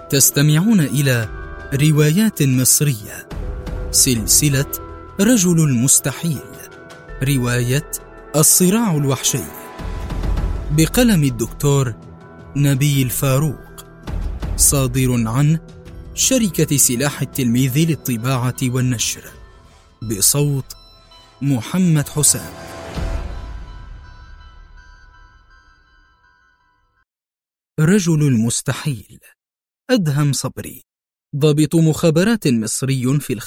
تستمعون إلى روايات مصرية، سلسلة رجل المستحيل، رواية الصراع الوحشي، بقلم الدكتور نبيل فاروق، صادر عن شركة سلاح التلميذ للطباعة والنشر، بصوت محمد حسام. رجل المستحيل. أدهم صبري، ضابط مخابرات مصري في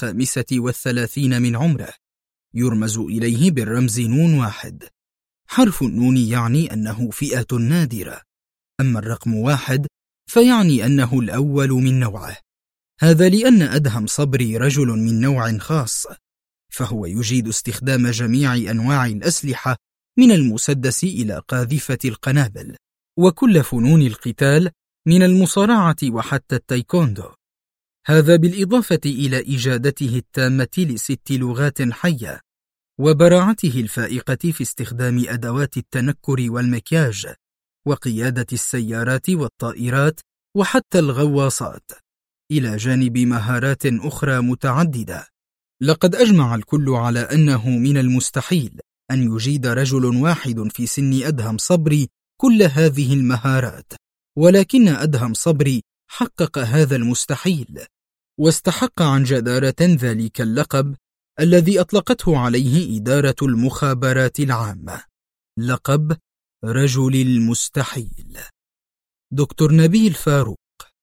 35 من عمره، يرمز إليه بالرمز نون 1. حرف النون يعني أنه فئة نادرة، أما الرقم 1 فيعني أنه الأول من نوعه. هذا لأن أدهم صبري رجل من نوع خاص، فهو يجيد استخدام جميع أنواع الأسلحة من المسدس إلى قاذفة القنابل، وكل فنون القتال من المصارعة وحتى التايكوندو. هذا بالإضافة إلى إجادته التامة ل6 لغات حية، وبراعته الفائقة في استخدام أدوات التنكر والمكياج، وقيادة السيارات والطائرات وحتى الغواصات، إلى جانب مهارات أخرى متعددة. لقد أجمع الكل على أنه من المستحيل أن يجيد رجل واحد في سن أدهم صبري كل هذه المهارات، ولكن أدهم صبري حقق هذا المستحيل، واستحق عن جدارة ذلك اللقب الذي أطلقته عليه إدارة المخابرات العامة، لقب رجل المستحيل. دكتور نبيل فاروق.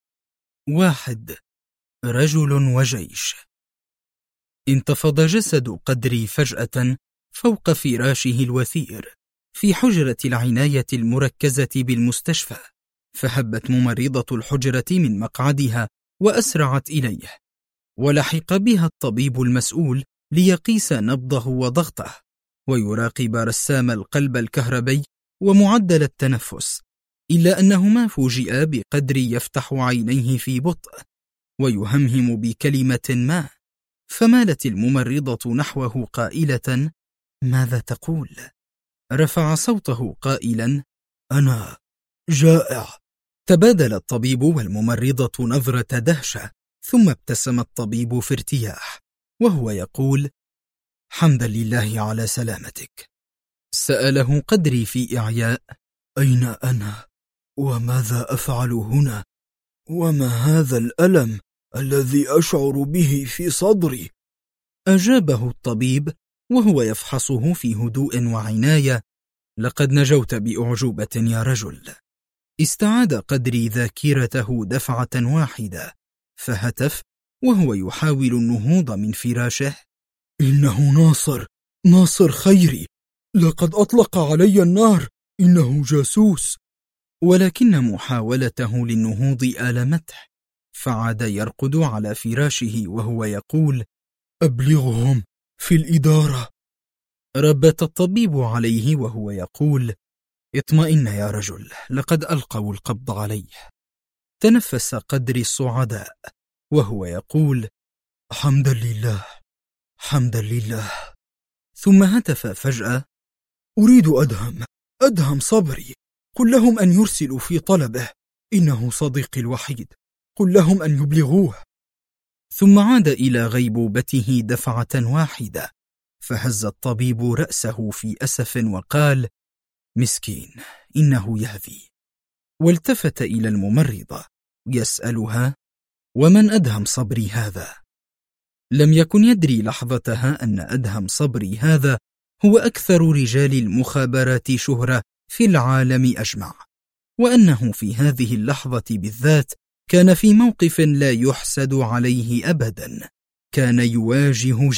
1. رجل وجيش. انتفض جسد قدري فجأة فوق فراشه الوثير في حجرة العناية المركزة بالمستشفى، فهبت ممرضة الحجرة من مقعدها وأسرعت إليه، ولحق بها الطبيب المسؤول ليقيس نبضه وضغطه، ويراقب رسام القلب الكهربي ومعدل التنفس، إلا أنهما فوجئا بقدري يفتح عينيه في بطء ويهمهم بكلمة ما، فمالت الممرضة نحوه قائلة: ماذا تقول؟ رفع صوته قائلا: أنا جائع. تبادل الطبيب والممرضة نظرة دهشة، ثم ابتسم الطبيب في ارتياح وهو يقول: حمدا لله على سلامتك. سأله قدري في إعياء: أين أنا؟ وماذا أفعل هنا؟ وما هذا الألم الذي أشعر به في صدري؟ أجابه الطبيب وهو يفحصه في هدوء وعناية: لقد نجوت بأعجوبة يا رجل. استعاد قدري ذاكرته دفعة واحدة، فهتف وهو يحاول النهوض من فراشه: إنه ناصر خيري، لقد أطلق علي النار، إنه جاسوس. ولكن محاولته للنهوض آلمته، فعاد يرقد على فراشه وهو يقول: أبلغهم في الإدارة. ربت الطبيب عليه وهو يقول: اطمئن يا رجل، لقد ألقوا القبض عليه. تنفس قدري الصعداء وهو يقول: حمدا لله حمدا لله. ثم هتف فجأة: أريد أدهم صبري، قل لهم أن يرسلوا في طلبه، إنه صديقي الوحيد، قل لهم أن يبلغوه. ثم عاد إلى غيبوبته دفعة واحدة، فهز الطبيب رأسه في أسف وقال: مسكين، إنه يهذي. والتفت إلى الممرضة يسألها: ومن أدهم صبري هذا؟ لم يكن يدري لحظتها أن أدهم صبري هذا هو أكثر رجال المخابرات شهرة في العالم أجمع، وأنه في هذه اللحظة بالذات كان في موقف لا يحسد عليه أبدا، كان يواجه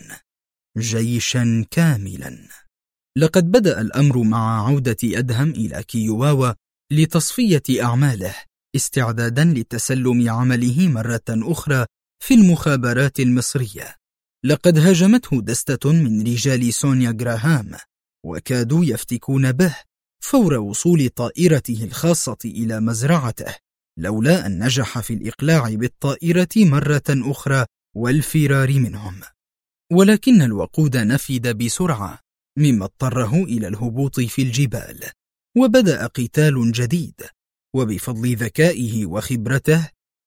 جيشا كاملا. لقد بدأ الأمر مع عودة أدهم إلى كيواوا لتصفية أعماله، استعدادا لتسلم عمله مرة أخرى في المخابرات المصرية. لقد هاجمته دستة من رجال سونيا غراهام، وكادوا يفتكون به فور وصول طائرته الخاصة إلى مزرعته، لولا أن نجح في الإقلاع بالطائرة مرة أخرى والفرار منهم. ولكن الوقود نفد بسرعة، مما اضطره إلى الهبوط في الجبال، وبدأ قتال جديد، وبفضل ذكائه وخبرته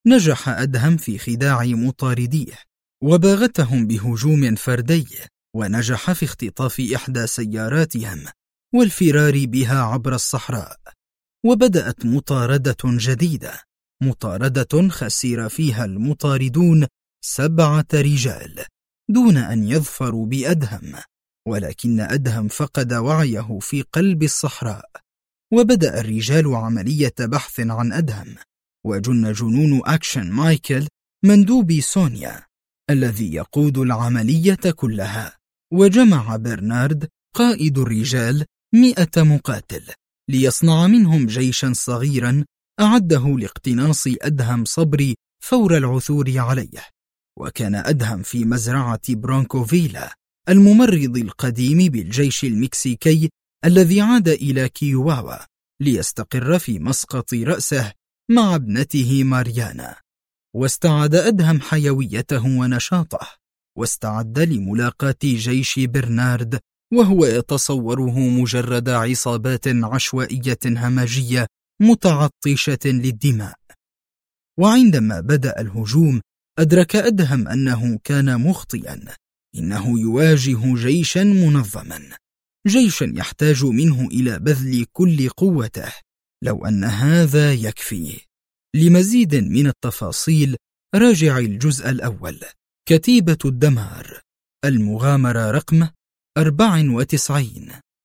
نجح أدهم في خداع مطارديه وباغتهم بهجوم فردي، ونجح في اختطاف إحدى سياراتهم والفرار بها عبر الصحراء. وبدأت مطاردة جديدة، مطاردة خسر فيها المطاردون 7 رجال دون أن يظفروا بأدهم، ولكن أدهم فقد وعيه في قلب الصحراء. وبدأ الرجال عملية بحث عن أدهم، وجن جنون أكشن مايكل مندوب سونيا الذي يقود العملية كلها، وجمع برنارد قائد الرجال 100 مقاتل ليصنع منهم جيشا صغيرا أعده لاقتناص أدهم صبري فور العثور عليه. وكان أدهم في مزرعة برانكوفيلا الممرض القديم بالجيش المكسيكي الذي عاد إلى كيواوا ليستقر في مسقط رأسه مع ابنته ماريانا. واستعاد أدهم حيويته ونشاطه، واستعد لملاقاة جيش برنارد وهو يتصوره مجرد عصابات عشوائية همجية متعطشة للدماء. وعندما بدأ الهجوم أدرك أدهم أنه كان مخطئا، إنه يواجه جيشا منظما، جيشا يحتاج منه إلى بذل كل قوته، لو أن هذا يكفي. لمزيد من التفاصيل راجع الجزء الأول، كتيبة الدمار، المغامرة رقم 94.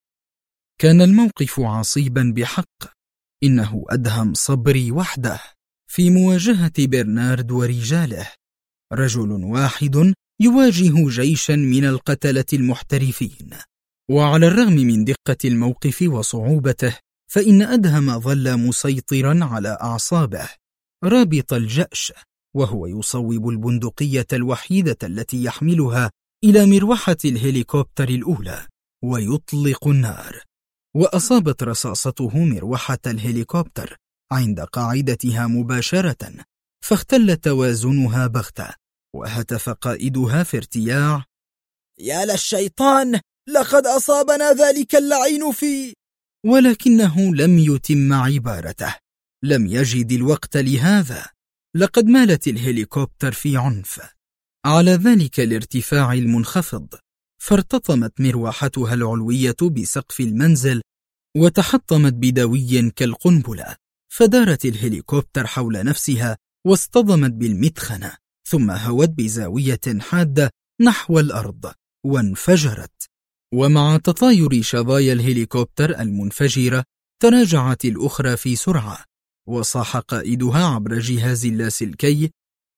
كان الموقف عصيبا بحق، إنه أدهم صبري وحده في مواجهة برنارد ورجاله، رجل واحد يواجه جيشا من القتلة المحترفين. وعلى الرغم من دقة الموقف وصعوبته، فإن أدهم ظل مسيطرا على أعصابه، رابط الجأش وهو يصوب البندقية الوحيدة التي يحملها إلى مروحة الهليكوبتر الأولى ويطلق النار. وأصابت رصاصته مروحة الهليكوبتر عند قاعدتها مباشرة، فاختل توازنها بغتة، وهتف قائدها في ارتياع: يا للشيطان، لقد أصابنا ذلك اللعين في... ولكنه لم يتم عبارته، لم يجد الوقت لهذا، لقد مالت الهليكوبتر في عنف على ذلك الارتفاع المنخفض، فارتطمت مروحتها العلوية بسقف المنزل وتحطمت بدوي كالقنبلة، فدارت الهليكوبتر حول نفسها واصطدمت بالمدخنة، ثم هوت بزاوية حادة نحو الأرض وانفجرت. ومع تطاير شظايا الهليكوبتر المنفجرة تراجعت الأخرى في سرعة، وصاح قائدها عبر جهاز اللاسلكي: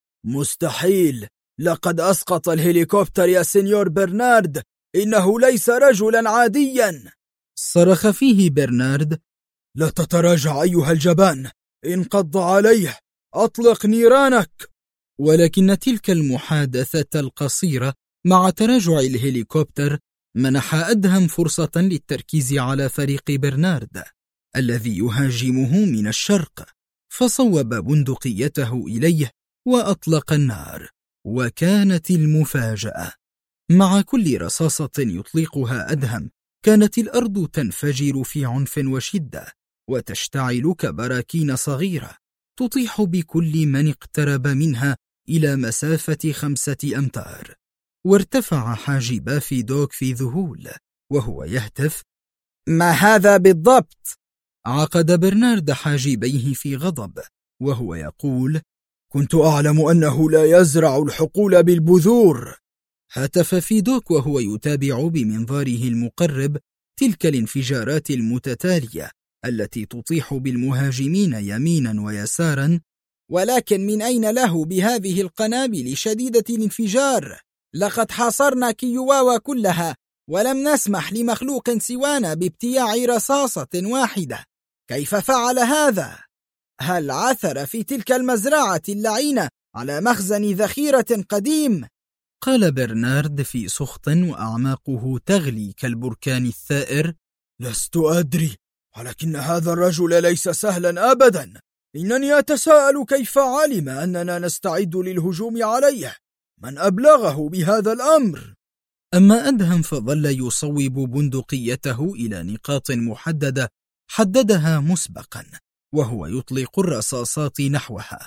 مستحيل، لقد أسقط الهليكوبتر يا سينيور برنارد، إنه ليس رجلا عاديا. صرخ فيه برنارد: لا تتراجع أيها الجبان، انقض عليه، أطلق نيرانك. ولكن تلك المحادثة القصيرة مع تراجع الهليكوبتر منح أدهم فرصة للتركيز على فريق برنارد الذي يهاجمه من الشرق، فصوب بندقيته إليه وأطلق النار. وكانت المفاجأة، مع كل رصاصة يطلقها أدهم كانت الأرض تنفجر في عنف وشدة، وتشتعل كبراكين صغيرة تطيح بكل من اقترب منها إلى مسافة 5 أمتار. وارتفع حاجب فيدوك في ذهول وهو يهتف: ما هذا بالضبط؟ عقد برنارد حاجبيه في غضب وهو يقول: كنت أعلم أنه لا يزرع الحقول بالبذور. هتف فيدوك وهو يتابع بمنظاره المقرب تلك الانفجارات المتتالية التي تطيح بالمهاجمين يمينا ويسارا: ولكن من أين له بهذه القنابل شديدة الانفجار؟ لقد حاصرنا كيواوا كلها ولم نسمح لمخلوق سوانا بابتياع رصاصة واحدة، كيف فعل هذا؟ هل عثر في تلك المزرعة اللعينة على مخزن ذخيرة قديم؟ قال برنارد في سخط وأعماقه تغلي كالبركان الثائر: لست أدري، ولكن هذا الرجل ليس سهلا أبدا. إنني أتساءل كيف علم أننا نستعد للهجوم عليه؟ من أبلغه بهذا الأمر؟ أما أدهم فظل يصوب بندقيته إلى نقاط محددة حددها مسبقا، وهو يطلق الرصاصات نحوها،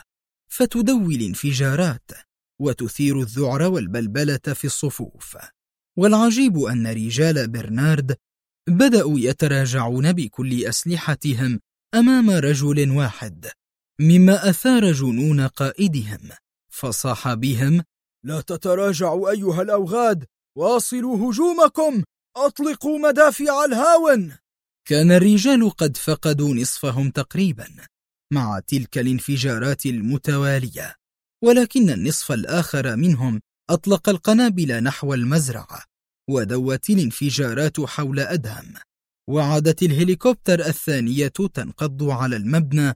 فتدوي الانفجارات وتثير الذعر والبلبلة في الصفوف. والعجيب أن رجال برنارد بدأوا يتراجعون بكل أسلحتهم أمام رجل واحد، مما أثار جنون قائدهم، فصاح بهم: لا تتراجعوا أيها الأوغاد، واصلوا هجومكم، أطلقوا مدافع الهاون. كان الرجال قد فقدوا نصفهم تقريبا مع تلك الانفجارات المتوالية، ولكن النصف الآخر منهم أطلق القنابل نحو المزرعة، ودوت الانفجارات حول أدهم، وعادت الهليكوبتر الثانية تنقض على المبنى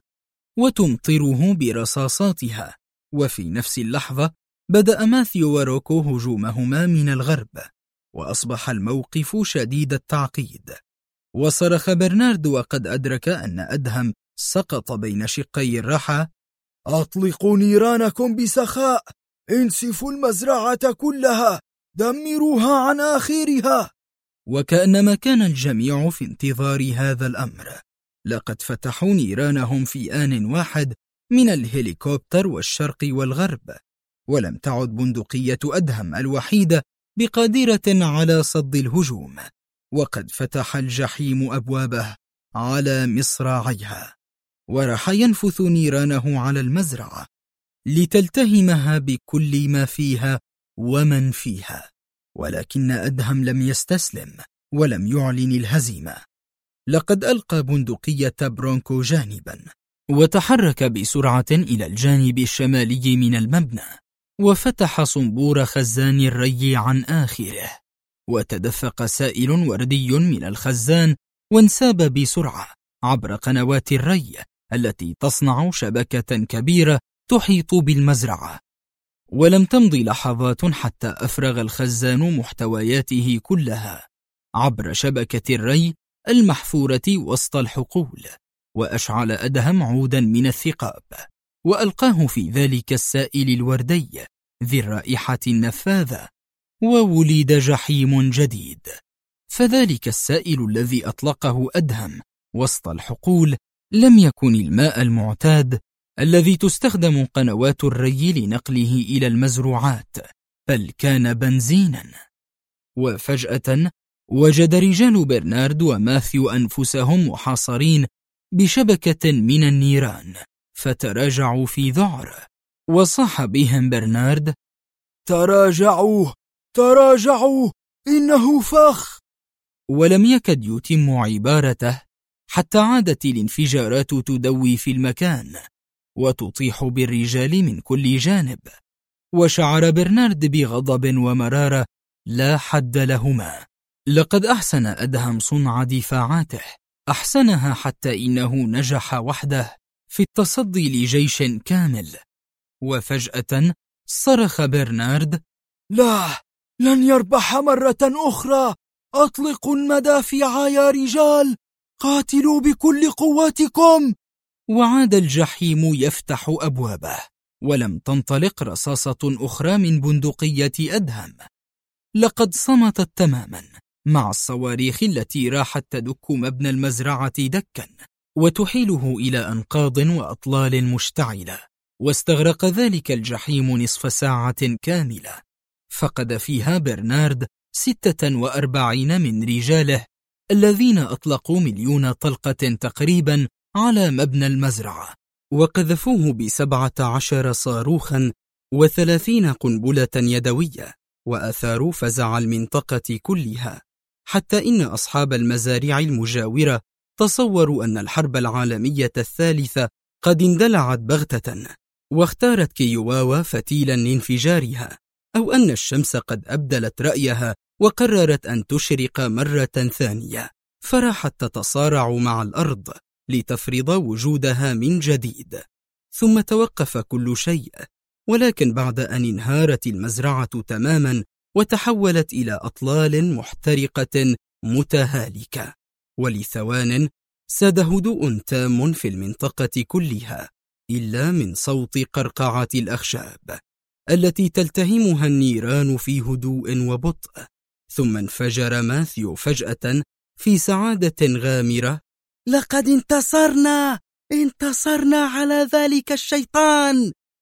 وتمطره برصاصاتها. وفي نفس اللحظة بدأ ماثيو وروكو هجومهما من الغرب، وأصبح الموقف شديد التعقيد. وصرخ برنارد وقد أدرك أن أدهم سقط بين شقي الرحى: أطلقوا نيرانكم بسخاء، انسفوا المزرعة كلها، دمروها عن آخرها. وكأنما كان الجميع في انتظار هذا الأمر، لقد فتحوا نيرانهم في آن واحد من الهليكوبتر والشرق والغرب، ولم تعد بندقية أدهم الوحيدة بقادرة على صد الهجوم، وقد فتح الجحيم أبوابه على مصراعيها، وراح ينفث نيرانه على المزرعة لتلتهمها بكل ما فيها ومن فيها. ولكن أدهم لم يستسلم ولم يعلن الهزيمة. لقد ألقى بندقية برونكو جانبا، وتحرك بسرعة إلى الجانب الشمالي من المبنى، وفتح صنبور خزان الري عن آخره، وتدفق سائل وردي من الخزان وانساب بسرعة عبر قنوات الري التي تصنع شبكة كبيرة تحيط بالمزرعة. ولم تمض لحظات حتى أفرغ الخزان محتوياته كلها عبر شبكة الري المحفورة وسط الحقول، وأشعل أدهم عودا من الثقاب وألقاه في ذلك السائل الوردي ذي الرائحة النفاذة، وولد جحيم جديد. فذلك السائل الذي أطلقه أدهم وسط الحقول لم يكن الماء المعتاد الذي تستخدم قنوات الري لنقله إلى المزروعات، بل كان بنزينا. وفجأة وجد رجال برنارد وماثيو أنفسهم محاصرين بشبكة من النيران، فتراجعوا في ذعر، وصاح بهم برنارد: تراجعوا تراجعوا، إنه فخ. ولم يكد يتم عبارته حتى عادت الانفجارات تدوي في المكان وتطيح بالرجال من كل جانب. وشعر برنارد بغضب ومرارة لا حد لهما. لقد أحسن أدهم صنع دفاعاته، أحسنها حتى إنه نجح وحده في التصدي لجيش كامل. وفجأة صرخ برنارد: لا، لن يربح مرة أخرى، أطلقوا المدافع يا رجال، قاتلوا بكل قواتكم. وعاد الجحيم يفتح أبوابه، ولم تنطلق رصاصة أخرى من بندقية أدهم. لقد صمتت تماما مع الصواريخ التي راحت تدك مبنى المزرعة دكا وتحيله إلى أنقاض وأطلال مشتعلة. واستغرق ذلك الجحيم نصف ساعة كاملة، فقد فيها برنارد 46 من رجاله الذين أطلقوا 1,000,000 طلقة تقريبا على مبنى المزرعة، وقذفوه ب17 صاروخا و30 قنبلة يدوية، وأثاروا فزع المنطقة كلها، حتى إن أصحاب المزارع المجاورة تصوروا أن الحرب العالمية الثالثة قد اندلعت بغتة، واختارت كيواوا فتيلا لانفجارها، أو أن الشمس قد أبدلت رأيها وقررت أن تشرق مرة ثانية، فراحت تتصارع مع الأرض لتفرض وجودها من جديد. ثم توقف كل شيء، ولكن بعد أن انهارت المزرعة تماما وتحولت إلى أطلال محترقة متهالكة، ولثوان ساد هدوء تام في المنطقة كلها، إلا من صوت قرقعة الأخشاب التي تلتهمها النيران في هدوء وبطء. ثم انفجر ماثيو فجأة في سعادة غامرة: لقد انتصرنا على ذلك الشيطان.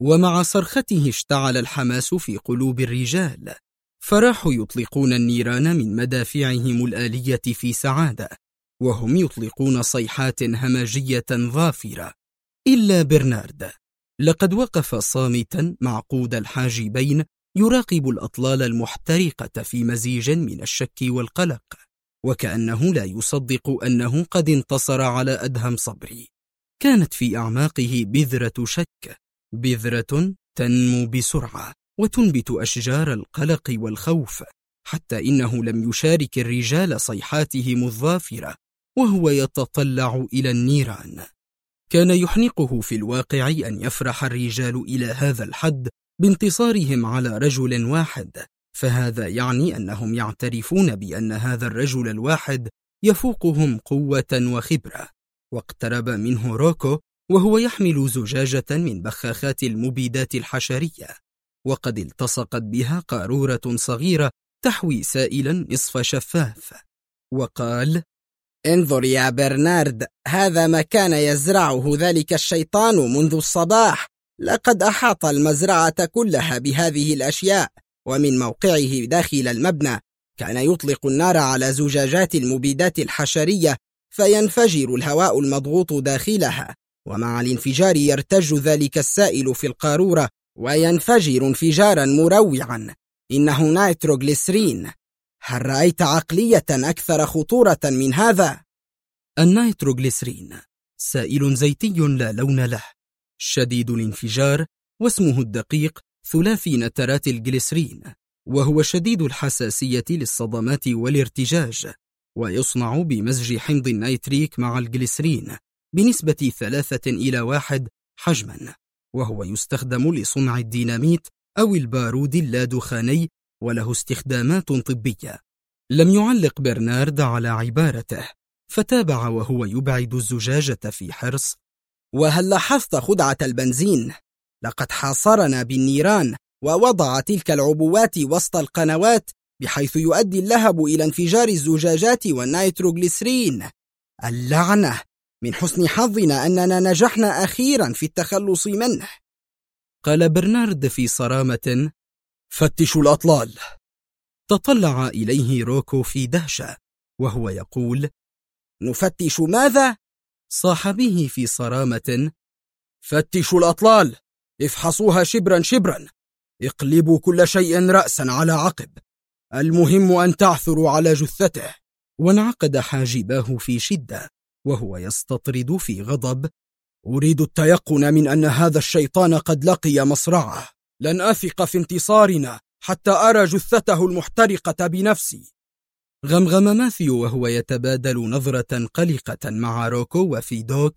ومع صرخته اشتعل الحماس في قلوب الرجال، فراحوا يطلقون النيران من مدافعهم الآلية في سعادة، وهم يطلقون صيحات همجية ظافرة، إلا برنارد. لقد وقف صامتا معقود الحاجبين يراقب الأطلال المحترقة في مزيج من الشك والقلق، وكأنه لا يصدق أنه قد انتصر على أدهم صبري. كانت في أعماقه بذرة شك، بذرة تنمو بسرعة وتنبت أشجار القلق والخوف، حتى إنه لم يشارك الرجال صيحاتهم الظافرة وهو يتطلع إلى النيران. كان يحنقه في الواقع أن يفرح الرجال إلى هذا الحد بانتصارهم على رجل واحد، فهذا يعني أنهم يعترفون بأن هذا الرجل الواحد يفوقهم قوة وخبرة. واقترب منه روكو وهو يحمل زجاجة من بخاخات المبيدات الحشرية، وقد التصقت بها قارورة صغيرة تحوي سائلا نصف شفاف، وقال: انظر يا برنارد، هذا ما كان يزرعه ذلك الشيطان منذ الصباح. لقد أحاط المزرعة كلها بهذه الأشياء، ومن موقعه داخل المبنى كان يطلق النار على زجاجات المبيدات الحشرية فينفجر الهواء المضغوط داخلها، ومع الانفجار يرتج ذلك السائل في القارورة وينفجر انفجارا مروعا. إنه نيتروغليسرين. هل رأيت عقلية أكثر خطورة من هذا؟ النيتروغليسرين سائل زيتي لا لون له، شديد الانفجار، واسمه الدقيق ثلاثي نترات الجليسرين، وهو شديد الحساسية للصدمات والارتجاج، ويصنع بمزج حمض النيتريك مع الجليسرين بنسبة 3:1 حجما، وهو يستخدم لصنع الديناميت أو البارود اللادخاني، وله استخدامات طبية. لم يعلق برنارد على عبارته، فتابع وهو يبعد الزجاجة في حرص: وهل لاحظت خدعة البنزين؟ لقد حاصرنا بالنيران ووضع تلك العبوات وسط القنوات بحيث يؤدي اللهب إلى انفجار الزجاجات والنيتروغليسرين. اللعنة! من حسن حظنا أننا نجحنا أخيرا في التخلص منه. قال برنارد في صرامة: فتشوا الأطلال. تطلع إليه روكو في دهشة وهو يقول: نفتش ماذا؟ صاح به في صرامة: فتشوا الأطلال، افحصوها شبرا شبرا، اقلبوا كل شيء رأسا على عقب، المهم أن تعثروا على جثته. وانعقد حاجباه في شدة وهو يستطرد في غضب: أريد التيقن من أن هذا الشيطان قد لقي مصرعه. لن أثق في انتصارنا حتى أرى جثته المحترقة بنفسي. غمغم ماثيو وهو يتبادل نظرة قلقة مع روكو وفيدوك: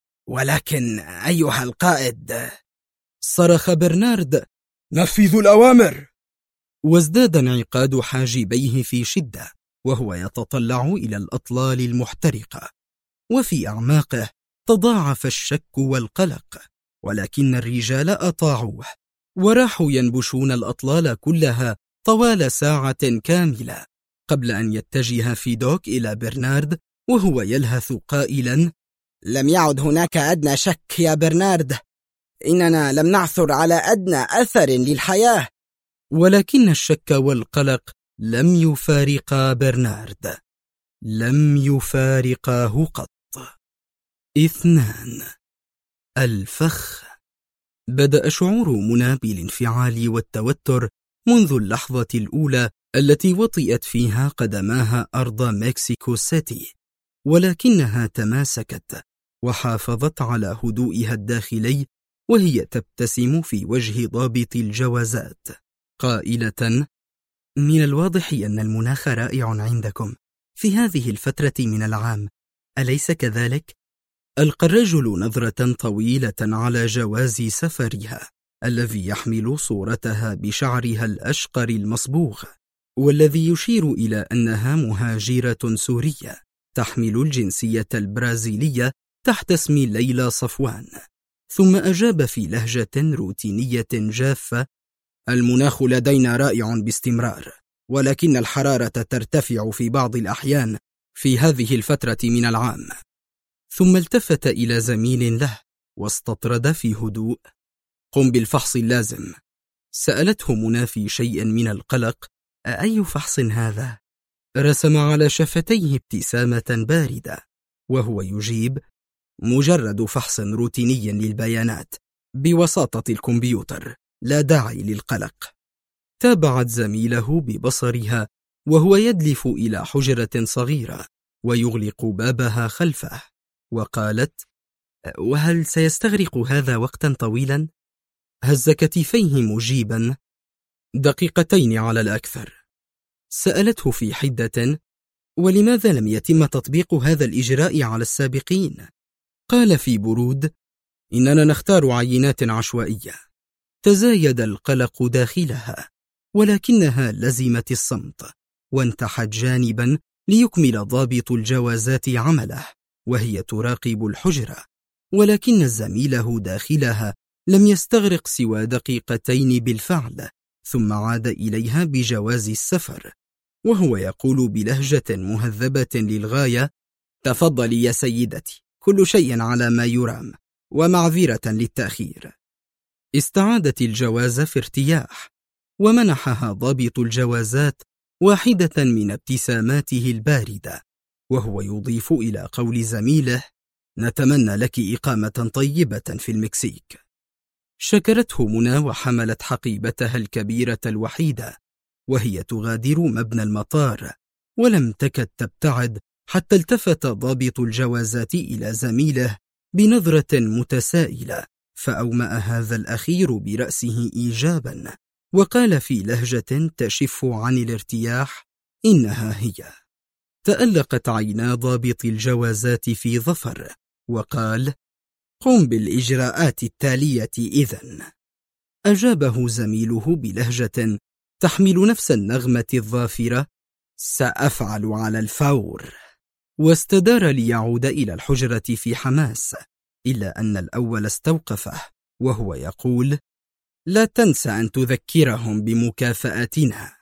ولكن أيها القائد، صرخ برنارد: نفذوا الأوامر. وازداد انعقاد حاجبيه في شدة وهو يتطلع إلى الأطلال المحترقة، وفي أعماقه تضاعف الشك والقلق، ولكن الرجال أطاعوه وراحوا ينبشون الأطلال كلها طوال ساعة كاملة، قبل أن يتجه فيدوك إلى برنارد وهو يلهث قائلا: لم يعد هناك أدنى شك يا برنارد، إننا لم نعثر على أدنى أثر للحياة. ولكن الشك والقلق لم يفارقا برنارد، لم يفارقاه قط. 2. الفخ. بدأ شعور منى بالانفعال والتوتر منذ اللحظة الأولى التي وطئت فيها قدماها أرض مكسيكو سيتي، ولكنها تماسكت وحافظت على هدوئها الداخلي وهي تبتسم في وجه ضابط الجوازات قائلة: من الواضح أن المناخ رائع عندكم في هذه الفترة من العام، أليس كذلك؟ ألقى الرجل نظرة طويلة على جواز سفرها الذي يحمل صورتها بشعرها الأشقر المصبوغ، والذي يشير إلى أنها مهاجرة سورية تحمل الجنسية البرازيلية تحت اسم ليلى صفوان. ثم أجاب في لهجة روتينية جافة: المناخ لدينا رائع باستمرار، ولكن الحرارة ترتفع في بعض الأحيان في هذه الفترة من العام. ثم التفت إلى زميل له واستطرد في هدوء: قم بالفحص اللازم. سألته منى في شيء من القلق: أي فحص هذا؟ رسم على شفتيه ابتسامة باردة وهو يجيب: مجرد فحص روتيني للبيانات بوساطة الكمبيوتر، لا داعي للقلق. تابعت زميله ببصرها وهو يدلف إلى حجرة صغيرة ويغلق بابها خلفه، وقالت: وهل سيستغرق هذا وقتا طويلا؟ هز كتفيه مجيبا: دقيقتين على الأكثر. سألته في حدة: ولماذا لم يتم تطبيق هذا الإجراء على السابقين؟ قال في برود: إننا نختار عينات عشوائية. تزايد القلق داخلها، ولكنها لزمت الصمت وانتحت جانبا ليكمل ضابط الجوازات عمله وهي تراقب الحجرة، ولكن زميله داخلها لم يستغرق سوى دقيقتين بالفعل، ثم عاد إليها بجواز السفر وهو يقول بلهجة مهذبة للغاية: تفضلي يا سيدتي، كل شيء على ما يرام، ومعذرة للتأخير. استعادت الجواز في ارتياح، ومنحها ضابط الجوازات واحدة من ابتساماته الباردة وهو يضيف إلى قول زميله: نتمنى لك إقامة طيبة في المكسيك. شكرته منى وحملت حقيبتها الكبيرة الوحيدة وهي تغادر مبنى المطار، ولم تكد تبتعد حتى التفت ضابط الجوازات إلى زميله بنظرة متسائلة، فأومأ هذا الأخير برأسه إيجابا وقال في لهجة تشف عن الارتياح: إنها هي. تألقت عينا ضابط الجوازات في ظفر وقال: قم بالإجراءات التالية إذن. أجابه زميله بلهجة تحمل نفس النغمة الظافرة: سأفعل على الفور. واستدار ليعود إلى الحجرة في حماس، إلا أن الأول استوقفه وهو يقول: لا تنسى أن تذكرهم بمكافأتنا.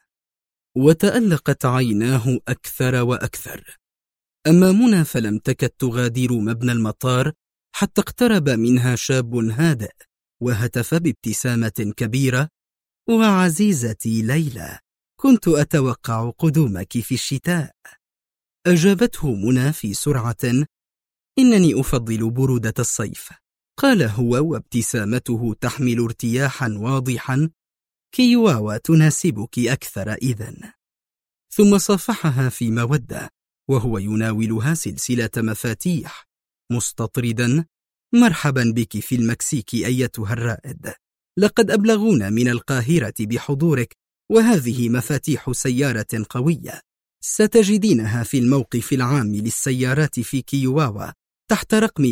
وتألقت عيناه أكثر وأكثر. أما منى فلم تكد تغادر مبنى المطار حتى اقترب منها شاب هادئ وهتف بابتسامة كبيرة: وعزيزتي ليلى، كنت أتوقع قدومك في الشتاء. أجابته منى في سرعة: إنني أفضل برودة الصيف. قال هو وابتسامته تحمل ارتياحا واضحا: كيواوا تناسبك أكثر إذن. ثم صافحها في مودة وهو يناولها سلسلة مفاتيح مستطردا: مرحبا بك في المكسيك أيتها الرائد، لقد أبلغونا من القاهرة بحضورك، وهذه مفاتيح سيارة قوية ستجدينها في الموقف العام للسيارات في كيواوا تحت رقم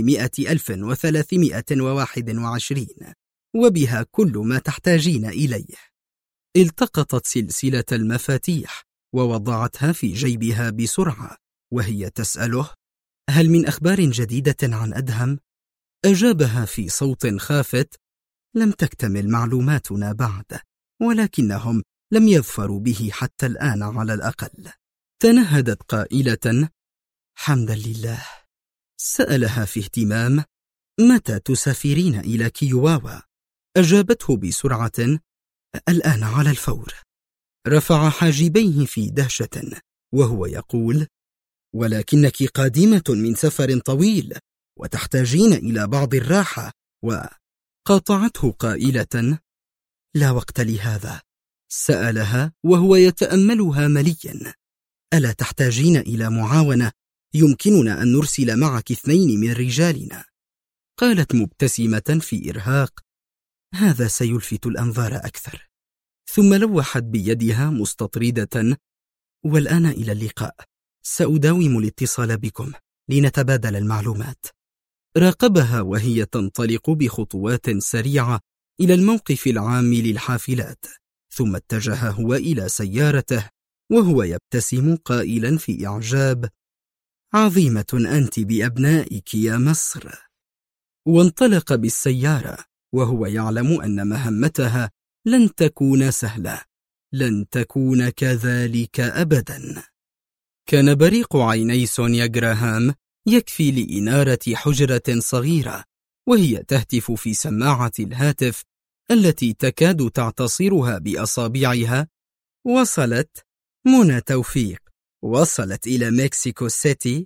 100,321، وبها كل ما تحتاجين إليه. التقطت سلسلة المفاتيح ووضعتها في جيبها بسرعة وهي تسأله: هل من أخبار جديدة عن أدهم؟ أجابها في صوت خافت: لم تكتمل معلوماتنا بعد، ولكنهم لم يظفروا به حتى الآن على الأقل. تنهدت قائلة: حمدا لله. سألها في اهتمام: متى تسافرين إلى كيواوا؟ أجابته بسرعة: الآن على الفور. رفع حاجبيه في دهشة وهو يقول: ولكنك قادمة من سفر طويل وتحتاجين إلى بعض الراحة. وقاطعته قائلة: لا وقت لهذا. سألها وهو يتأملها مليا: ألا تحتاجين إلى معاونة؟ يمكننا أن نرسل معك 2 من رجالنا. قالت مبتسمة في إرهاق: هذا سيلفت الأنظار أكثر. ثم لوحت بيدها مستطردة: والآن إلى اللقاء، سأداوم الاتصال بكم لنتبادل المعلومات. راقبها وهي تنطلق بخطوات سريعة إلى الموقف العام للحافلات، ثم اتجه هو إلى سيارته وهو يبتسم قائلا في إعجاب: عظيمة أنت بأبنائك يا مصر. وانطلق بالسيارة وهو يعلم أن مهمتها لن تكون سهلة، لن تكون كذلك أبدا. كان بريق عيني سونيا جراهام يكفي لإنارة حجرة صغيرة وهي تهتف في سماعة الهاتف التي تكاد تعتصرها بأصابعها. وصلت منى توفيق، وصلت إلى مكسيكو سيتي؟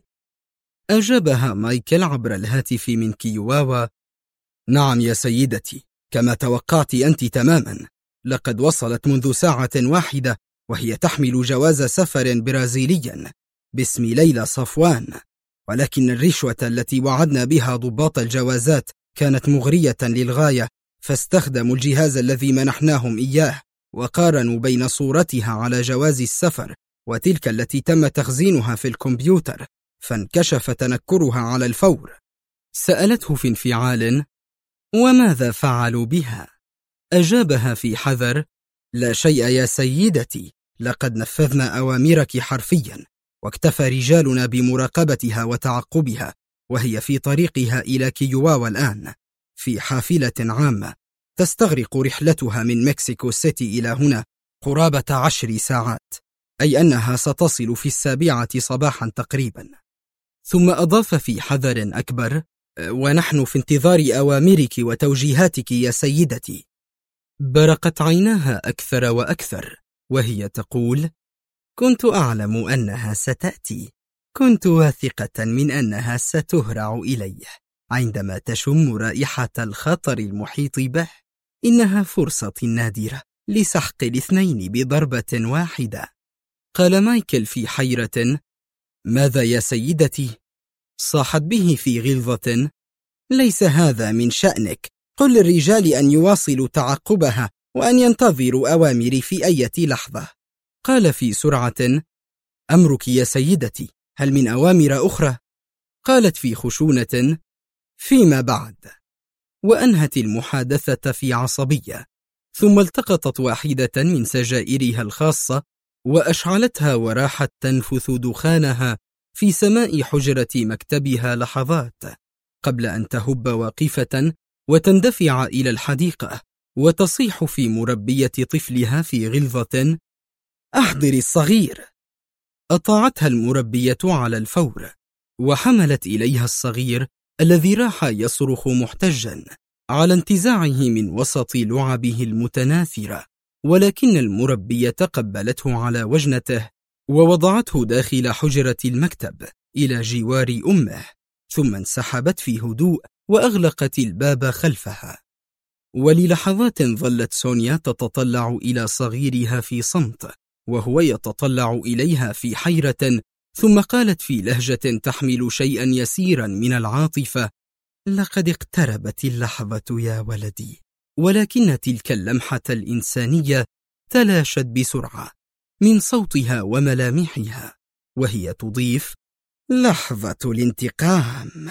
أجابها مايكل عبر الهاتف من كيواوا. نعم يا سيدتي، كما توقعت أنت تماما. لقد وصلت منذ ساعة واحدة، وهي تحمل جواز سفر برازيليا باسم ليلى صفوان، ولكن الرشوة التي وعدنا بها ضباط الجوازات كانت مغرية للغاية، فاستخدموا الجهاز الذي منحناهم إياه وقارنوا بين صورتها على جواز السفر وتلك التي تم تخزينها في الكمبيوتر، فانكشف تنكرها على الفور. سألته في انفعال: وماذا فعلوا بها؟ أجابها في حذر: لا شيء يا سيدتي، لقد نفذنا أوامرك حرفيا، واكتفى رجالنا بمراقبتها وتعقبها، وهي في طريقها إلى كيواوا الآن في حافلة عامة تستغرق رحلتها من مكسيكو سيتي إلى هنا قرابة 10 ساعات، أي أنها ستصل في 7 صباحا تقريبا. ثم أضاف في حذر أكبر: ونحن في انتظار أوامرك وتوجيهاتك يا سيدتي. برقت عيناها أكثر وأكثر وهي تقول: كنت أعلم أنها ستأتي، كنت واثقة من أنها ستهرع إليه عندما تشم رائحة الخطر المحيط به. إنها فرصة نادرة لسحق الاثنين بضربة واحدة. قال مايكل في حيرة: ماذا يا سيدتي؟ صاحت به في غلظة: ليس هذا من شأنك، قل للرجال أن يواصلوا تعقبها وأن ينتظروا أوامري في أي لحظة. قال في سرعة: أمرك يا سيدتي، هل من أوامر أخرى؟ قالت في خشونة: فيما بعد. وأنهت المحادثة في عصبية، ثم التقطت واحدة من سجائرها الخاصة وأشعلتها وراحت تنفث دخانها في سماء حجرة مكتبها لحظات قبل أن تهب واقفة وتندفع إلى الحديقة وتصيح في مربية طفلها في غلظة: أحضري الصغير. أطاعتها المربية على الفور، وحملت إليها الصغير الذي راح يصرخ محتجا على انتزاعه من وسط لعبه المتناثرة، ولكن المربية قبلته على وجنته ووضعته داخل حجرة المكتب إلى جوار أمه، ثم انسحبت في هدوء وأغلقت الباب خلفها. وللحظات ظلت سونيا تتطلع إلى صغيرها في صمت وهو يتطلع إليها في حيرة، ثم قالت في لهجة تحمل شيئا يسيرا من العاطفة: لقد اقتربت اللحظة يا ولدي. ولكن تلك اللمحة الإنسانية تلاشت بسرعة من صوتها وملامحها، وهي تضيف: لحظة الانتقام.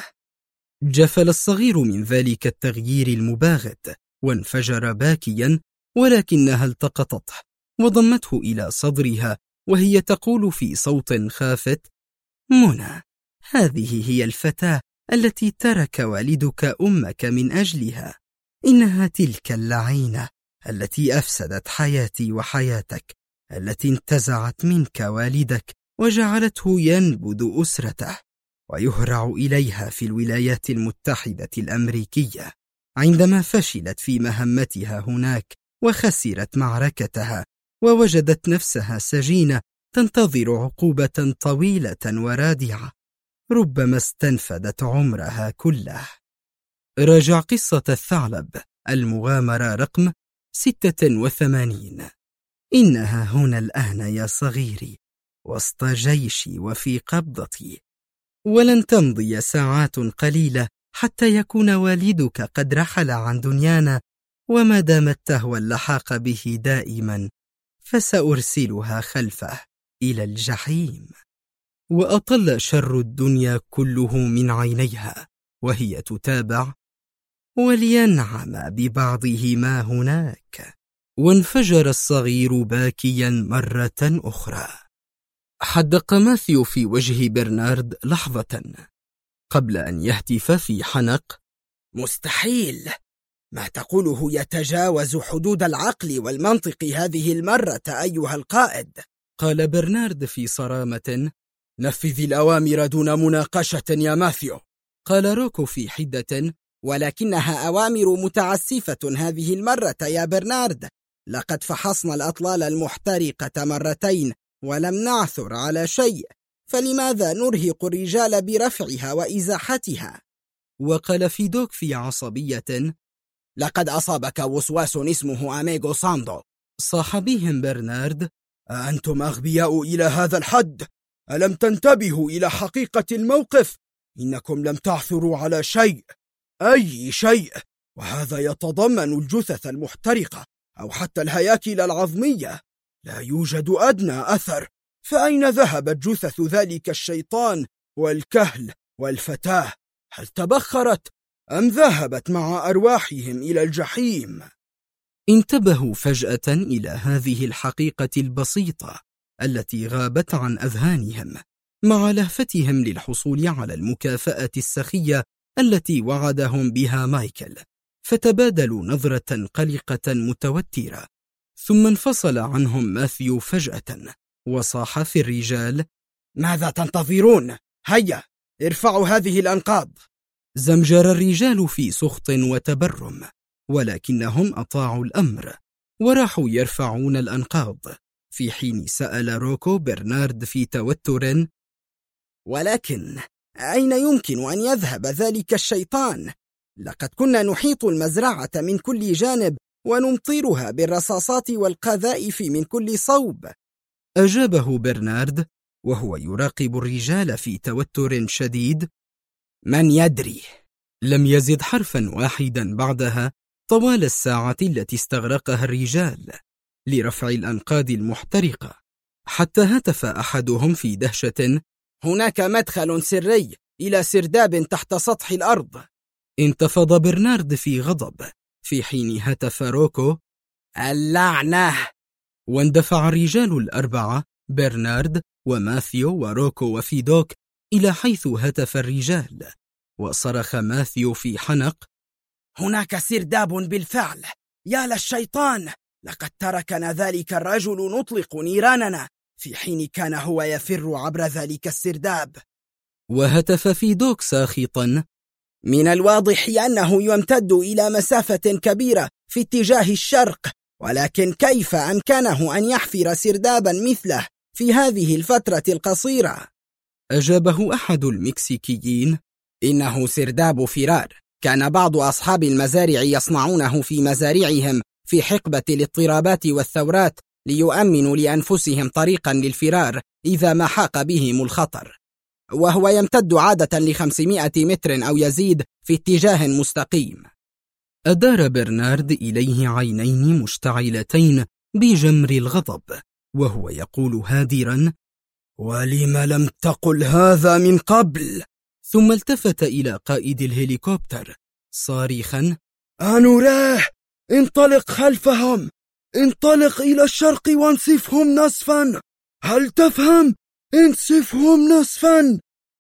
جفل الصغير من ذلك التغيير المباغت وانفجر باكيا، ولكنها التقطته وضمته إلى صدرها وهي تقول في صوت خافت: منى، هذه هي الفتاة التي ترك والدك أمك من أجلها. إنها تلك اللعينة التي أفسدت حياتي وحياتك، التي انتزعت منك والدك وجعلته ينبذ أسرته ويهرع إليها في الولايات المتحدة الأمريكية عندما فشلت في مهمتها هناك وخسرت معركتها ووجدت نفسها سجينة تنتظر عقوبة طويلة ورادعة ربما استنفدت عمرها كله. راجع قصة الثعلب، المغامرة رقم 86. إنها هنا الآن يا صغيري، وسط جيشي وفي قبضتي، ولن تمضي ساعات قليلة حتى يكون والدك قد رحل عن دنيانا، وما دامت تهوى اللحاق به دائما فسأرسلها خلفه إلى الجحيم. وأطل شر الدنيا كله من عينيها وهي تتابع: ولينعم ببعضه ما هناك. وانفجر الصغير باكيا مرة أخرى. حدق ماثيو في وجه برنارد لحظة قبل أن يهتف في حنق: مستحيل! ما تقوله يتجاوز حدود العقل والمنطق هذه المرة أيها القائد. قال برنارد في صرامة: نفذ الأوامر دون مناقشة يا ماثيو. قال روكو في حدة: ولكنها أوامر متعسفة هذه المرة يا برنارد. لقد فحصنا الأطلال المحترقة مرتين ولم نعثر على شيء، فلماذا نرهق الرجال برفعها وإزاحتها؟ وقال فيدوك في عصبية: لقد أصابك وسواس اسمه أميغو ساندو. صاح بهم برنارد: أنتم أغبياء إلى هذا الحد؟ ألم تنتبهوا إلى حقيقة الموقف؟ إنكم لم تعثروا على شيء، أي شيء، وهذا يتضمن الجثث المحترقة أو حتى الهياكل العظمية. لا يوجد أدنى أثر. فأين ذهبت جثث ذلك الشيطان والكهل والفتاة؟ هل تبخرت أم ذهبت مع أرواحهم إلى الجحيم؟ انتبهوا فجأة إلى هذه الحقيقة البسيطة التي غابت عن أذهانهم مع لهفتهم للحصول على المكافأة السخية التي وعدهم بها مايكل، فتبادلوا نظرة قلقة متوترة. ثم انفصل عنهم ماثيو فجأة وصاح في الرجال: ماذا تنتظرون؟ هيا ارفعوا هذه الأنقاض. زمجر الرجال في سخط وتبرم، ولكنهم أطاعوا الأمر وراحوا يرفعون الأنقاض، في حين سأل روكو برنارد في توتر: ولكن أين يمكن أن يذهب ذلك الشيطان؟ لقد كنا نحيط المزرعة من كل جانب ونمطرها بالرصاصات والقذائف من كل صوب. أجابه برنارد وهو يراقب الرجال في توتر شديد: من يدري؟ لم يزد حرفا واحدا بعدها طوال الساعة التي استغرقها الرجال لرفع الأنقاض المحترقة، حتى هتف أحدهم في دهشة: هناك مدخل سري إلى سرداب تحت سطح الأرض. انتفض برنارد في غضب، في حين هتف روكو: اللعنة! واندفع الرجال الأربعة برنارد وماثيو وروكو وفيدوك إلى حيث هتف الرجال، وصرخ ماثيو في حنق: هناك سرداب بالفعل! يا للشيطان! لقد تركنا ذلك الرجل نطلق نيراننا في حين كان هو يفر عبر ذلك السرداب. وهتف فيدوك ساخطا: من الواضح أنه يمتد إلى مسافة كبيرة في اتجاه الشرق، ولكن كيف أمكنه أن يحفر سردابا مثله في هذه الفترة القصيرة؟ أجابه أحد المكسيكيين: إنه سرداب فرار، كان بعض أصحاب المزارع يصنعونه في مزارعهم في حقبة الاضطرابات والثورات ليؤمنوا لأنفسهم طريقا للفرار إذا ما حاق بهم الخطر، وهو يمتد عادة ل500 متر أو يزيد في اتجاه مستقيم. أدار برنارد إليه عينين مشتعلتين بجمر الغضب وهو يقول هادرا: ولم لم تقل هذا من قبل؟ ثم التفت إلى قائد الهليكوبتر صارخا: أنوراه، انطلق خلفهم، انطلق إلى الشرق وانسفهم نصفا، هل تفهم؟ انسفهم نصفا.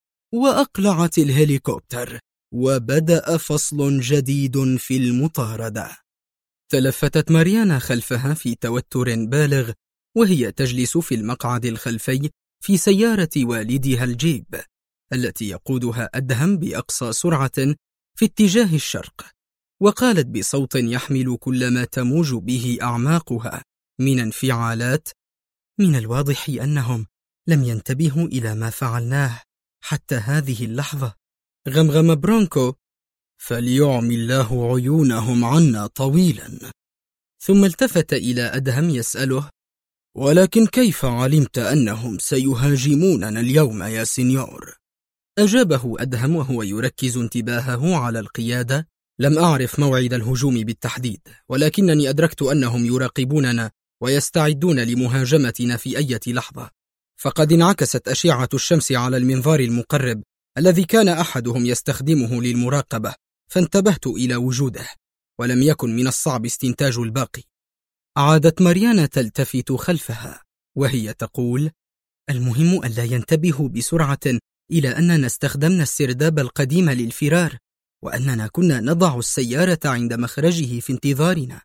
وأقلعت الهليكوبتر وبدأ فصل جديد في المطاردة. تلفتت ماريانا خلفها في توتر بالغ وهي تجلس في المقعد الخلفي في سيارة والدها الجيب التي يقودها أدهم بأقصى سرعة في اتجاه الشرق، وقالت بصوت يحمل كل ما تموج به أعماقها من انفعالات: من الواضح أنهم لم ينتبهوا إلى ما فعلناه حتى هذه اللحظة. غمغم برونكو: فليعمي الله عيونهم عنا طويلا. ثم التفت إلى أدهم يسأله: ولكن كيف علمت أنهم سيهاجموننا اليوم يا سينيور؟ أجابه أدهم وهو يركز انتباهه على القيادة: لم أعرف موعد الهجوم بالتحديد، ولكنني أدركت أنهم يراقبوننا ويستعدون لمهاجمتنا في أي لحظة، فقد انعكست أشعة الشمس على المنظار المقرب الذي كان أحدهم يستخدمه للمراقبة، فانتبهت إلى وجوده، ولم يكن من الصعب استنتاج الباقي. عادت ماريانا تلتفت خلفها وهي تقول: المهم ألا ينتبهوا بسرعة إلى أننا استخدمنا السرداب القديم للفرار، وأننا كنا نضع السيارة عند مخرجه في انتظارنا.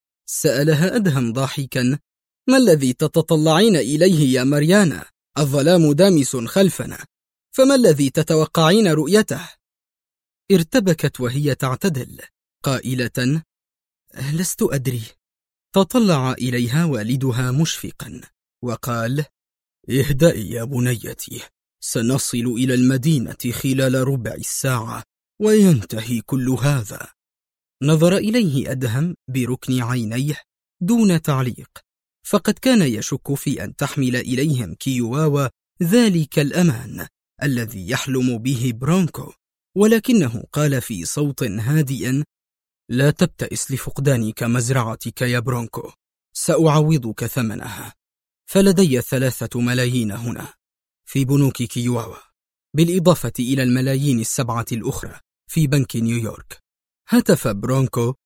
سألها أدهم ضاحكا: ما الذي تتطلعين إليه يا ماريانا؟ الظلام دامس خلفنا، فما الذي تتوقعين رؤيته؟ ارتبكت وهي تعتدل قائلة: لست أدري. تطلع إليها والدها مشفقا وقال: اهدئي يا بنيتي، سنصل إلى المدينة خلال ربع الساعة وينتهي كل هذا. نظر إليه أدهم بركن عينيه دون تعليق، فقد كان يشك في أن تحمل إليهم كيواوا ذلك الأمان الذي يحلم به برونكو، ولكنه قال في صوت هادئ: لا تبتئس لفقدانك مزرعتك يا برونكو، سأعوضك ثمنها، فلدي 3 ملايين هنا في بنوك كيواوا، بالإضافة إلى الملايين 7 الأخرى في بنك نيويورك. هتف برونكو: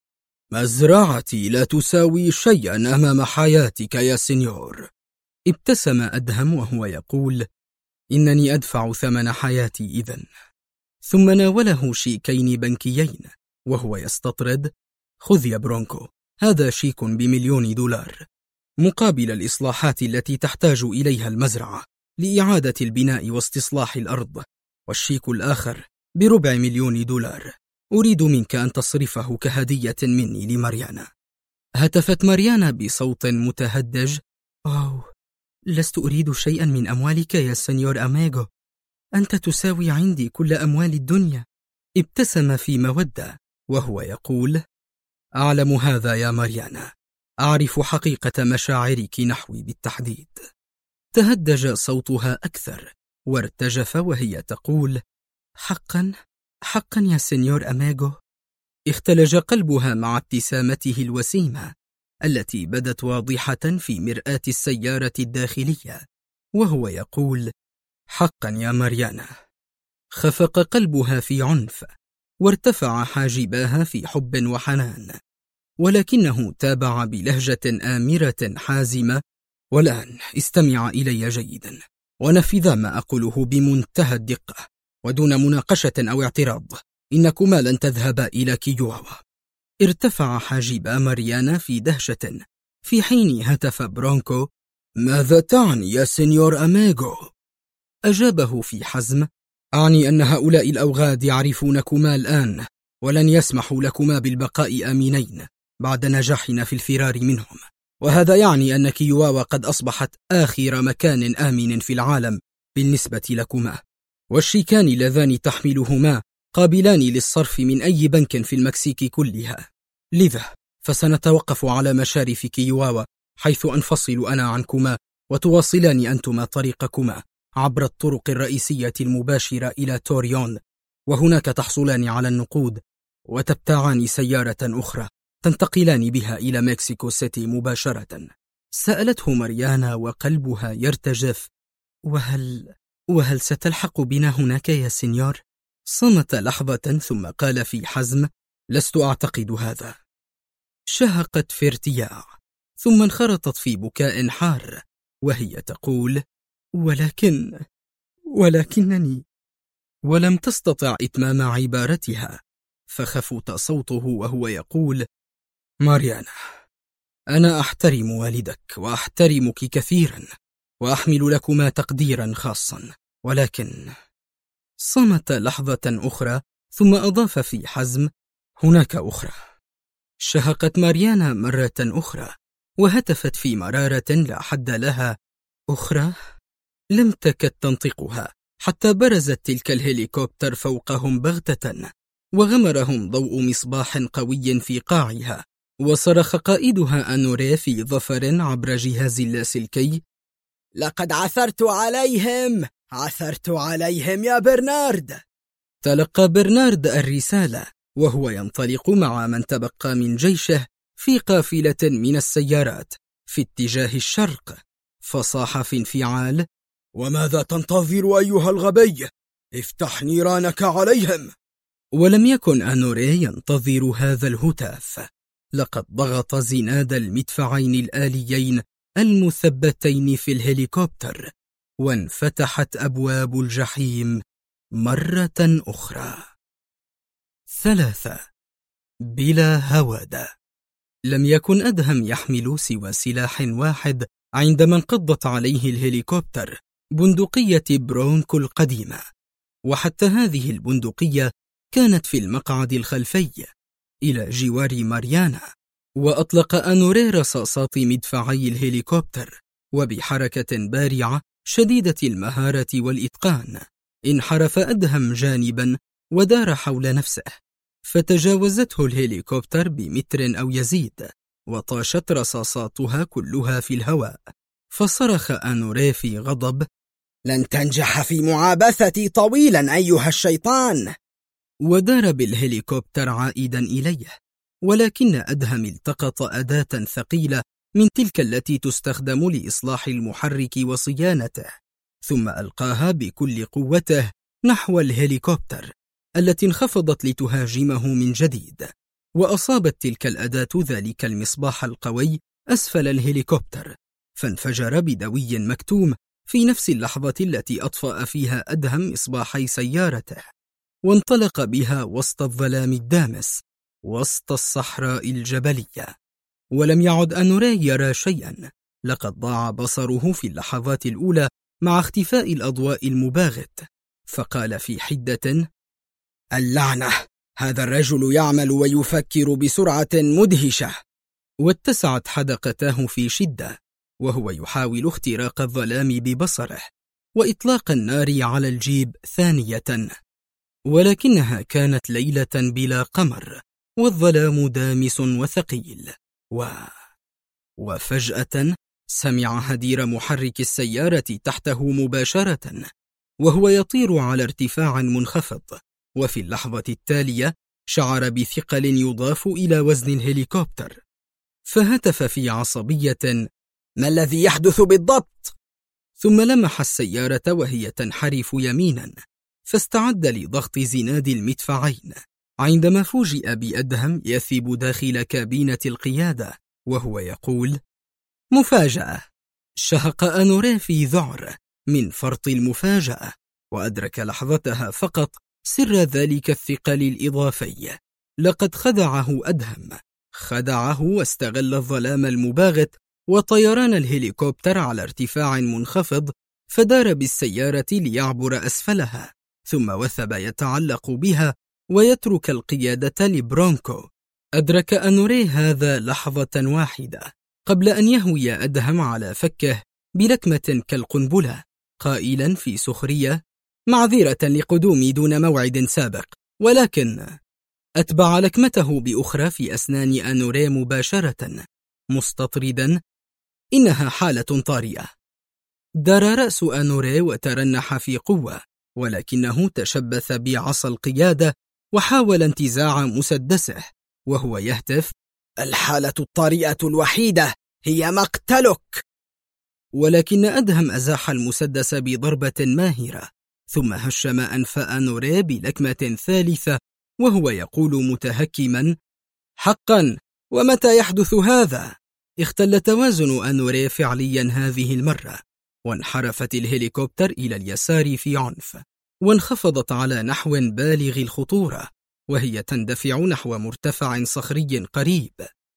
مزرعتي لا تساوي شيئا أمام حياتك يا سينيور. ابتسم أدهم وهو يقول: إنني أدفع ثمن حياتي إذن. ثم ناوله شيكين بنكيين وهو يستطرد: خذ يا برونكو، هذا شيك ب1,000,000 مقابل الإصلاحات التي تحتاج إليها المزرعة لإعادة البناء واستصلاح الأرض، والشيك الآخر ب400,000 أريد منك أن تصرفه كهدية مني لماريانا. هتفت ماريانا بصوت متهدج: أوه، لست أريد شيئا من أموالك يا سنيور أميغو، أنت تساوي عندي كل أموال الدنيا. ابتسم في مودة وهو يقول: أعلم هذا يا ماريانا، أعرف حقيقة مشاعرك نحوي بالتحديد. تهدج صوتها أكثر وارتجف وهي تقول: حقا حقا يا سنيور أميغو. اختلج قلبها مع ابتسامته الوسيمة التي بدت واضحة في مرآة السيارة الداخلية وهو يقول: حقا يا ماريانا. خفق قلبها في عنف وارتفع حاجباها في حب وحنان، ولكنه تابع بلهجة آمرة حازمة: والآن استمع إلي جيدا ونفذ ما أقوله بمنتهى الدقة ودون مناقشة أو اعتراض. إنكما لن تذهبا إلى كيواوا. ارتفع حاجبا ماريانا في دهشة، في حين هتف برونكو: ماذا تعني يا سينيور أميغو؟ أجابه في حزم: أعني أن هؤلاء الأوغاد يعرفونكما الآن ولن يسمحوا لكما بالبقاء آمنين بعد نجاحنا في الفرار منهم، وهذا يعني أن كيواوا قد أصبحت آخر مكان آمن في العالم بالنسبة لكما، والشيكان اللذان تحملهما قابلان للصرف من أي بنك في المكسيك كلها. لذا فسنتوقف على مشارف كيواوا، حيث أنفصل أنا عنكما وتواصلان أنتما طريقكما عبر الطرق الرئيسية المباشرة إلى توريون، وهناك تحصلان على النقود وتبتاعان سيارة أخرى تنتقلان بها إلى مكسيكو سيتي مباشرة. سألته ماريانا وقلبها يرتجف: وهل ستلحق بنا هناك يا سينيور؟ صمت لحظة ثم قال في حزم: لست أعتقد هذا. شهقت في ارتياع ثم انخرطت في بكاء حار وهي تقول: ولكنني. ولم تستطع إتمام عبارتها فخفت صوته وهو يقول: ماريانا، أنا أحترم والدك وأحترمك كثيرا وأحمل لكما تقديرا خاصا، ولكن. صمت لحظة أخرى ثم أضاف في حزم: هناك أخرى. شهقت ماريانا مرة أخرى وهتفت في مرارة لا حد لها: أخرى؟ لم تكد تنطقها حتى برزت تلك الهليكوبتر فوقهم بغتة وغمرهم ضوء مصباح قوي في قاعها، وصرخ قائدها أنوري في ظفر عبر جهاز اللاسلكي: لقد عثرت عليهم يا برنارد. تلقى برنارد الرسالة وهو ينطلق مع من تبقى من جيشه في قافلة من السيارات في اتجاه الشرق، فصاح في انفعال: وماذا تنتظر أيها الغبي؟ افتح نيرانك عليهم. ولم يكن أنوري ينتظر هذا الهتاف، لقد ضغط زناد المدفعين الآليين المثبتين في الهليكوبتر وانفتحت أبواب الجحيم مرة أخرى. 3. بلا هوادة. لم يكن أدهم يحمل سوى سلاح واحد عندما انقضت عليه الهليكوبتر: بندقية برونكو القديمة، وحتى هذه البندقية كانت في المقعد الخلفي إلى جوار ماريانا، وأطلق أنوري رصاصات مدفعي الهليكوبتر، وبحركة بارعة شديدة المهارة والإتقان انحرف أدهم جانبا ودار حول نفسه، فتجاوزته الهليكوبتر بمتر أو يزيد، وطاشت رصاصاتها كلها في الهواء. فصرخ أنوري في غضب: لن تنجح في معابثتي طويلا أيها الشيطان! ودار بالهليكوبتر عائدا إليه، ولكن أدهم التقط أداة ثقيلة من تلك التي تستخدم لإصلاح المحرك وصيانته، ثم ألقاها بكل قوته نحو الهليكوبتر التي انخفضت لتهاجمه من جديد، وأصابت تلك الأداة ذلك المصباح القوي أسفل الهليكوبتر، فانفجر بدوي مكتوم في نفس اللحظة التي أطفأ فيها أدهم مصباحي سيارته، وانطلق بها وسط الظلام الدامس وسط الصحراء الجبلية. ولم يعد أنوري يرى شيئا، لقد ضاع بصره في اللحظات الأولى مع اختفاء الأضواء المباغت، فقال في حدة: اللعنة، هذا الرجل يعمل ويفكر بسرعة مدهشة. واتسعت حدقتاه في شدة وهو يحاول اختراق الظلام ببصره وإطلاق النار على الجيب ثانية، ولكنها كانت ليلة بلا قمر والظلام دامس وثقيل. وفجأة سمع هدير محرك السيارة تحته مباشرة وهو يطير على ارتفاع منخفض، وفي اللحظة التالية شعر بثقل يضاف إلى وزن الهليكوبتر، فهتف في عصبية: ما الذي يحدث بالضبط؟ ثم لمح السيارة وهي تنحرف يمينا، فاستعد لضغط زناد المدفعين، عندما فوجئ بأدهم يثب داخل كابينة القيادة وهو يقول: مفاجأة! شهق أنوري في ذعر من فرط المفاجأة، وأدرك لحظتها فقط سر ذلك الثقل الإضافي. لقد خدعه أدهم، خدعه واستغل الظلام المباغت وطيران الهليكوبتر على ارتفاع منخفض، فدار بالسيارة ليعبر أسفلها، ثم وثب يتعلق بها ويترك القيادة لبرونكو. أدرك أنوري هذا لحظة واحدة قبل أن يهوي أدهم على فكه بلكمة كالقنبلة، قائلا في سخرية: معذرة لقدومي دون موعد سابق، ولكن أتبع لكمته بأخرى في أسنان أنوري مباشرة مستطردا: إنها حالة طارئة. دار رأس أنوري وترنح في قوة، ولكنه تشبث بعصا القيادة وحاول انتزاع مسدسه وهو يهتف: الحالة الطارئة الوحيدة هي مقتلك. ولكن أدهم أزاح المسدس بضربة ماهرة، ثم هشم أنف أنوري بلكمة ثالثة وهو يقول متهكما: حقا، ومتى يحدث هذا؟ اختل توازن أنوري فعليا هذه المرة، وانحرفت الهليكوبتر إلى اليسار في عنف، وانخفضت على نحو بالغ الخطورة وهي تندفع نحو مرتفع صخري قريب.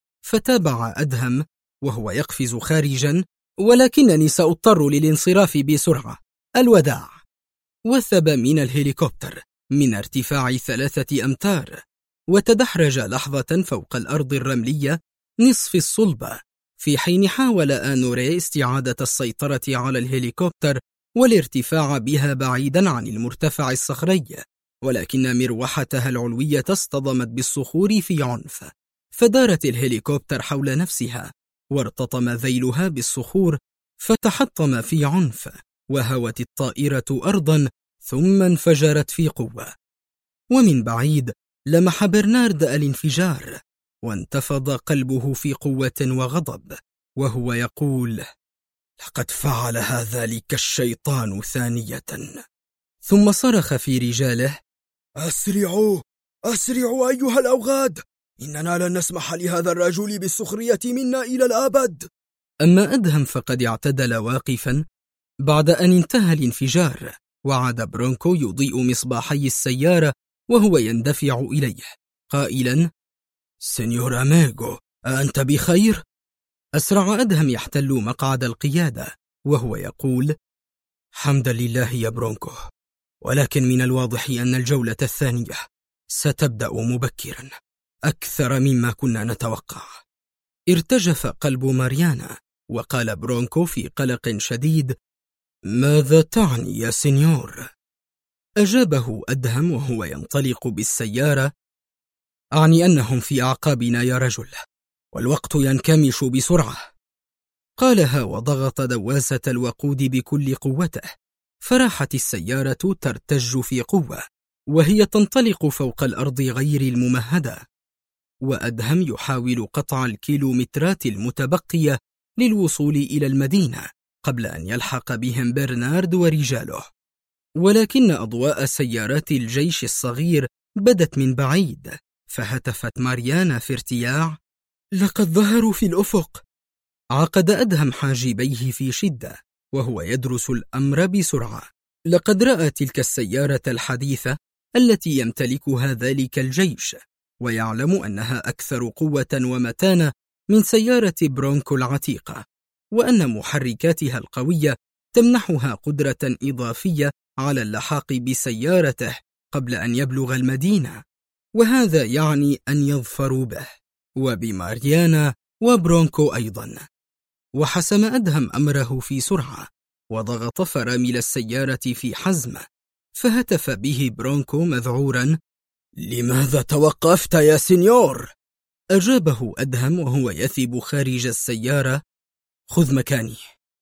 فتابع أدهم وهو يقفز خارجا: ولكنني سأضطر للانصراف بسرعة، الوداع. وثب من الهليكوبتر من ارتفاع 3 أمتار، وتدحرج لحظة فوق الأرض الرملية نصف الصلبة، في حين حاول أنوري استعادة السيطرة على الهليكوبتر والارتفاع بها بعيدا عن المرتفع الصخري، ولكن مروحتها العلوية اصطدمت بالصخور في عنف، فدارت الهليكوبتر حول نفسها وارتطم ذيلها بالصخور فتحطم في عنف، وهوت الطائرة أرضا ثم انفجرت في قوة. ومن بعيد لمح برنارد الانفجار وانتفض قلبه في قوة وغضب وهو يقول: لقد فعل ذلك الشيطان ثانية. ثم صرخ في رجاله: أسرعوا أسرعوا أيها الأوغاد، إننا لن نسمح لهذا الرجل بالسخرية منا إلى الأبد. أما أدهم فقد اعتدل واقفا بعد أن انتهى الانفجار، وعاد برونكو يضيء مصباحي السيارة وهو يندفع إليه قائلا: سينيور أميغو، أنت بخير؟ أسرع أدهم يحتل مقعد القيادة وهو يقول: حمدا لله يا برونكو، ولكن من الواضح أن الجولة الثانية ستبدأ مبكرا أكثر مما كنا نتوقع. ارتجف قلب ماريانا، وقال برونكو في قلق شديد: ماذا تعني يا سينيور؟ أجابه أدهم وهو ينطلق بالسيارة: أعني أنهم في أعقابنا يا رجل، والوقت ينكمش بسرعة. قالها وضغط دواسة الوقود بكل قوته، فراحت السيارة ترتج في قوة وهي تنطلق فوق الأرض غير الممهدة، وأدهم يحاول قطع الكيلومترات المتبقية للوصول إلى المدينة قبل أن يلحق بهم برنارد ورجاله. ولكن أضواء سيارات الجيش الصغير بدت من بعيد، فهتفت ماريانا في ارتياع: لقد ظهروا في الأفق. عقد أدهم حاجبيه في شدة وهو يدرس الأمر بسرعة. لقد رأى تلك السيارة الحديثة التي يمتلكها ذلك الجيش، ويعلم أنها أكثر قوة ومتانة من سيارة برونكو العتيقة، وأن محركاتها القوية تمنحها قدرة إضافية على اللحاق بسيارته قبل أن يبلغ المدينة، وهذا يعني أن يظفروا به وبماريانا وبرونكو أيضا. وحسم أدهم أمره في سرعة وضغط فرامل السيارة في حزم، فهتف به برونكو مذعورا: لماذا توقفت يا سينيور؟ أجابه أدهم وهو يثب خارج السيارة: خذ مكاني.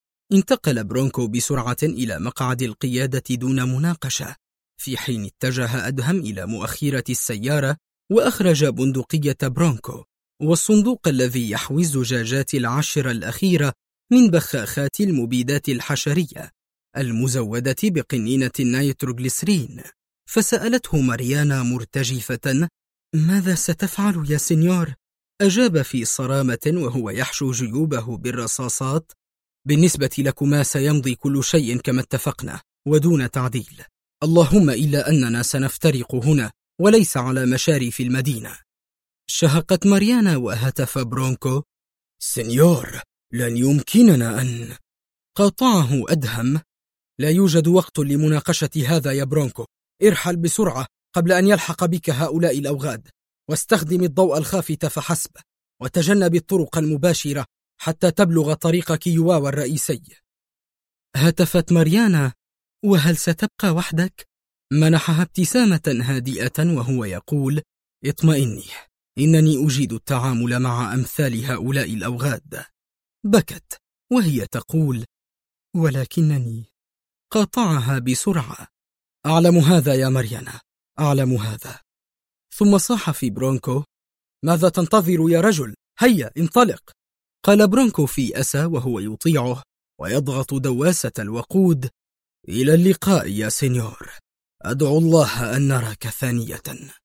انتقل برونكو بسرعة إلى مقعد القيادة دون مناقشة، في حين اتجه أدهم إلى مؤخرة السيارة وأخرج بندقية برونكو والصندوق الذي يحوي الزجاجات 10 الأخيرة من بخاخات المبيدات الحشرية المزودة بقنينة النيتروغليسرين. فسألته ماريانا مرتجفة: ماذا ستفعل يا سينيور؟ أجاب في صرامة وهو يحشو جيوبه بالرصاصات: بالنسبة لكما سيمضي كل شيء كما اتفقنا ودون تعديل، اللهم إلا أننا سنفترق هنا وليس على مشارف المدينة. شهقت ماريانا وهتف برونكو: سينيور، لن يمكننا أن… قاطعه أدهم: لا يوجد وقت لمناقشة هذا يا برونكو، ارحل بسرعة قبل أن يلحق بك هؤلاء الأوغاد، واستخدم الضوء الخافت فحسب، وتجنب الطرق المباشرة حتى تبلغ طريق كيواوا الرئيسي. هتفت ماريانا: وهل ستبقى وحدك؟ منحها ابتسامة هادئة وهو يقول: اطمئني، إنني أجيد التعامل مع أمثال هؤلاء الأوغاد. بكت وهي تقول: ولكنني… قاطعها بسرعة: أعلم هذا يا ماريانا، أعلم هذا. ثم صاح في برونكو: ماذا تنتظر يا رجل؟ هيا انطلق. قال برونكو في أسى وهو يطيعه ويضغط دواسة الوقود: إلى اللقاء يا سينيور، أدعو الله أن نراك ثانية.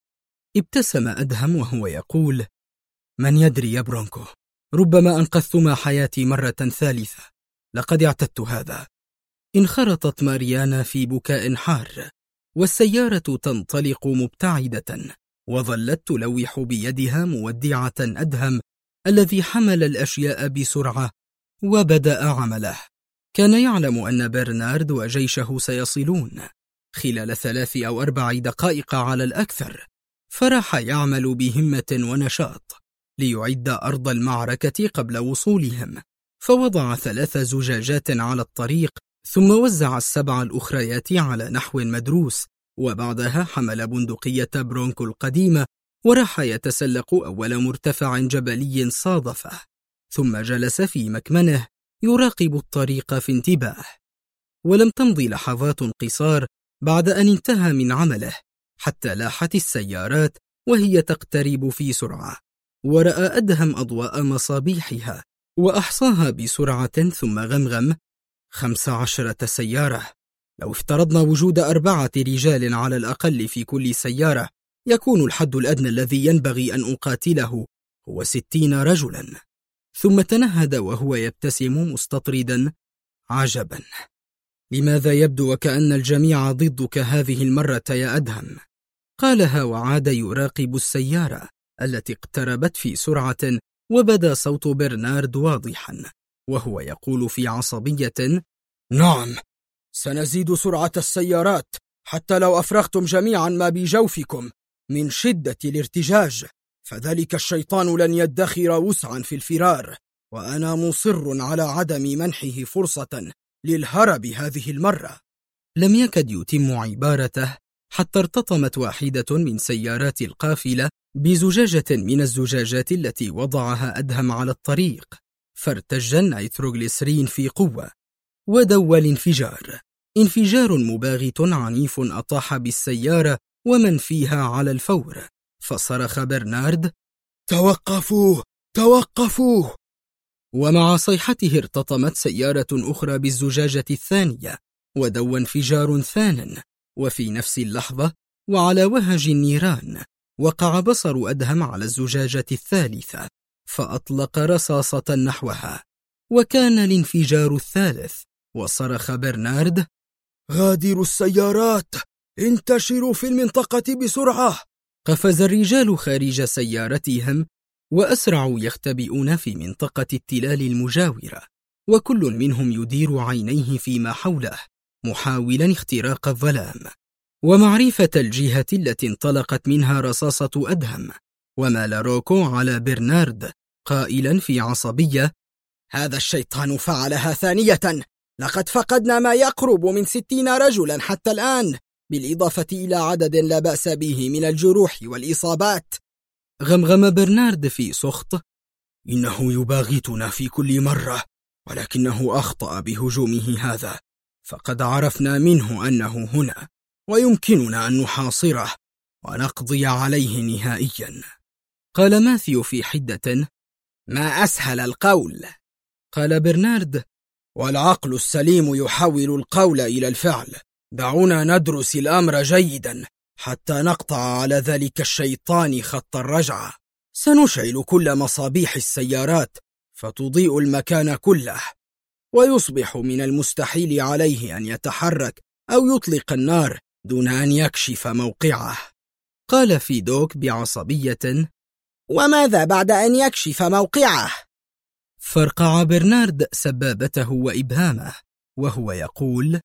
ابتسم أدهم وهو يقول: من يدري يا برونكو، ربما أنقذتما حياتي مرة ثالثة، لقد اعتدت هذا. انخرطت ماريانا في بكاء حار، والسيارة تنطلق مبتعدة، وظلت تلوح بيدها مودعة أدهم الذي حمل الأشياء بسرعة وبدأ عمله. كان يعلم أن برنارد وجيشه سيصلون خلال 3 أو 4 دقائق على الأكثر، فراح يعمل بهمة ونشاط ليعد أرض المعركة قبل وصولهم، فوضع 3 زجاجات على الطريق، ثم وزع 7 الأخريات على نحو مدروس، وبعدها حمل بندقية برونكو القديمة وراح يتسلق أول مرتفع جبلي صادفه، ثم جلس في مكمنه يراقب الطريق في انتباه. ولم تمضي لحظات قصار بعد أن انتهى من عمله حتى لاحت السيارات وهي تقترب في سرعة، ورأى أدهم أضواء مصابيحها وأحصاها بسرعة، ثم غمغم: 15 سيارة. لو افترضنا وجود 4 رجال على الأقل في كل سيارة، يكون الحد الأدنى الذي ينبغي أن أقاتله هو 60 رجلا. ثم تنهد وهو يبتسم مستطردا: عجبا، لماذا يبدو وكأن الجميع ضدك هذه المرة يا أدهم؟ قالها وعاد يراقب السيارة التي اقتربت في سرعة، وبدا صوت برنارد واضحا وهو يقول في عصبية: نعم، سنزيد سرعة السيارات حتى لو أفرغتم جميعا ما بجوفكم، من شدة الارتجاج، فذلك الشيطان لن يدخر وسعا في الفرار، وأنا مصر على عدم منحه فرصة للهرب هذه المرة. لم يكد يتم عبارته حتى ارتطمت واحدة من سيارات القافلة بزجاجة من الزجاجات التي وضعها أدهم على الطريق، فارتج النيتروغليسرين في قوة ودوى الانفجار. انفجار مباغت عنيف أطاح بالسيارة ومن فيها على الفور، فصرخ برنارد: توقفوا توقفوا! ومع صيحته ارتطمت سيارة أخرى بالزجاجة الثانية ودوى انفجار ثان، وفي نفس اللحظة وعلى وهج النيران وقع بصر أدهم على الزجاجة الثالثة، فأطلق رصاصة نحوها، وكان الانفجار الثالث. وصرخ برنارد: غادروا السيارات، انتشروا في المنطقة بسرعة! قفز الرجال خارج سيارتهم وأسرعوا يختبئون في منطقة التلال المجاورة، وكل منهم يدير عينيه فيما حوله محاولا اختراق الظلام ومعرفة الجهة التي انطلقت منها رصاصة أدهم. ومال روكو على برنارد قائلا في عصبية: هذا الشيطان فعلها ثانية، لقد فقدنا ما يقرب من 60 رجلا حتى الآن، بالإضافة إلى عدد لا بأس به من الجروح والإصابات. غمغم برنارد في سخط: إنه يباغتنا في كل مرة، ولكنه أخطأ بهجومه هذا، فقد عرفنا منه أنه هنا، ويمكننا أن نحاصره ونقضي عليه نهائيا. قال ماثيو في حدة: ما أسهل القول. قال برنارد: والعقل السليم يحول القول إلى الفعل. دعونا ندرس الأمر جيدا حتى نقطع على ذلك الشيطان خط الرجعة. سنشعل كل مصابيح السيارات فتضيء المكان كله، ويصبح من المستحيل عليه أن يتحرك أو يطلق النار دون أن يكشف موقعه. قال فيدوك بعصبية: وماذا بعد أن يكشف موقعه؟ فرقع برنارد سبابته وإبهامه وهو يقول: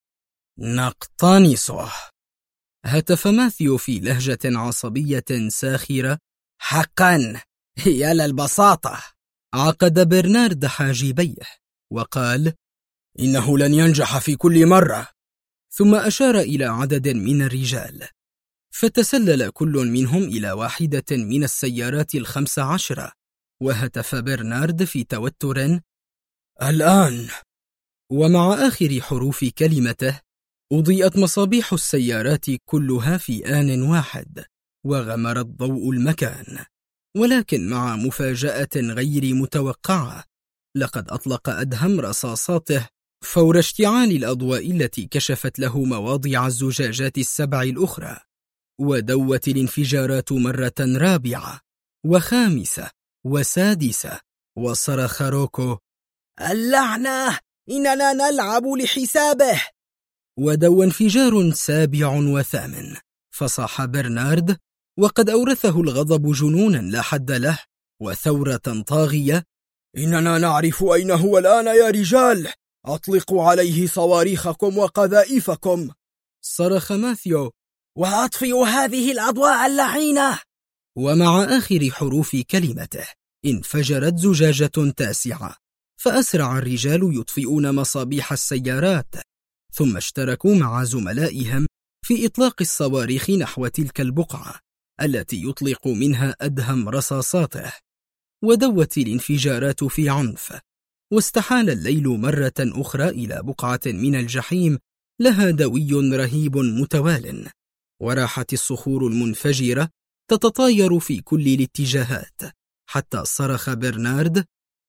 نقتنصه. هتف ماثيو في لهجة عصبية ساخرة: حقا، يا للبساطة. عقد برنارد حاجبيه وقال: إنه لن ينجح في كل مرة. ثم أشار إلى عدد من الرجال، فتسلل كل منهم إلى واحدة من السيارات 15، وهتف برنارد في توتر: الآن. ومع آخر حروف كلمته أضيئت مصابيح السيارات كلها في آن واحد، وغمر الضوء المكان، ولكن مع مفاجأة غير متوقعة. لقد أطلق أدهم رصاصاته فور اشتعال الأضواء التي كشفت له مواضع الزجاجات 7 الأخرى، ودوت الانفجارات مرة رابعة وخامسة وسادسة. وصرخ روكو: اللعنة، إننا نلعب لحسابه. ودوى انفجار 7 و8، فصاح برنارد وقد أورثه الغضب جنونا لا حد له وثورة طاغية: إننا نعرف أين هو الآن يا رجال، أطلقوا عليه صواريخكم وقذائفكم. صرخ ماثيو: وأطفئوا هذه الأضواء اللعينة. ومع آخر حروف كلمته انفجرت زجاجة 9، فأسرع الرجال يطفئون مصابيح السيارات، ثم اشتركوا مع زملائهم في إطلاق الصواريخ نحو تلك البقعة التي يطلق منها أدهم رصاصاته. ودوت الانفجارات في عنف، واستحال الليل مرة أخرى إلى بقعة من الجحيم لها دوي رهيب متوال، وراحت الصخور المنفجرة تتطاير في كل الاتجاهات، حتى صرخ برنارد: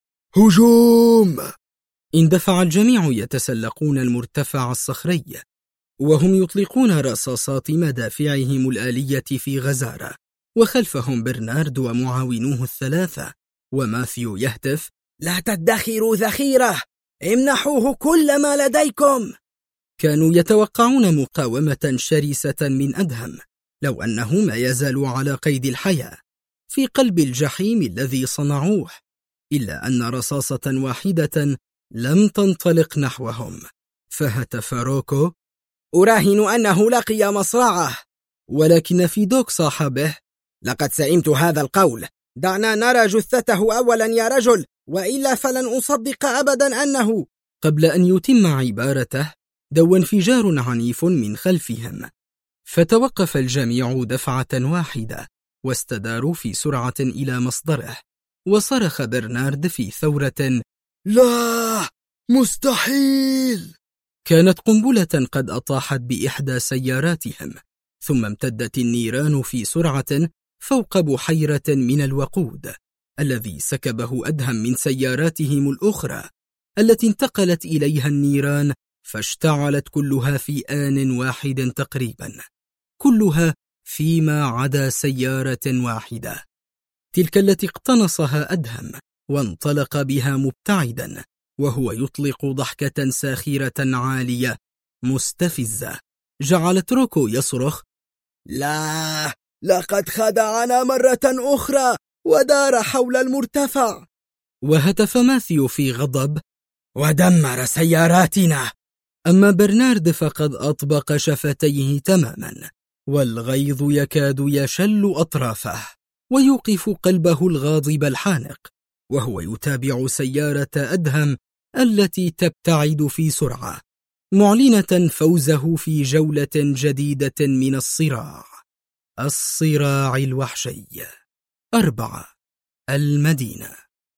هجوم! اندفع الجميع يتسلقون المرتفع الصخري، وهم يطلقون رصاصات مدافعهم الآلية في غزارة، وخلفهم برنارد ومعاونوه 3، وماثيو يهتف: لا تدخروا ذخيرة، امنحوه كل ما لديكم. كانوا يتوقعون مقاومة شرسة من أدهم، لو أنه ما يزال على قيد الحياة في قلب الجحيم الذي صنعوه، إلا أن رصاصة واحدة لم تنطلق نحوهم. فهتف روكو: أراهن أنه لقي مصرعه. ولكن فيدوك صاحبه: لقد سئمت هذا القول، دعنا نرى جثته أولا يا رجل، وإلا فلن أصدق أبدا أنه. قبل أن يتم عبارته دو انفجار عنيف من خلفهم، فتوقف الجميع دفعة واحدة واستداروا في سرعة إلى مصدره، وصرخ برنارد في ثورة: لا، مستحيل! كانت قنبلة قد أطاحت بإحدى سياراتهم، ثم امتدت النيران في سرعة فوق بحيرة من الوقود الذي سكبه أدهم من سياراتهم الأخرى التي انتقلت إليها النيران، فاشتعلت كلها في آن واحد تقريبا، كلها فيما عدا سيارة واحدة، تلك التي اقتنصها أدهم وانطلق بها مبتعدا وهو يطلق ضحكة ساخرة عالية مستفزة جعلت روكو يصرخ: لا، لقد خدعنا مرة أخرى ودار حول المرتفع. وهتف ماثيو في غضب: ودمر سياراتنا. أما برنارد فقد أطبق شفتيه تماما، والغيظ يكاد يشل أطرافه ويوقف قلبه الغاضب الحانق، وهو يتابع سيارة أدهم التي تبتعد في سرعة، معلنة فوزه في جولة جديدة من الصراع الوحشي. 4. المدينة.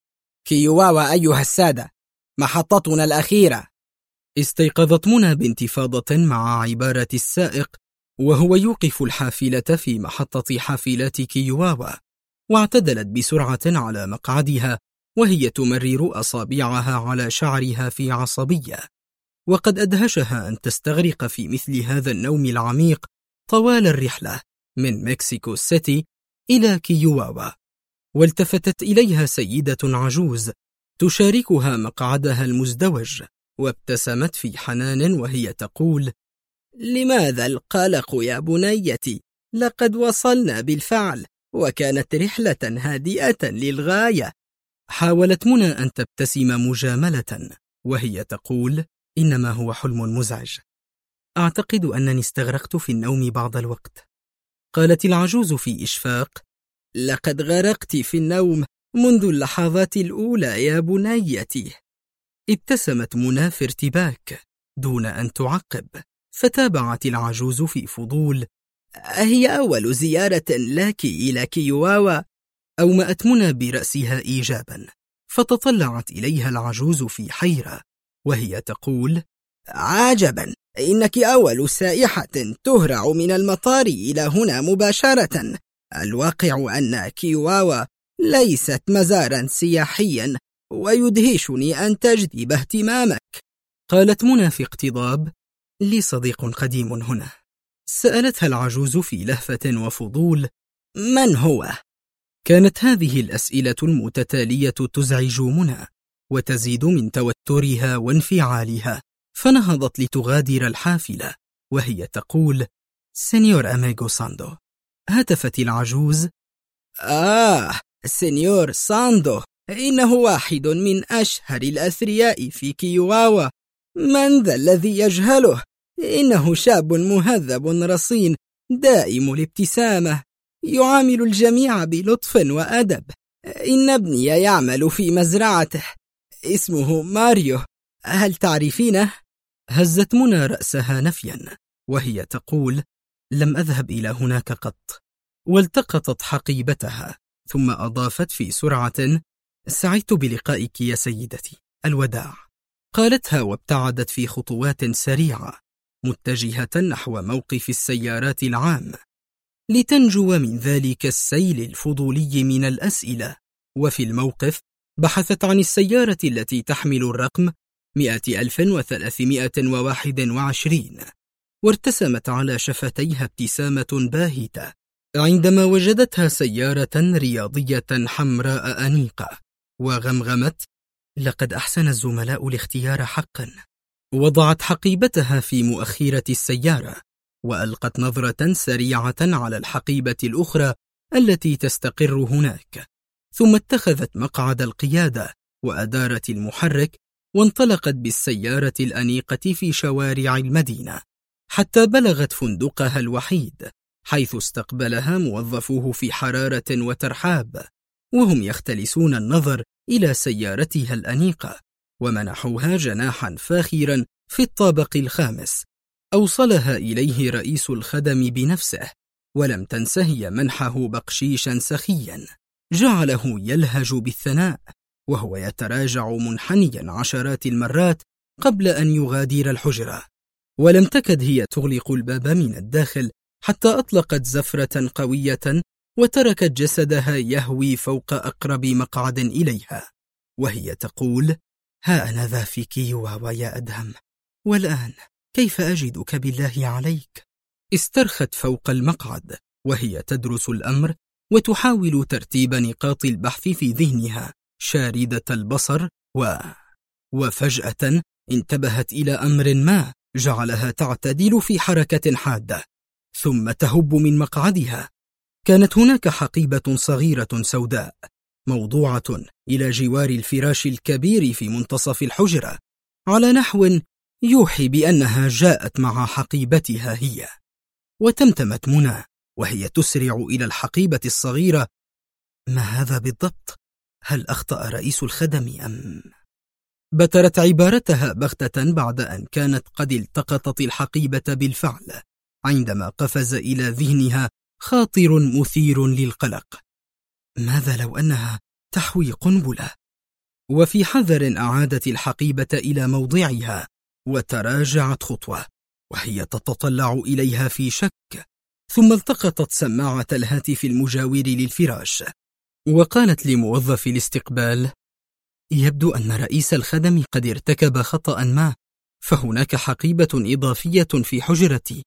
كيواوا أيها السادة، محطتنا الأخيرة. استيقظت منى بانتفاضة مع عبارة السائق وهو يوقف الحافلة في محطة حافلات كيواوا، واعتدلت بسرعة على مقعدها وهي تمرر أصابعها على شعرها في عصبية، وقد أدهشها أن تستغرق في مثل هذا النوم العميق طوال الرحلة من مكسيكو سيتي إلى كيواوا. والتفتت إليها سيدة عجوز تشاركها مقعدها المزدوج، وابتسمت في حنان وهي تقول: لماذا القلق يا بنيتي؟ لقد وصلنا بالفعل، وكانت رحلة هادئة للغاية. حاولت منى أن تبتسم مجاملة وهي تقول: إنما هو حلم مزعج، أعتقد أنني استغرقت في النوم بعض الوقت. قالت العجوز في إشفاق: لقد غرقت في النوم منذ اللحظات الأولى يا بنيتي. ابتسمت منى في ارتباك دون أن تعقب، فتابعت العجوز في فضول: أهي أول زيارة لك إلى كيواوا؟ أومأت منى برأسها إيجابا، فتطلعت إليها العجوز في حيرة وهي تقول: عجبا، إنك أول سائحة تهرع من المطار إلى هنا مباشرة. الواقع أن كيواوا ليست مزارا سياحيا، ويدهشني أن تجذب اهتمامك. قالت منى في اقتضاب: لي صديق قديم هنا. سألتها العجوز في لهفة وفضول: من هو؟ كانت هذه الأسئلة المتتالية تزعج منى وتزيد من توترها وانفعالها، فنهضت لتغادر الحافلة وهي تقول: سينيور أميغو ساندو. هتفت العجوز: سينيور ساندو، إنه واحد من أشهر الأثرياء في كيواوا. من ذا الذي يجهله؟ إنه شاب مهذب رصين دائم الابتسامة، يعامل الجميع بلطف وأدب. إن ابني يعمل في مزرعته، اسمه ماريو، هل تعرفينه؟ هزت منى رأسها نفيا وهي تقول: لم أذهب إلى هناك قط. والتقطت حقيبتها ثم أضافت في سرعة: سعدت بلقائك يا سيدتي، الوداع. قالتها وابتعدت في خطوات سريعة متجهة نحو موقف السيارات العام لتنجو من ذلك السيل الفضولي من الأسئلة. وفي الموقف بحثت عن السيارة التي تحمل الرقم 10321، وارتسمت على شفتيها ابتسامة باهتة عندما وجدتها سيارة رياضية حمراء أنيقة، وغمغمت: لقد أحسن الزملاء الاختيار حقا. وضعت حقيبتها في مؤخرة السيارة وألقت نظرة سريعة على الحقيبة الأخرى التي تستقر هناك، ثم اتخذت مقعد القيادة وأدارت المحرك وانطلقت بالسيارة الأنيقة في شوارع المدينة حتى بلغت فندقها الوحيد حيث استقبلها موظفوه في حرارة وترحاب، وهم يختلسون النظر إلى سيارتها الأنيقة، ومنحوها جناحا فاخرا في الطابق الخامس أوصلها إليه رئيس الخدم بنفسه، ولم تنس هي منحه بقشيشا سخيا جعله يلهج بالثناء، وهو يتراجع منحنيا عشرات المرات قبل أن يغادر الحجرة. ولم تكد هي تغلق الباب من الداخل حتى أطلقت زفرة قوية وتركت جسدها يهوي فوق أقرب مقعد إليها، وهي تقول: ها أنا ذا فيك يواوا يا أدهم، والآن كيف أجدك بالله عليك؟ استرخت فوق المقعد وهي تدرس الأمر وتحاول ترتيب نقاط البحث في ذهنها شاردة البصر، وفجأة انتبهت إلى أمر ما جعلها تعتدل في حركة حادة ثم تهب من مقعدها. كانت هناك حقيبة صغيرة سوداء موضوعة إلى جوار الفراش الكبير في منتصف الحجرة على نحو يوحي بأنها جاءت مع حقيبتها هي. وتمتمت منى وهي تسرع إلى الحقيبة الصغيرة: ما هذا بالضبط؟ هل أخطأ رئيس الخدم أم؟ بترت عبارتها بغتة بعد أن كانت قد التقطت الحقيبة بالفعل، عندما قفز إلى ذهنها خاطر مثير للقلق: ماذا لو أنها تحوي قنبلة؟ وفي حذر أعادت الحقيبة إلى موضعها وتراجعت خطوة وهي تتطلع إليها في شك، ثم التقطت سماعة الهاتف المجاور للفراش وقالت لموظف الاستقبال: يبدو أن رئيس الخدم قد ارتكب خطأ ما، فهناك حقيبة إضافية في حجرتي.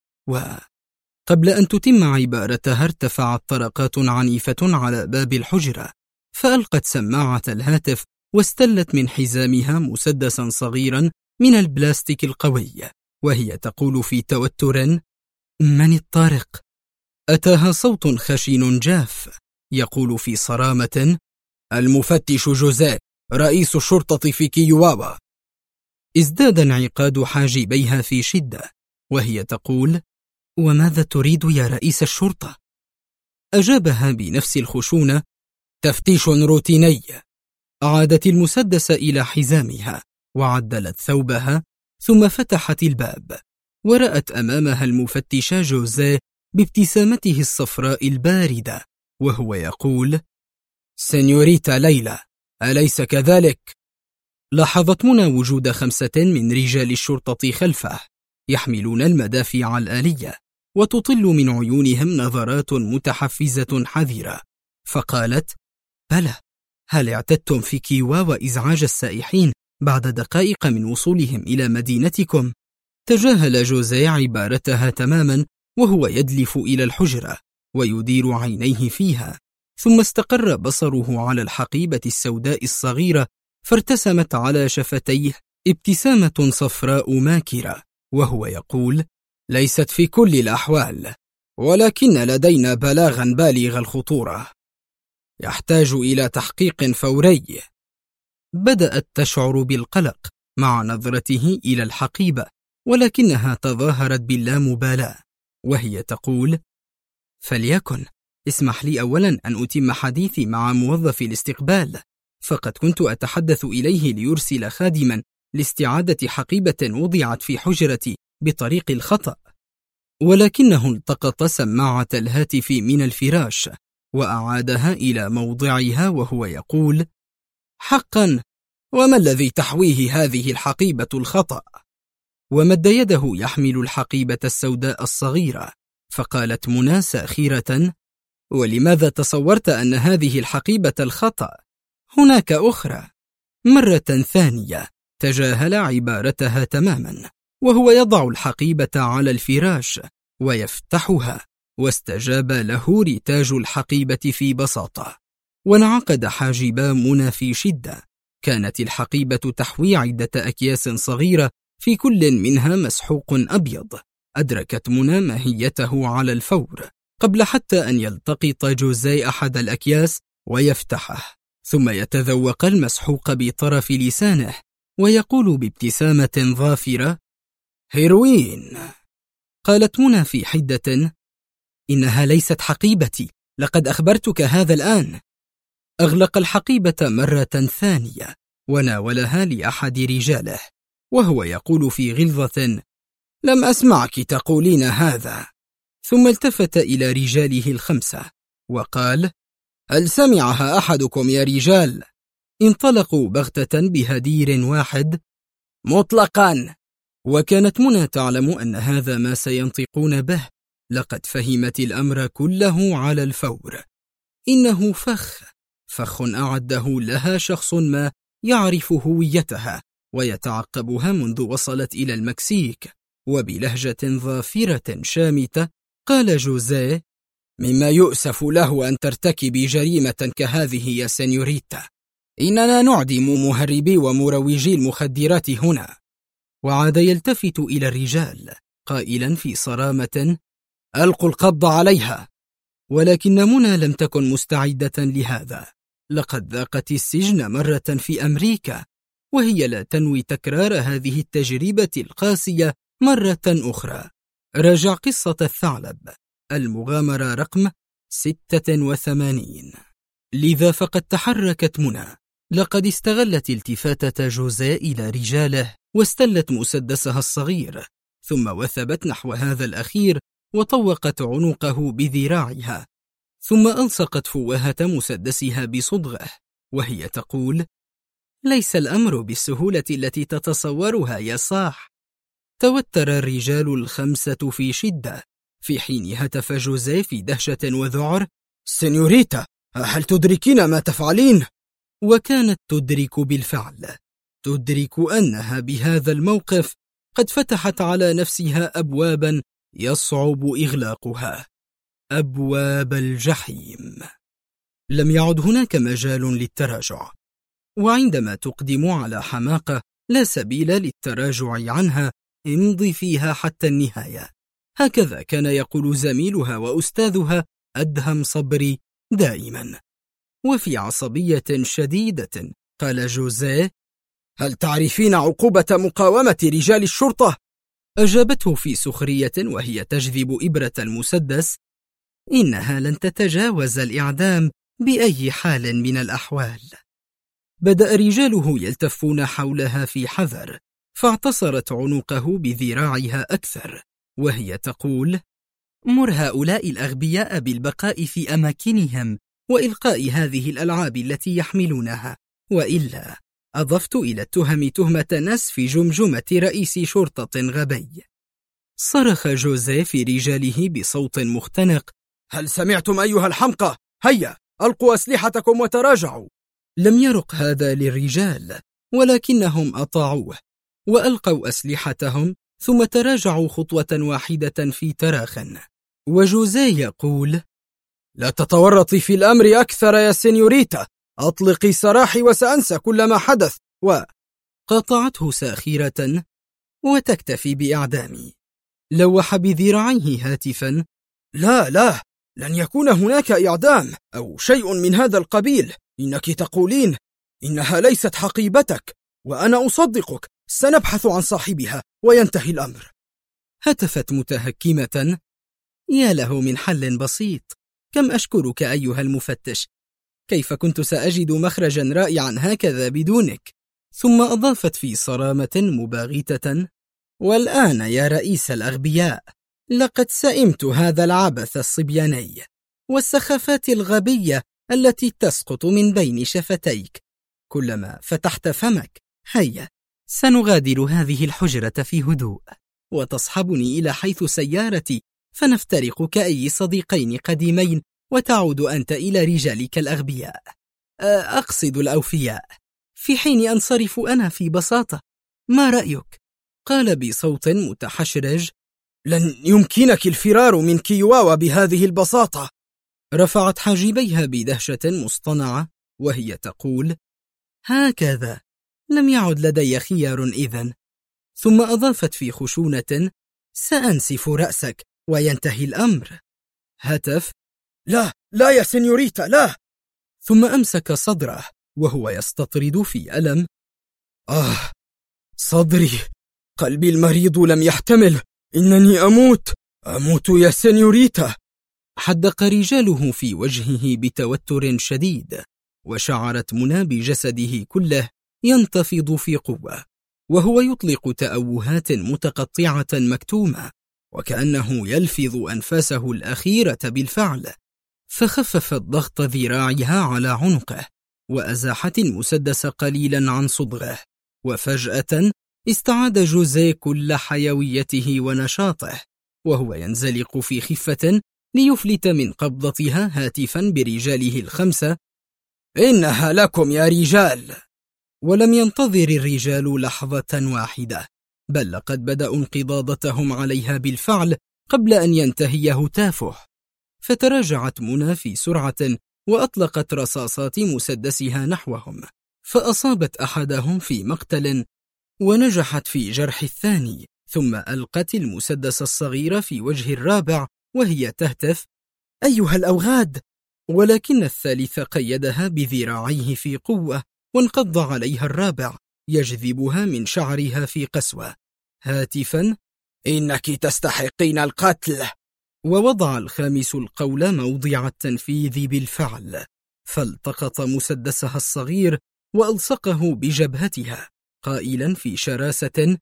وقبل أن تتم عبارتها ارتفعت طرقات عنيفة على باب الحجرة، فألقت سماعة الهاتف واستلت من حزامها مسدسا صغيرا من البلاستيك القوي، وهي تقول في توتر: من الطارق؟ أتاها صوت خشن جاف يقول في صرامة: المفتش جوزيه، رئيس الشرطة في كيواوا. ازداد انعقاد حاجبيها في شدة وهي تقول: وماذا تريد يا رئيس الشرطة؟ أجابها بنفس الخشونة: تفتيش روتيني. أعادت المسدس إلى حزامها وعدلت ثوبها، ثم فتحت الباب ورأت أمامها المفتش جوزيه بابتسامته الصفراء الباردة وهو يقول: سينيوريتا ليلى، أليس كذلك؟ لاحظت منى وجود 5 من رجال الشرطة خلفه يحملون المدافع الآلية، وتطل من عيونهم نظرات متحفزة حذرة، فقالت: بلى، هل اعتدتم في كيواوا إزعاج السائحين بعد دقائق من وصولهم إلى مدينتكم؟ تجاهل جوزيه عبارتها تماما وهو يدلف إلى الحجرة ويدير عينيه فيها، ثم استقر بصره على الحقيبة السوداء الصغيرة، فارتسمت على شفتيه ابتسامة صفراء ماكرة وهو يقول: ليست في كل الأحوال، ولكن لدينا بلاغا بالغ الخطورة يحتاج إلى تحقيق فوري. بدأت تشعر بالقلق مع نظرته إلى الحقيبة، ولكنها تظاهرت باللامبالاة وهي تقول: فليكن، اسمح لي أولا أن أتم حديثي مع موظف الاستقبال، فقد كنت أتحدث إليه ليرسل خادما لاستعادة حقيبة وضعت في حجرتي بطريق الخطأ. ولكنه التقط سماعة الهاتف من الفراش وأعادها إلى موضعها وهو يقول: حقا، وما الذي تحويه هذه الحقيبة الخطأ؟ ومد يده يحمل الحقيبة السوداء الصغيرة، فقالت منى ساخرة: ولماذا تصورت أن هذه الحقيبة الخطأ؟ هناك أخرى. مرة ثانية تجاهل عبارتها تماما وهو يضع الحقيبة على الفراش ويفتحها، واستجاب له رتاج الحقيبة في بساطة، وانعقد حاجبا منى في شدة. كانت الحقيبة تحوي عدة أكياس صغيرة في كل منها مسحوق أبيض. أدركت منى ماهيته على الفور قبل حتى أن يلتقط جوزيه أحد الأكياس ويفتحه، ثم يتذوق المسحوق بطرف لسانه ويقول بابتسامة ظافرة: هيروين. قالت منى في حدة: إنها ليست حقيبتي، لقد أخبرتك هذا الآن. أغلق الحقيبة مرة ثانية وناولها لأحد رجاله وهو يقول في غلظة: لم أسمعك تقولين هذا. ثم التفت إلى رجاله الخمسة وقال: هل سمعها أحدكم يا رجال؟ انطلقوا بغتة بهدير واحد: مطلقا. وكانت منى تعلم أن هذا ما سينطقون به. لقد فهمت الأمر كله على الفور. إنه فخ أعده لها شخص ما يعرف هويتها ويتعقبها منذ وصلت إلى المكسيك. وبلهجة ظافرة شامتة قال جوزيه: مما يؤسف له أن ترتكبي جريمة كهذه يا سينيوريتا. إننا نعدم مهربي ومروجي المخدرات هنا. وعاد يلتفت إلى الرجال قائلا في صرامة: ألقوا القبض عليها. ولكن منى لم تكن مستعدة لهذا. لقد ذاقت السجن مرة في أمريكا، وهي لا تنوي تكرار هذه التجربة القاسية مرة أخرى. راجع قصة الثعلب، المغامرة رقم 86. لذا فقد تحركت منى. لقد استغلت التفاتة جوزيه إلى رجاله واستلت مسدسها الصغير، ثم وثبت نحو هذا الأخير وطوقت عنقه بذراعها، ثم ألصقت فوهة مسدسها بصدغه وهي تقول: ليس الأمر بالسهولة التي تتصورها يا صاح. توتر الرجال الخمسة في شدة، في حين هتف جوزيه في دهشة وذعر: سينيوريتا، هل تدركين ما تفعلين؟ وكانت تدرك بالفعل. تدرك أنها بهذا الموقف قد فتحت على نفسها أبوابا يصعب إغلاقها، أبواب الجحيم. لم يعد هناك مجال للتراجع، وعندما تقدم على حماقة لا سبيل للتراجع عنها امضي فيها حتى النهاية. هكذا كان يقول زميلها وأستاذها أدهم صبري دائما. وفي عصبية شديدة قال جوزيه: هل تعرفين عقوبة مقاومة رجال الشرطة؟ أجابته في سخرية وهي تجذب إبرة المسدس: إنها لن تتجاوز الإعدام بأي حال من الأحوال. بدأ رجاله يلتفون حولها في حذر، فاعتصرت عنقه بذراعها أكثر وهي تقول: مر هؤلاء الأغبياء بالبقاء في أماكنهم وإلقاء هذه الألعاب التي يحملونها، وإلا أضفت إلى التهم تهمة نسف جمجمة رئيس شرطة غبي. صرخ جوزيه في رجاله بصوت مختنق: هل سمعتم أيها الحمقى؟ هيا ألقوا أسلحتكم وتراجعوا. لم يرق هذا للرجال، ولكنهم أطاعوه وألقوا أسلحتهم ثم تراجعوا خطوة واحدة في تراخ. وجوزيه يقول: لا تتورطي في الأمر أكثر يا سينيوريتا، أطلقي سراحي وسأنسى كل ما حدث. وقاطعته ساخرة: وتكتفي بإعدامي. لوح بذراعيه هاتفا: لا، لن يكون هناك إعدام أو شيء من هذا القبيل. إنك تقولين إنها ليست حقيبتك، وأنا أصدقك. سنبحث عن صاحبها وينتهي الأمر. هتفت متهكمة: يا له من حل بسيط، كم أشكرك أيها المفتش، كيف كنت سأجد مخرجا رائعا هكذا بدونك. ثم أضافت في صرامة مباغتة: والآن يا رئيس الأغبياء، لقد سئمت هذا العبث الصبياني والسخافات الغبية التي تسقط من بين شفتيك كلما فتحت فمك. هيا سنغادر هذه الحجرة في هدوء، وتصحبني إلى حيث سيارتي، فنفترق كأي صديقين قديمين، وتعود أنت إلى رجالك الأغبياء، أقصد الأوفياء، في حين أنصرف أنا في بساطة. ما رأيك؟ قال بصوت متحشرج: لن يمكنك الفرار من كيواوا بهذه البساطة. رفعت حاجبيها بدهشة مصطنعة وهي تقول: هكذا، لم يعد لدي خيار إذن. ثم أضافت في خشونة: سأنسف رأسك وينتهي الأمر. هتف: لا يا سينيوريتا، لا. ثم أمسك صدره وهو يستطرد في ألم: صدري، قلبي المريض لم يحتمل، إنني أموت يا سينيوريتا. حدق رجاله في وجهه بتوتر شديد، وشعرت منى بجسده كله ينتفض في قوة، وهو يطلق تأوهات متقطعة مكتومة، وكأنه يلفظ أنفاسه الأخيرة بالفعل. فخففت ضغط ذراعها على عنقه، وأزاحت المسدس قليلا عن صدغه، وفجأة استعاد جوزيه كل حيويته ونشاطه، وهو ينزلق في خفة ليفلت من قبضتها هاتفا برجاله الخمسة: إنها لكم يا رجال. ولم ينتظر الرجال لحظة واحدة، بل لقد بدأوا انقضاضتهم عليها بالفعل قبل أن ينتهي هتافه. فتراجعت منى في سرعة وأطلقت رصاصات مسدسها نحوهم، فأصابت أحدهم في مقتل ونجحت في جرح الثاني، ثم ألقت المسدس الصغير في وجه الرابع وهي تهتف: أيها الأوغاد! ولكن الثالث قيدها بذراعيه في قوة، وانقض عليها الرابع يجذبها من شعرها في قسوة، هاتفا: إنك تستحقين القتل. ووضع الخامس القول موضع التنفيذ بالفعل، فالتقط مسدسها الصغير وألصقه بجبهتها، قائلا في شراسة: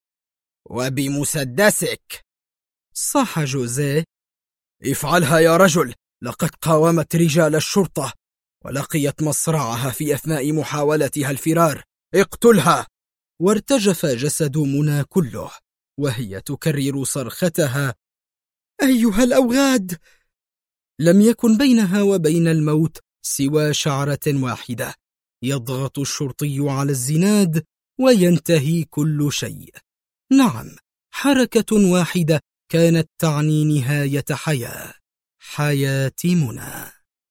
وبمسدسك. صاح جوزيه: افعلها يا رجل، لقد قاومت رجال الشرطة ولقيت مصرعها في أثناء محاولتها الفرار، اقتلها. وارتجف جسد منى كله وهي تكرر صرختها: أيها الأوغاد! لم يكن بينها وبين الموت سوى شعرة واحدة، يضغط الشرطي على الزناد وينتهي كل شيء. نعم، حركة واحدة كانت تعني نهاية حياة منى.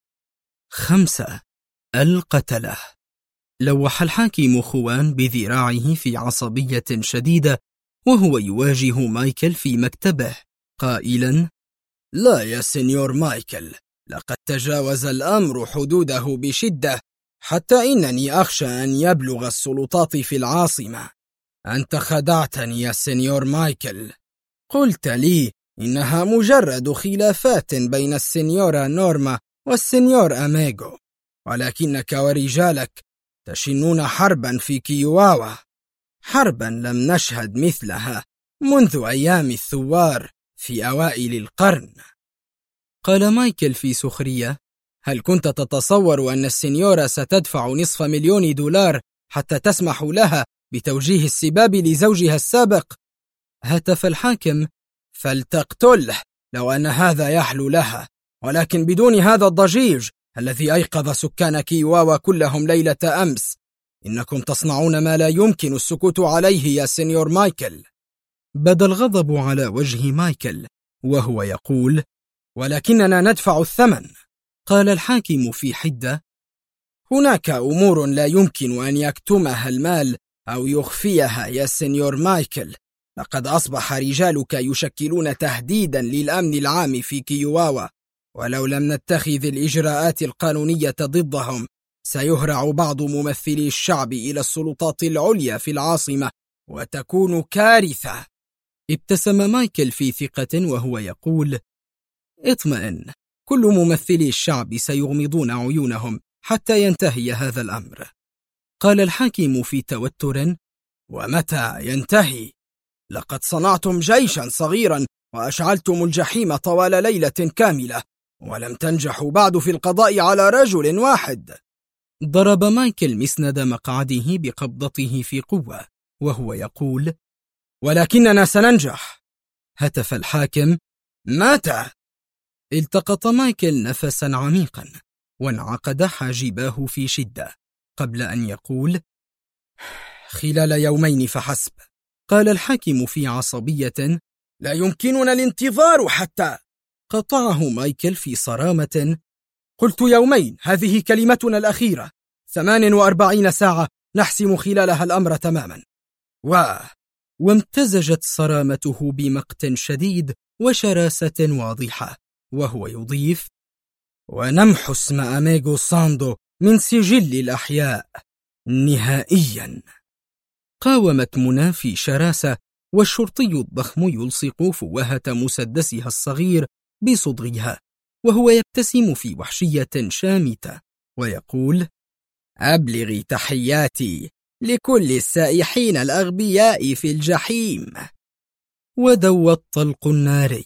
5. القتلة. لوح الحاكم خوان بذراعه في عصبية شديدة وهو يواجه مايكل في مكتبه، قائلا: لا يا سينيور مايكل، لقد تجاوز الأمر حدوده بشدة، حتى إنني أخشى أن يبلغ السلطات في العاصمة. أنت خدعتني يا سينيور مايكل، قلت لي إنها مجرد خلافات بين السينيورا نورما والسينيور أميغو، ولكنك ورجالك تشنون حربا في كيواوا، حربا لم نشهد مثلها منذ أيام الثوار في أوائل القرن. قال مايكل في سخرية: هل كنت تتصور أن السينيورا ستدفع $500,000 حتى تسمح لها بتوجيه السباب لزوجها السابق؟ هتف الحاكم: فلتقتله لو أن هذا يحلو لها، ولكن بدون هذا الضجيج الذي أيقظ سكان كيواوا كلهم ليلة أمس. إنكم تصنعون ما لا يمكن السكوت عليه يا سينيور مايكل. بدا الغضب على وجه مايكل وهو يقول: ولكننا ندفع الثمن. قال الحاكم في حدة: هناك أمور لا يمكن أن يكتمها المال أو يخفيها يا سينيور مايكل. لقد أصبح رجالك يشكلون تهديدا للأمن العام في كيواوا، ولو لم نتخذ الإجراءات القانونية ضدهم سيهرع بعض ممثلي الشعب إلى السلطات العليا في العاصمة وتكون كارثة. ابتسم مايكل في ثقة وهو يقول: اطمئن، كل ممثلي الشعب سيغمضون عيونهم حتى ينتهي هذا الأمر. قال الحاكم في توتر: ومتى ينتهي؟ لقد صنعتم جيشا صغيرا وأشعلتم الجحيم طوال ليلة كاملة، ولم تنجحوا بعد في القضاء على رجل واحد. ضرب مايكل مسند مقعده بقبضته في قوة وهو يقول: ولكننا سننجح. هتف الحاكم: متى؟ التقط مايكل نفسا عميقا وانعقد حاجباه في شدة قبل أن يقول: خلال يومين فحسب. قال الحاكم في عصبية: لا يمكننا الانتظار حتى. قطعه مايكل في صرامة: قلت يومين، هذه كلمتنا الأخيرة. 48 ساعة نحسم خلالها الأمر تماما. وامتزجت صرامته بمقت شديد وشراسة واضحة وهو يضيف: ونمحو اسم أميغو ساندو من سجل الأحياء نهائيا. قاومت منى في شراسة، والشرطي الضخم يلصق فوهة مسدسها الصغير بصدغها، وهو يبتسم في وحشية شامتة ويقول: أبلغي تحياتي لكل السائحين الأغبياء في الجحيم. ودوى الطلق الناري،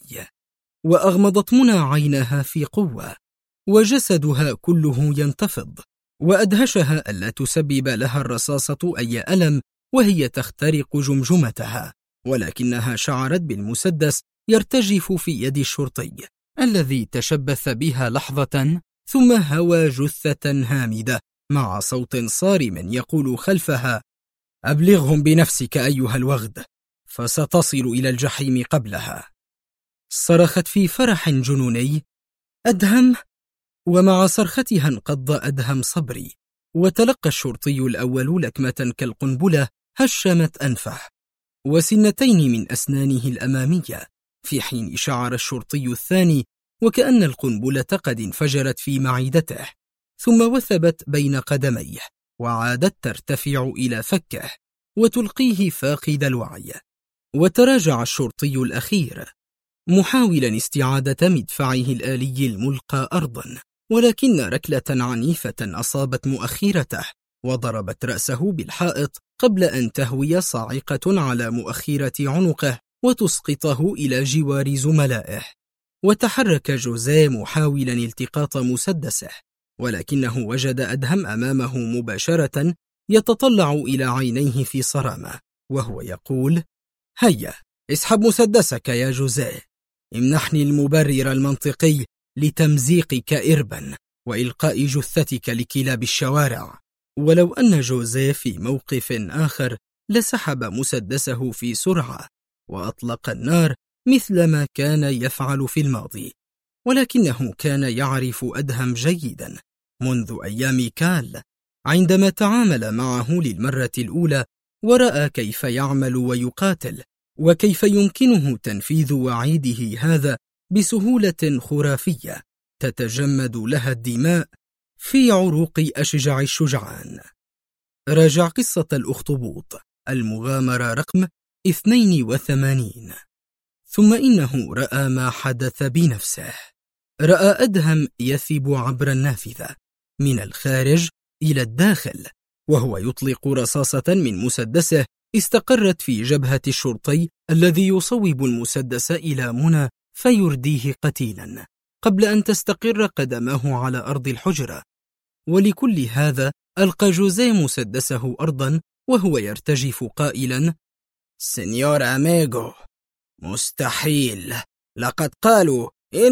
وأغمضت منى عينها في قوة، وجسدها كله ينتفض، وأدهشها ألا تسبب لها الرصاصة أي ألم وهي تخترق جمجمتها، ولكنها شعرت بالمسدس يرتجف في يد الشرطي الذي تشبث بها لحظة، ثم هوى جثة هامدة مع صوت صارم يقول خلفها: أبلغهم بنفسك أيها الوغد، فستصل إلى الجحيم قبلها. صرخت في فرح جنوني: أدهم! ومع صرختها انقض أدهم صبري، وتلقى الشرطي الأول لكمة كالقنبلة هشمت أنفه وسنتين من أسنانه الأمامية، في حين شعر الشرطي الثاني وكأن القنبلة قد انفجرت في معدته، ثم وثبت بين قدميه وعادت ترتفع إلى فكه وتلقيه فاقد الوعي. وتراجع الشرطي الأخير محاولا استعادة مدفعه الآلي الملقى أرضا، ولكن ركلة عنيفة أصابت مؤخرته وضربت رأسه بالحائط قبل أن تهوي صاعقة على مؤخرة عنقه وتسقطه إلى جوار زملائه. وتحرك جوزيه محاولا التقاط مسدسه، ولكنه وجد أدهم أمامه مباشرة يتطلع إلى عينيه في صرامة وهو يقول: هيا اسحب مسدسك يا جوزيه، امنحني المبرر المنطقي لتمزيقك إربا وإلقاء جثتك لكلاب الشوارع. ولو أن جوزيه في موقف آخر لسحب مسدسه في سرعة وأطلق النار مثلما كان يفعل في الماضي، ولكنه كان يعرف أدهم جيدا منذ أيام كال عندما تعامل معه للمرة الأولى ورأى كيف يعمل ويقاتل، وكيف يمكنه تنفيذ وعيده هذا بسهولة خرافية تتجمد لها الدماء في عروق أشجع الشجعان. راجع قصة الأخطبوط المغامرة رقم 82. ثم إنه رأى ما حدث بنفسه. رأى أدهم يثب عبر النافذة من الخارج إلى الداخل، وهو يطلق رصاصة من مسدسه استقرت في جبهة الشرطي الذي يصوب المسدس إلى منى فيرديه قتيلا قبل أن تستقر قدمه على أرض الحجرة. ولكل هذا ألقى جوزيه مسدسه أرضا وهو يرتجف قائلا: سينيور أميغو، مستحيل، لقد قالوا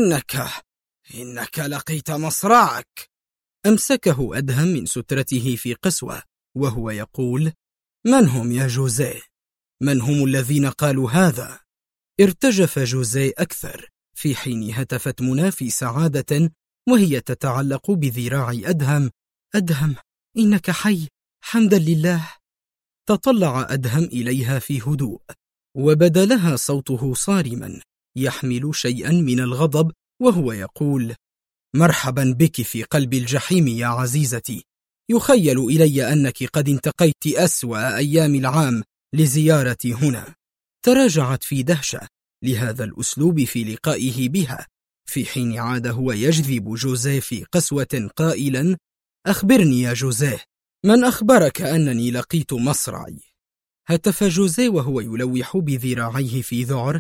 إنك لقيت مصرعك. أمسكه أدهم من سترته في قسوة وهو يقول: من هم يا جوزيه؟ من هم الذين قالوا هذا؟ ارتجف جوزيه أكثر، في حين هتفت منى في سعادة وهي تتعلق بذراع أدهم: أدهم، إنك حي، حمدا لله. تطلع أدهم إليها في هدوء، وبدا لها صوته صارما يحمل شيئا من الغضب وهو يقول: مرحبا بك في قلب الجحيم يا عزيزتي، يخيل إلي أنك قد انتقيت أسوأ أيام العام لزيارتي هنا. تراجعت في دهشة لهذا الأسلوب في لقائه بها، في حين عاد هو يجذب جوزيه في قسوة قائلا: أخبرني يا جوزيه، من أخبرك أنني لقيت مصرعي؟ هتف جوزيه وهو يلوح بذراعيه في ذعر: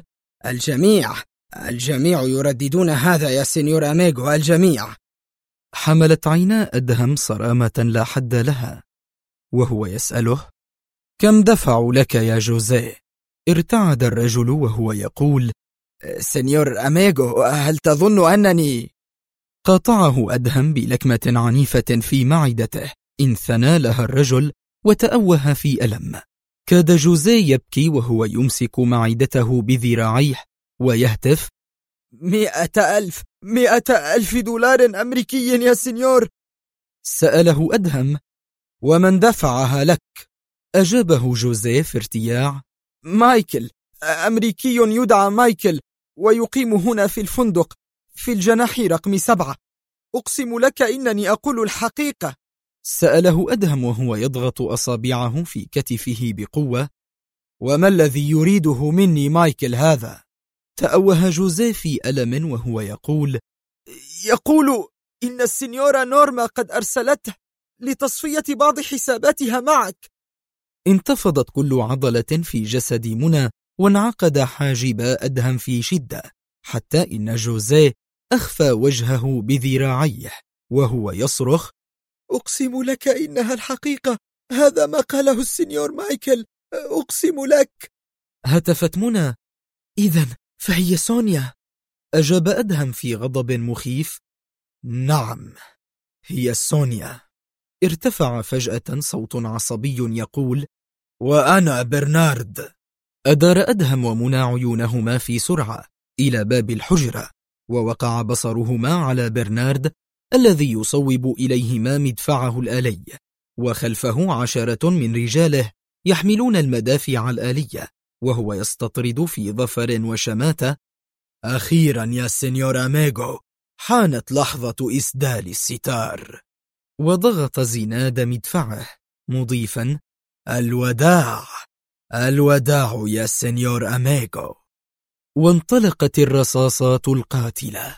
الجميع يرددون هذا يا سينيور أميغو، الجميع. حملت عينا أدهم صرامة لا حد لها وهو يسأله: كم دفعوا لك يا جوزيه؟ ارتعد الرجل وهو يقول: سينيور أميغو، هل تظن أنني؟ قاطعه أدهم بلكمة عنيفة في معدته انثنى لها الرجل وتأوه في ألم. كاد جوزيه يبكي وهو يمسك معدته بذراعيه ويهتف: 100,000 دولار أمريكي يا سينيور. سأله أدهم: ومن دفعها لك؟ أجابه جوزيه في ارتياع: مايكل، أمريكي يدعى مايكل ويقيم هنا في الفندق في الجناح رقم 7. أقسم لك إنني أقول الحقيقة. سأله أدهم وهو يضغط أصابعه في كتفه بقوة: وما الذي يريده مني مايكل هذا؟ تأوه جوزيه في ألم وهو يقول: يقول إن السنيورة نورما قد أرسلته لتصفية بعض حساباتها معك. انتفضت كل عضلة في جسد منى وانعقد حاجب أدهم في شدة، حتى إن جوزيه أخفى وجهه بذراعيه وهو يصرخ: أقسم لك إنها الحقيقة، هذا ما قاله السنيور مايكل، أقسم لك. هتفت منى: إذن فهي سونيا. أجاب أدهم في غضب مخيف: نعم، هي سونيا. ارتفع فجأة صوت عصبي يقول: وأنا برنارد. أدار أدهم ومنى عيونهما في سرعة إلى باب الحجرة، ووقع بصرهما على برنارد الذي يصوب إليهما مدفعه الآلي، وخلفه 10 من رجاله يحملون المدافع الآلية، وهو يستطرد في ظفر وشماتة: أخيرا يا سينيور أميغو، حانت لحظة إسدال الستار. وضغط زناد مدفعه مضيفا: الوداع، الوداع يا سينيور أميغو. وانطلقت الرصاصات القاتلة.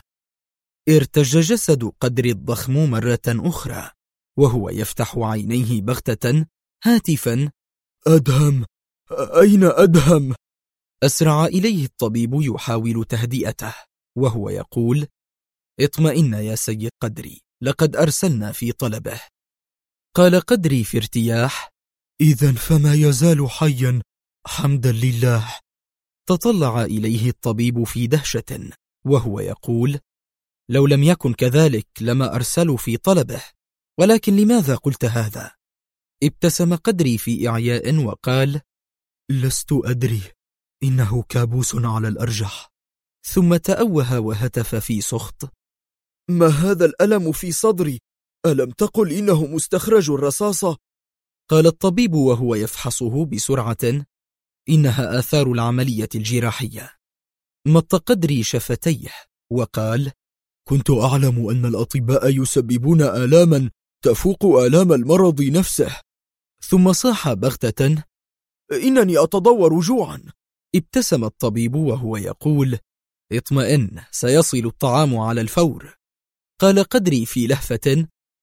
ارتج جسد قدر الضخم مرة أخرى وهو يفتح عينيه بغتة هاتفا: أدهم، أين أدهم؟ أسرع إليه الطبيب يحاول تهدئته وهو يقول: اطمئن يا سيد قدري، لقد أرسلنا في طلبه. قال قدري في ارتياح: إذن فما يزال حيا، حمدا لله. تطلع إليه الطبيب في دهشة وهو يقول: لو لم يكن كذلك لما أرسلوا في طلبه، ولكن لماذا قلت هذا؟ ابتسم قدري في إعياء وقال: لست أدري، إنه كابوس على الأرجح. ثم تأوه وهتف في سخط: ما هذا الألم في صدري؟ ألم تقل إنه مستخرج الرصاصة؟ قال الطبيب وهو يفحصه بسرعة: إنها آثار العملية الجراحية. مط قدري شفتيه وقال: كنت أعلم أن الأطباء يسببون آلاما تفوق آلام المرض نفسه. ثم صاح بغتة: إنني أتضور جوعا. ابتسم الطبيب وهو يقول: اطمئن، سيصل الطعام على الفور. قال قدري في لهفة: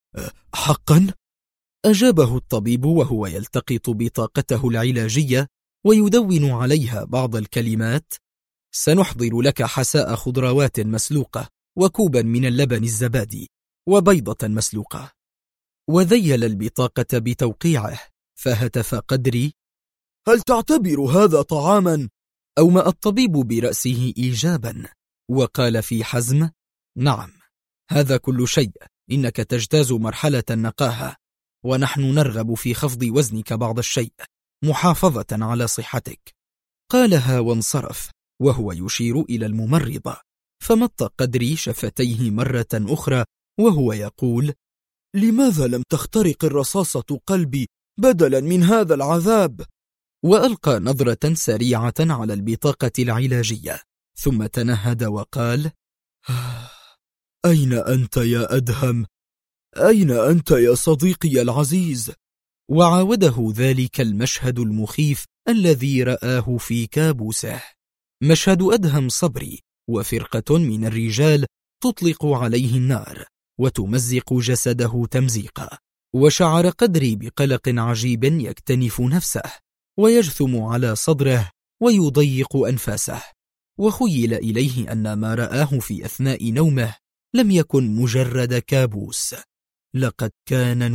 حقا؟ أجابه الطبيب وهو يلتقط بطاقته العلاجية ويدون عليها بعض الكلمات: سنحضر لك حساء خضروات مسلوقة، وكوبا من اللبن الزبادي، وبيضة مسلوقة. وذيل البطاقة بتوقيعه، فهتف قدري: هل تعتبر هذا طعاما؟ أومأ الطبيب برأسه إيجابا وقال في حزم: نعم، هذا كل شيء، إنك تجتاز مرحلة النقاهة، ونحن نرغب في خفض وزنك بعض الشيء محافظة على صحتك. قالها وانصرف وهو يشير إلى الممرضة، فمط قدري شفتيه مرة أخرى وهو يقول: لماذا لم تخترق الرصاصة قلبي بدلا من هذا العذاب؟ وألقى نظرة سريعة على البطاقة العلاجية ثم تنهد وقال: أين أنت يا أدهم؟ أين أنت يا صديقي العزيز؟ وعاوده ذلك المشهد المخيف الذي رآه في كابوسه، مشهد أدهم صبري وفرقة من الرجال تطلق عليه النار وتمزق جسده تمزيقا. وشعر قدري بقلق عجيب يكتنف نفسه ويجثم على صدره ويضيق أنفاسه، وخيل إليه أن ما رآه في أثناء نومه لم يكن مجرد كابوس، لقد كان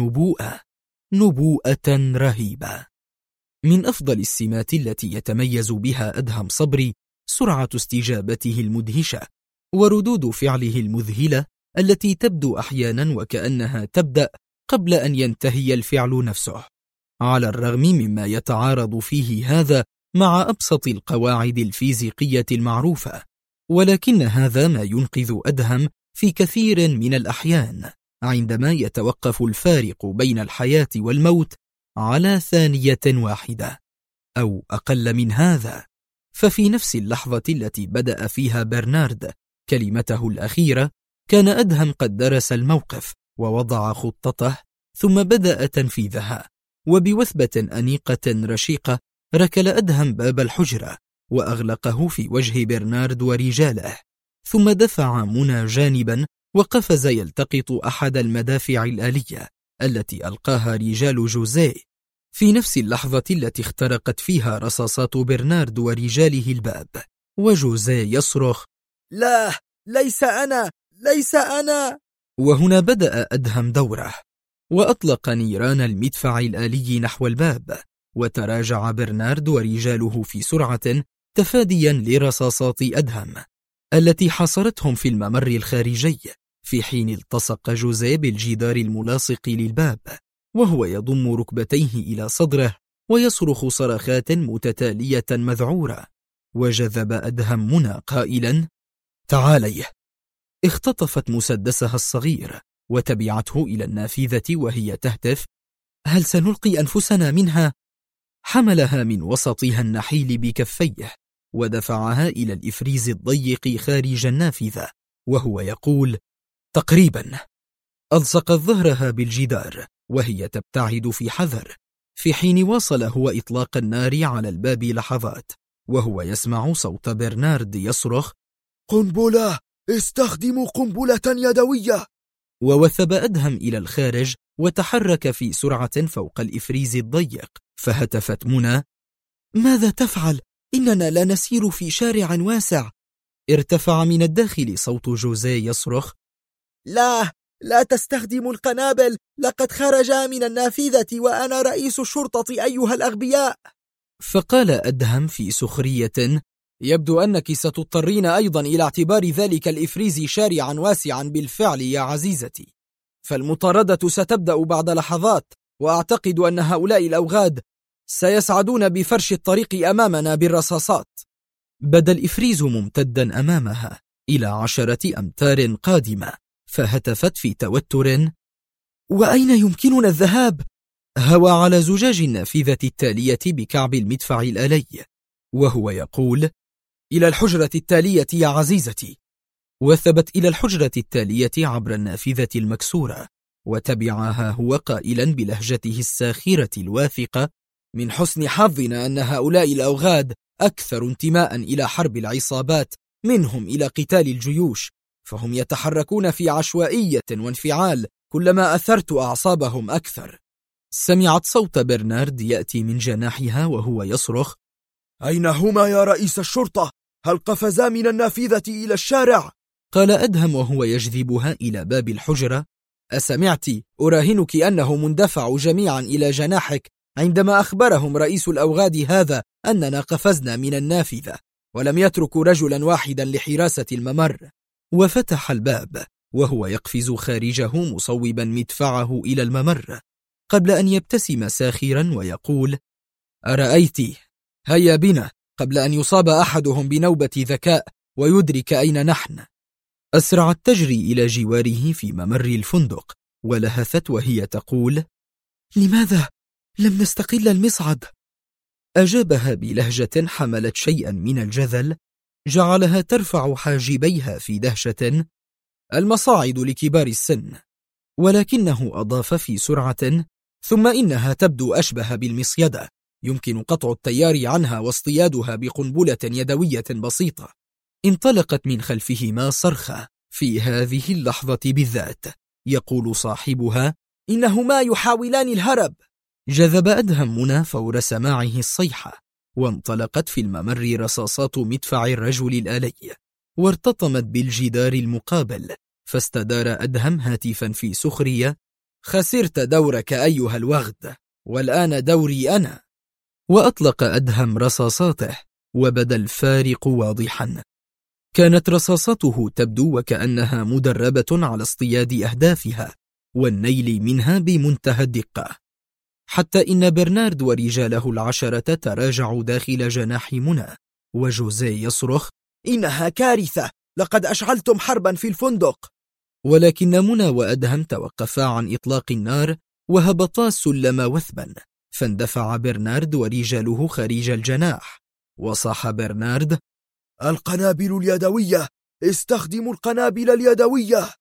نبوءة رهيبة. من أفضل السمات التي يتميز بها أدهم صبري سرعة استجابته المدهشة وردود فعله المذهلة التي تبدو أحيانا وكأنها تبدأ قبل أن ينتهي الفعل نفسه، على الرغم مما يتعارض فيه هذا مع أبسط القواعد الفيزيقية المعروفة، ولكن هذا ما ينقذ أدهم في كثير من الأحيان عندما يتوقف الفارق بين الحياة والموت على ثانية واحدة أو أقل من هذا. ففي نفس اللحظة التي بدأ فيها برنارد كلمته الأخيرة كان أدهم قد درس الموقف ووضع خطته ثم بدأ تنفيذها، وبوثبة أنيقة رشيقة ركل أدهم باب الحجرة وأغلقه في وجه برنارد ورجاله، ثم دفع منى جانبا وقفز يلتقط أحد المدافع الآلية التي ألقاها رجال جوزيه في نفس اللحظة التي اخترقت فيها رصاصات برنارد ورجاله الباب، وجوزيه يصرخ: لا، ليس أنا، ليس أنا. وهنا بدأ أدهم دوره، وأطلق نيران المدفع الآلي نحو الباب، وتراجع برنارد ورجاله في سرعة تفاديا لرصاصات أدهم التي حاصرتهم في الممر الخارجي، في حين التصق جوزيه بالجدار الملاصق للباب وهو يضم ركبتيه إلى صدره ويصرخ صرخات متتالية مذعورة. وجذب أدهم منى قائلا: تعالي. اختطفت مسدسها الصغير وتبعته إلى النافذة وهي تهتف: هل سنلقي أنفسنا منها؟ حملها من وسطها النحيل بكفيه ودفعها إلى الإفريز الضيق خارج النافذة وهو يقول: تقريبا. ألصقت ظهرها بالجدار وهي تبتعد في حذر، في حين واصل هو إطلاق النار على الباب لحظات وهو يسمع صوت برنارد يصرخ: قنبلة! استخدموا قنبلة يدوية! ووثب أدهم إلى الخارج وتحرك في سرعة فوق الإفريز الضيق، فهتفت منى: ماذا تفعل؟ إننا لا نسير في شارع واسع. ارتفع من الداخل صوت جوزيه يصرخ: لا تستخدموا القنابل، لقد خرجا من النافذة وأنا رئيس الشرطة أيها الأغبياء. فقال أدهم في سخرية: يبدو أنك ستضطرين أيضا إلى اعتبار ذلك الإفريز شارعا واسعا بالفعل يا عزيزتي، فالمطاردة ستبدأ بعد لحظات، وأعتقد أن هؤلاء الأوغاد سيسعدون بفرش الطريق أمامنا بالرصاصات. بدا الإفريز ممتدا أمامها إلى 10 أمتار قادمة، فهتفت في توتر: وأين يمكننا الذهاب؟ هوى على زجاج النافذة التالية بكعب المدفع الآلي وهو يقول: إلى الحجرة التالية يا عزيزتي. وثبت إلى الحجرة التالية عبر النافذة المكسورة، وتبعها هو قائلا بلهجته الساخرة الواثقة: من حسن حظنا أن هؤلاء الأوغاد أكثر انتماء إلى حرب العصابات منهم إلى قتال الجيوش، فهم يتحركون في عشوائية وانفعال كلما أثرت أعصابهم أكثر. سمعت صوت برنارد يأتي من جناحها وهو يصرخ: أين هما يا رئيس الشرطة؟ هل قفزا من النافذة إلى الشارع؟ قال أدهم وهو يجذبها إلى باب الحجرة: أسمعت؟ أراهنك أنهم اندفعوا جميعا إلى جناحك عندما أخبرهم رئيس الأوغاد هذا أننا قفزنا من النافذة، ولم يتركوا رجلا واحدا لحراسة الممر. وفتح الباب وهو يقفز خارجه مصوبا مدفعه إلى الممر قبل أن يبتسم ساخرا ويقول: أرأيت؟ هيا بنا قبل أن يصاب أحدهم بنوبة ذكاء ويدرك أين نحن. أسرعت تجري إلى جواره في ممر الفندق ولهثت وهي تقول: لماذا لم نستقل المصعد؟ أجابها بلهجة حملت شيئا من الجذل جعلها ترفع حاجبيها في دهشة: المصاعد لكبار السن. ولكنه أضاف في سرعة: ثم إنها تبدو أشبه بالمصيدة، يمكن قطع التيار عنها واصطيادها بقنبلة يدوية بسيطة. انطلقت من خلفهما صرخة في هذه اللحظة بالذات يقول صاحبها: إنهما يحاولان الهرب. جذب أدهم منى فور سماعه الصيحة، وانطلقت في الممر رصاصات مدفع الرجل الآلي وارتطمت بالجدار المقابل، فاستدار أدهم هاتفا في سخرية: خسرت دورك أيها الوغد، والآن دوري أنا. وأطلق أدهم رصاصاته وبدا الفارق واضحا. كانت رصاصته تبدو وكأنها مدربة على اصطياد أهدافها والنيل منها بمنتهى الدقة، حتى إن برنارد ورجاله 10 تراجعوا داخل جناح منى، وجوزيه يصرخ: إنها كارثة، لقد أشعلتم حربا في الفندق. ولكن منى وأدهم توقفا عن إطلاق النار وهبطا السلم وثبا، فاندفع برنارد ورجاله خارج الجناح، وصاح برنارد: القنابل اليدوية! استخدموا القنابل اليدوية!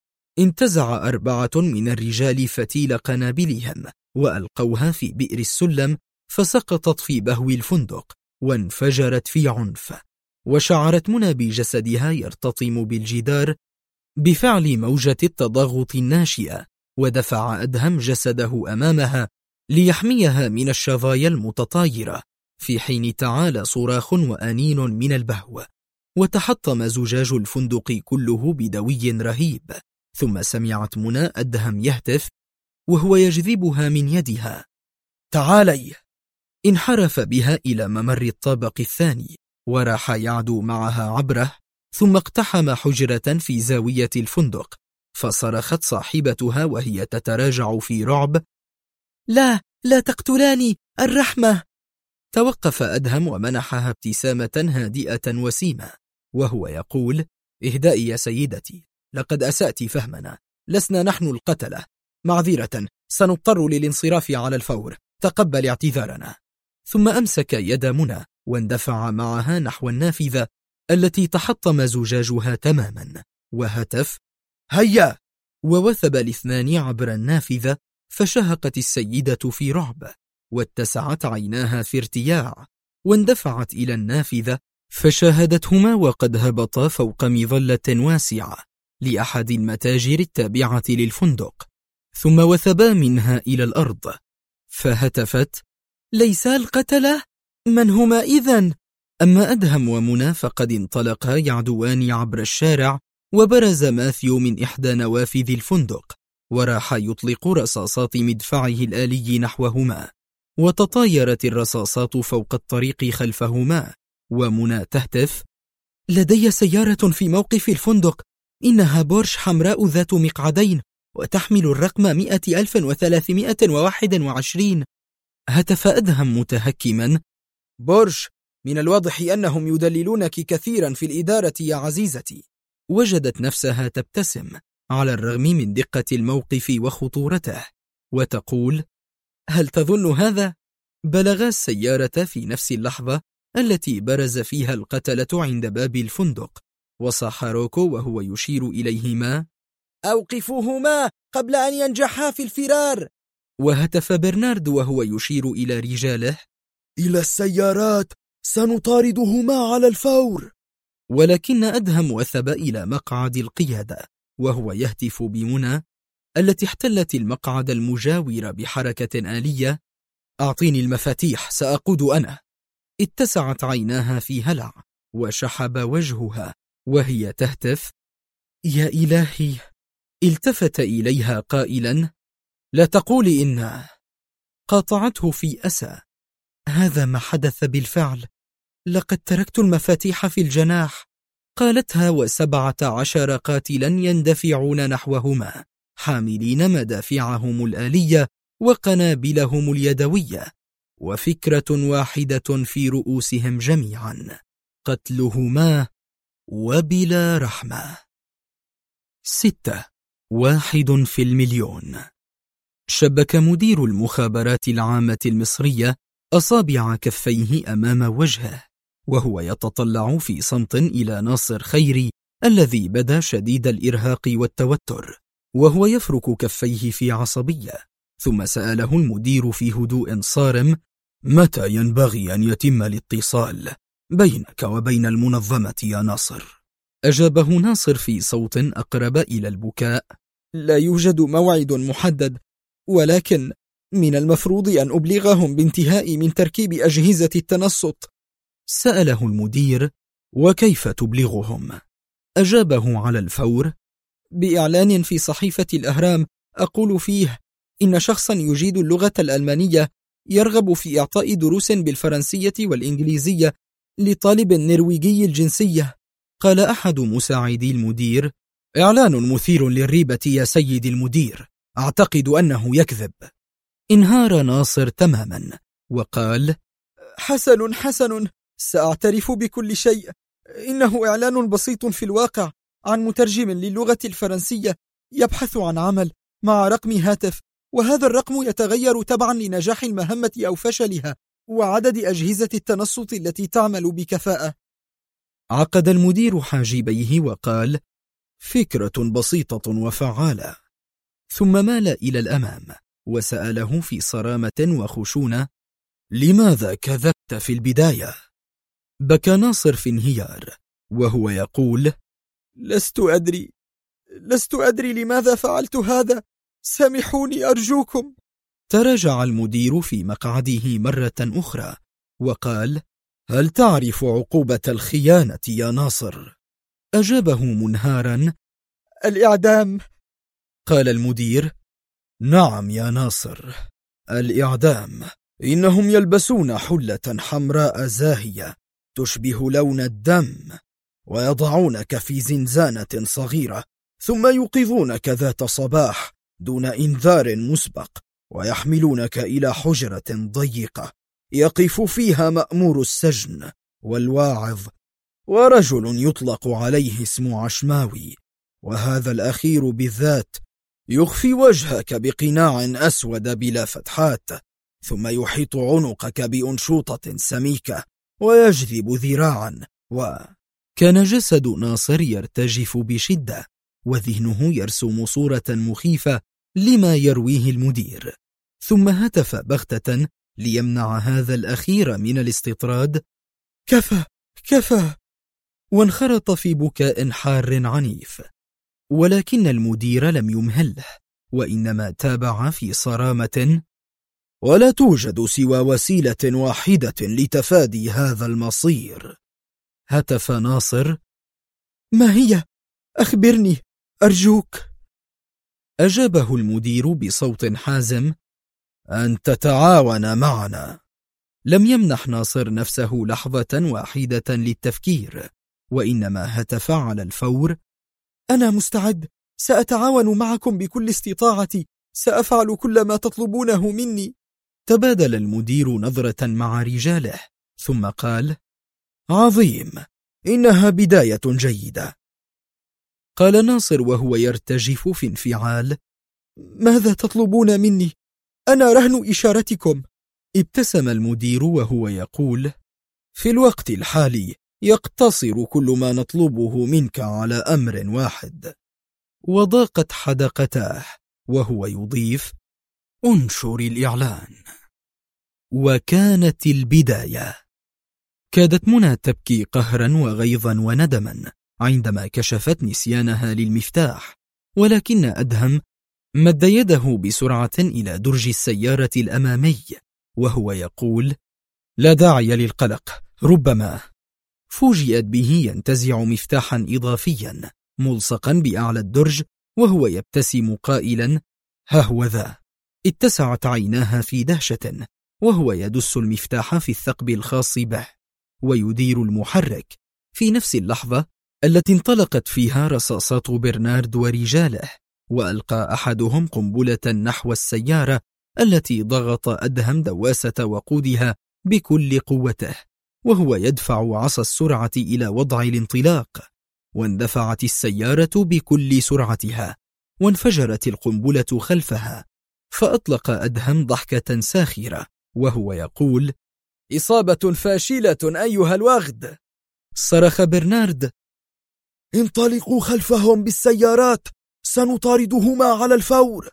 انتزع 4 من الرجال فتيل قنابلهم وألقوها في بئر السلم، فسقطت في بهو الفندق وانفجرت في عنف، وشعرت منى بجسدها يرتطم بالجدار بفعل موجة التضاغط الناشئة، ودفع أدهم جسده أمامها ليحميها من الشظايا المتطايرة، في حين تعالى صراخ وأنين من البهو، وتحطم زجاج الفندق كله بدوي رهيب. ثم سمعت منى أدهم يهتف وهو يجذبها من يدها: تعالي! انحرف بها إلى ممر الطابق الثاني، وراح يعدو معها عبره، ثم اقتحم حجرة في زاوية الفندق، فصرخت صاحبتها وهي تتراجع في رعب: لا تقتلاني، الرحمة! توقف أدهم ومنحها ابتسامة هادئة وسيمة وهو يقول: اهدئي يا سيدتي، لقد أسأت فهمنا، لسنا نحن القتلة، معذرة، سنضطر للانصراف على الفور، تقبل اعتذارنا. ثم أمسك يد منى واندفع معها نحو النافذة التي تحطم زجاجها تماما، وهتف: هيا! ووثب الاثنان عبر النافذة، فشهقت السيدة في رعب، واتسعت عيناها في ارتياع، واندفعت إلى النافذة، فشاهدتهما وقد هبطا فوق مظلة واسعة لأحد المتاجر التابعة للفندق، ثم وثبا منها إلى الأرض، فهتفت: ليسا القتلة؟ من هما إذن؟ أما أدهم ومنى فقد انطلقا يعدوان عبر الشارع، وبرز ماثيو من إحدى نوافذ الفندق، وراح يطلق رصاصات مدفعه الآلي نحوهما، وتطايرت الرصاصات فوق الطريق خلفهما، ومنى تهتف: لدي سيارة في موقف الفندق، إنها بورش حمراء ذات مقعدين، وتحمل الرقم 100,321. هتف أدهم متهكما: بورش، من الواضح أنهم يدللونك كثيرا في الإدارة يا عزيزتي. وجدت نفسها تبتسم على الرغم من دقة الموقف وخطورته، وتقول: هل تظن هذا؟ بلغا السيارة في نفس اللحظة التي برز فيها القتلة عند باب الفندق، وصاح روكو وهو يشير إليهما: أوقفوهما قبل أن ينجحا في الفرار. وهتف برنارد وهو يشير إلى رجاله: إلى السيارات، سنطاردهما على الفور. ولكن أدهم وثب إلى مقعد القيادة وهو يهتف بمنى التي احتلت المقعد المجاور بحركة آلية: أعطيني المفاتيح، سأقود أنا. اتسعت عيناها في هلع، وشحب وجهها وهي تهتف: يا إلهي! التفت إليها قائلا: لا تقولي إن. قاطعته في أسى: هذا ما حدث بالفعل، لقد تركت المفاتيح في الجناح. قالتها 17 قاتلا يندفعون نحوهما، حاملين مدافعهم الآلية وقنابلهم اليدوية، وفكرة واحدة في رؤوسهم جميعا: قتلهما وبلا رحمة. 6. 1 في المليون. شبك مدير المخابرات العامة المصرية أصابع كفيه أمام وجهه وهو يتطلع في صمت إلى ناصر خيري الذي بدا شديد الإرهاق والتوتر، وهو يفرك كفيه في عصبية. ثم سأله المدير في هدوء صارم: متى ينبغي أن يتم الاتصال بينك وبين المنظمة يا ناصر؟ أجابه ناصر في صوت أقرب إلى البكاء: لا يوجد موعد محدد، ولكن من المفروض أن أبلغهم بانتهائي من تركيب أجهزة التنصت. سأله المدير: وكيف تبلغهم؟ أجابه على الفور: بإعلان في صحيفة الأهرام أقول فيه إن شخصا يجيد اللغة الألمانية يرغب في إعطاء دروس بالفرنسية والإنجليزية لطالب نرويجي الجنسية. قال أحد مساعدي المدير: إعلان مثير للريبة يا سيد المدير، أعتقد أنه يكذب. انهار ناصر تماما وقال: حسن، سأعترف بكل شيء، إنه إعلان بسيط في الواقع عن مترجم للغة الفرنسية يبحث عن عمل مع رقم هاتف، وهذا الرقم يتغير تبعا لنجاح المهمة أو فشلها وعدد أجهزة التنصت التي تعمل بكفاءة. عقد المدير حاجبيه وقال: فكرة بسيطة وفعالة. ثم مال إلى الأمام وسأله في صرامة وخشونة: لماذا كذبت في البداية؟ بكى ناصر في انهيار وهو يقول: لست أدري، لست أدري لماذا فعلت هذا، سامحوني أرجوكم. تراجع المدير في مقعده مرة أخرى وقال: هل تعرف عقوبة الخيانة يا ناصر؟ أجابه منهارا: الإعدام. قال المدير: نعم يا ناصر، الإعدام. إنهم يلبسون حلة حمراء زاهية تشبه لون الدم، ويضعونك في زنزانة صغيرة، ثم يوقظونك ذات صباح دون إنذار مسبق، ويحملونك إلى حجرة ضيقة يقف فيها مأمور السجن والواعظ ورجل يطلق عليه اسم عشماوي، وهذا الأخير بالذات يخفي وجهك بقناع أسود بلا فتحات، ثم يحيط عنقك بأنشوطة سميكة ويجذب ذراعا. وكان جسد ناصر يرتجف بشدة، وذهنه يرسم صورة مخيفة لما يرويه المدير، ثم هتف بغتة ليمنع هذا الأخير من الاستطراد: كفى كفى، وانخرط في بكاء حار عنيف. ولكن المدير لم يمهله، وإنما تابع في صرامة: ولا توجد سوى وسيلة واحدة لتفادي هذا المصير. هتف ناصر: ما هي؟ أخبرني أرجوك. أجابه المدير بصوت حازم: أن تتعاون معنا. لم يمنح ناصر نفسه لحظة واحدة للتفكير، وإنما هتف على الفور: أنا مستعد، سأتعاون معكم بكل استطاعتي، سأفعل كل ما تطلبونه مني. تبادل المدير نظرة مع رجاله، ثم قال: عظيم، إنها بداية جيدة. قال ناصر وهو يرتجف في انفعال: ماذا تطلبون مني؟ أنا رهن إشارتكم. ابتسم المدير وهو يقول: في الوقت الحالي يقتصر كل ما نطلبه منك على أمر واحد. وضاقت حدقتاه وهو يضيف: انشر الإعلان. وكانت البداية. كادت منى تبكي قهرا وغيظا وندما عندما كشفت نسيانها للمفتاح، ولكن أدهم مد يده بسرعة إلى درج السيارة الأمامي وهو يقول: لا داعي للقلق، ربما. فوجئت به ينتزع مفتاحا إضافيا ملصقا بأعلى الدرج وهو يبتسم قائلا: ههوذا. اتسعت عيناها في دهشة وهو يدس المفتاح في الثقب الخاص به ويدير المحرك في نفس اللحظة التي انطلقت فيها رصاصات برنارد ورجاله، وألقى أحدهم قنبلة نحو السيارة التي ضغط أدهم دواسة وقودها بكل قوته وهو يدفع عصا السرعة إلى وضع الانطلاق، واندفعت السيارة بكل سرعتها وانفجرت القنبلة خلفها، فأطلق أدهم ضحكة ساخرة وهو يقول: إصابة فاشلة أيها الوغد. صرخ برنارد: انطلقوا خلفهم بالسيارات، سنطاردهما على الفور.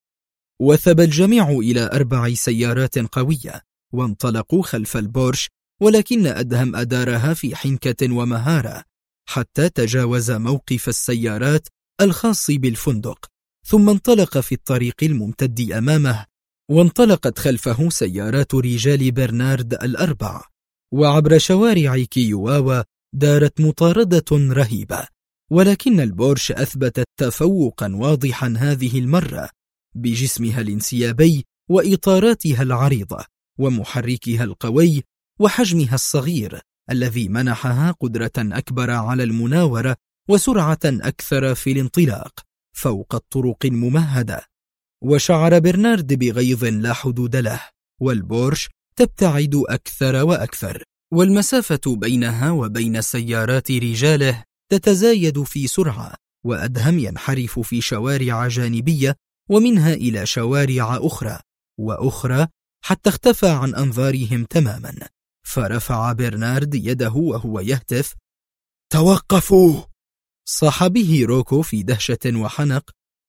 وثب الجميع إلى 4 سيارات قوية وانطلقوا خلف البورش، ولكن أدهم أدارها في حنكة ومهارة حتى تجاوز موقف السيارات الخاص بالفندق، ثم انطلق في الطريق الممتد أمامه، وانطلقت خلفه سيارات رجال برنارد 4، وعبر شوارع كيواوا دارت مطاردة رهيبة، ولكن البورش أثبتت تفوقا واضحا هذه المرة بجسمها الانسيابي وإطاراتها العريضة ومحركها القوي وحجمها الصغير الذي منحها قدرة أكبر على المناورة وسرعة أكثر في الانطلاق فوق الطرق الممهدة. وشعر برنارد بغيظ لا حدود له، والبورش تبتعد أكثر وأكثر، والمسافة بينها وبين سيارات رجاله تتزايد في سرعة، وأدهم ينحرف في شوارع جانبية ومنها إلى شوارع أخرى وأخرى حتى اختفى عن أنظارهم تماما. فرفع برنارد يده وهو يهتف: توقفوا! صاح به روكو في دهشة وحنق: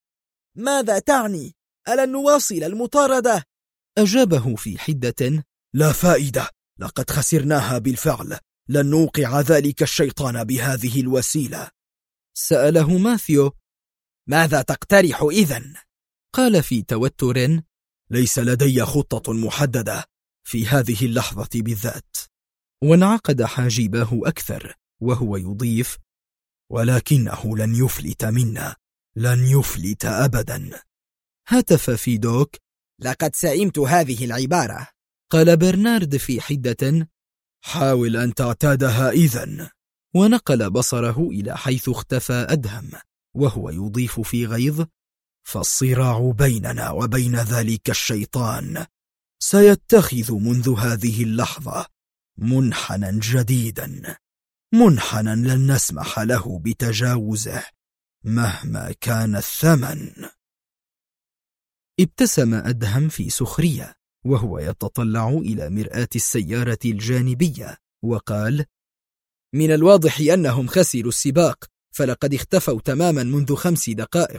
ماذا تعني؟ ألن نواصل المطاردة؟ أجابه في حدة: لا فائدة، لقد خسرناها بالفعل، لن نوقع ذلك الشيطان بهذه الوسيلة. سأله ماثيو: ماذا تقترح إذن؟ قال في توتر: ليس لدي خطة محددة في هذه اللحظة بالذات. وانعقد حاجباه أكثر وهو يضيف: ولكنه لن يفلت منا، لن يفلت أبدا. هتف فيدوك: لقد سئمت هذه العبارة. قال برنارد في حدة: حاول أن تعتادها إذن. ونقل بصره إلى حيث اختفى أدهم وهو يضيف في غيظ: فالصراع بيننا وبين ذلك الشيطان سيتخذ منذ هذه اللحظة منحنى جديدا، منحنى لن نسمح له بتجاوزه مهما كان الثمن. ابتسم أدهم في سخرية وهو يتطلع إلى مرآة السيارة الجانبية وقال: من الواضح أنهم خسروا السباق، فلقد اختفوا تماما منذ 5 دقائق.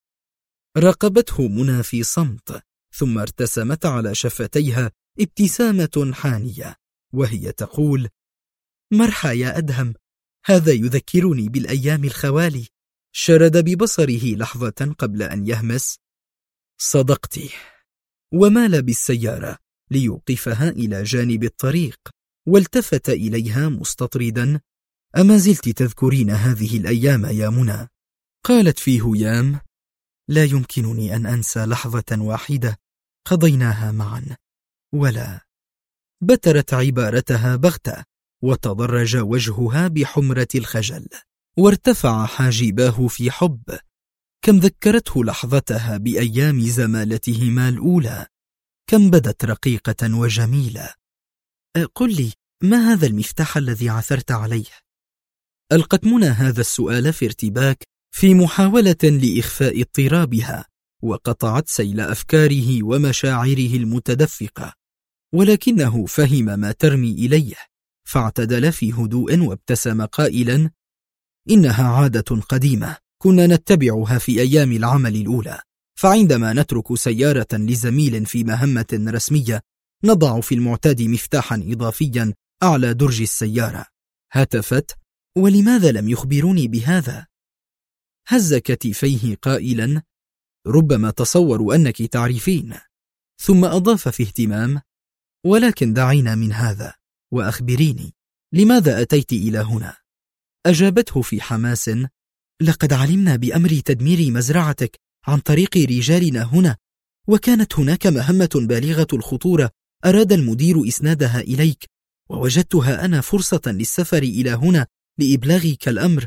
راقبته منى في صمت، ثم ارتسمت على شفتيها ابتسامة حانية وهي تقول: مرحى يا أدهم، هذا يذكرني بالأيام الخوالي. شرد ببصره لحظة قبل أن يهمس: صدقت. ومال بالسيارة ليوقفها إلى جانب الطريق، والتفت إليها مستطردا: أما زلت تذكرين هذه الأيام يا منى؟ قالت في هيام: لا يمكنني أن أنسى لحظة واحدة قضيناها معا. ولا. بترت عبارتها بغتة، وتضرج وجهها بحمرة الخجل، وارتفع حاجباه في حب. كم ذكرته لحظتها بأيام زمالتهما الأولى، كم بدت رقيقة وجميلة. قل لي، ما هذا المفتاح الذي عثرت عليه؟ ألقت منى هذا السؤال في ارتباك، في محاولة لإخفاء اضطرابها، وقطعت سيل أفكاره ومشاعره المتدفقة، ولكنه فهم ما ترمي إليه، فاعتدل في هدوء وابتسم قائلا: إنها عادة قديمة كنا نتبعها في أيام العمل الأولى، فعندما نترك سيارة لزميل في مهمة رسمية نضع في المعتاد مفتاحا إضافيا أعلى درج السيارة. هتفت: ولماذا لم يخبروني بهذا؟ هز كتفيه قائلا: ربما تصوروا أنك تعرفين. ثم أضاف في اهتمام: ولكن دعينا من هذا، وأخبريني، لماذا أتيت إلى هنا؟ أجابته في حماس: لقد علمنا بأمر تدمير مزرعتك عن طريق رجالنا هنا، وكانت هناك مهمة بالغة الخطورة أراد المدير إسنادها إليك، ووجدتها أنا فرصة للسفر إلى هنا لإبلاغك الأمر.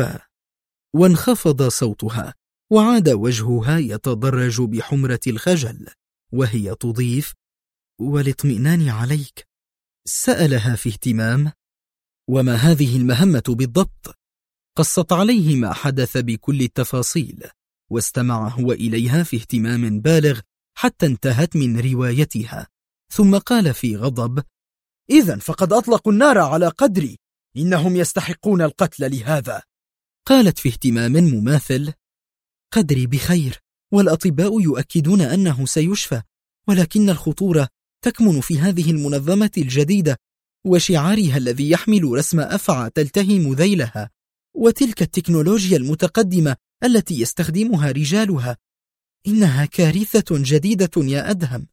وانخفض صوتها، وعاد وجهها يتضرج بحمرة الخجل، وهي تضيف: والاطمئنان عليك. سألها في اهتمام: وما هذه المهمة بالضبط؟ قصت عليه ما حدث بكل التفاصيل، واستمع هو إليها في اهتمام بالغ حتى انتهت من روايتها، ثم قال في غضب: إذن فقد أطلقوا النار على قدري، إنهم يستحقون القتل لهذا. قالت في اهتمام مماثل: قدري بخير، والأطباء يؤكدون أنه سيشفى، ولكن الخطورة تكمن في هذه المنظمة الجديدة وشعارها الذي يحمل رسم أفعى تلتهم ذيلها، وتلك التكنولوجيا المتقدمة التي يستخدمها رجالها. إنها كارثة جديدة يا أدهم.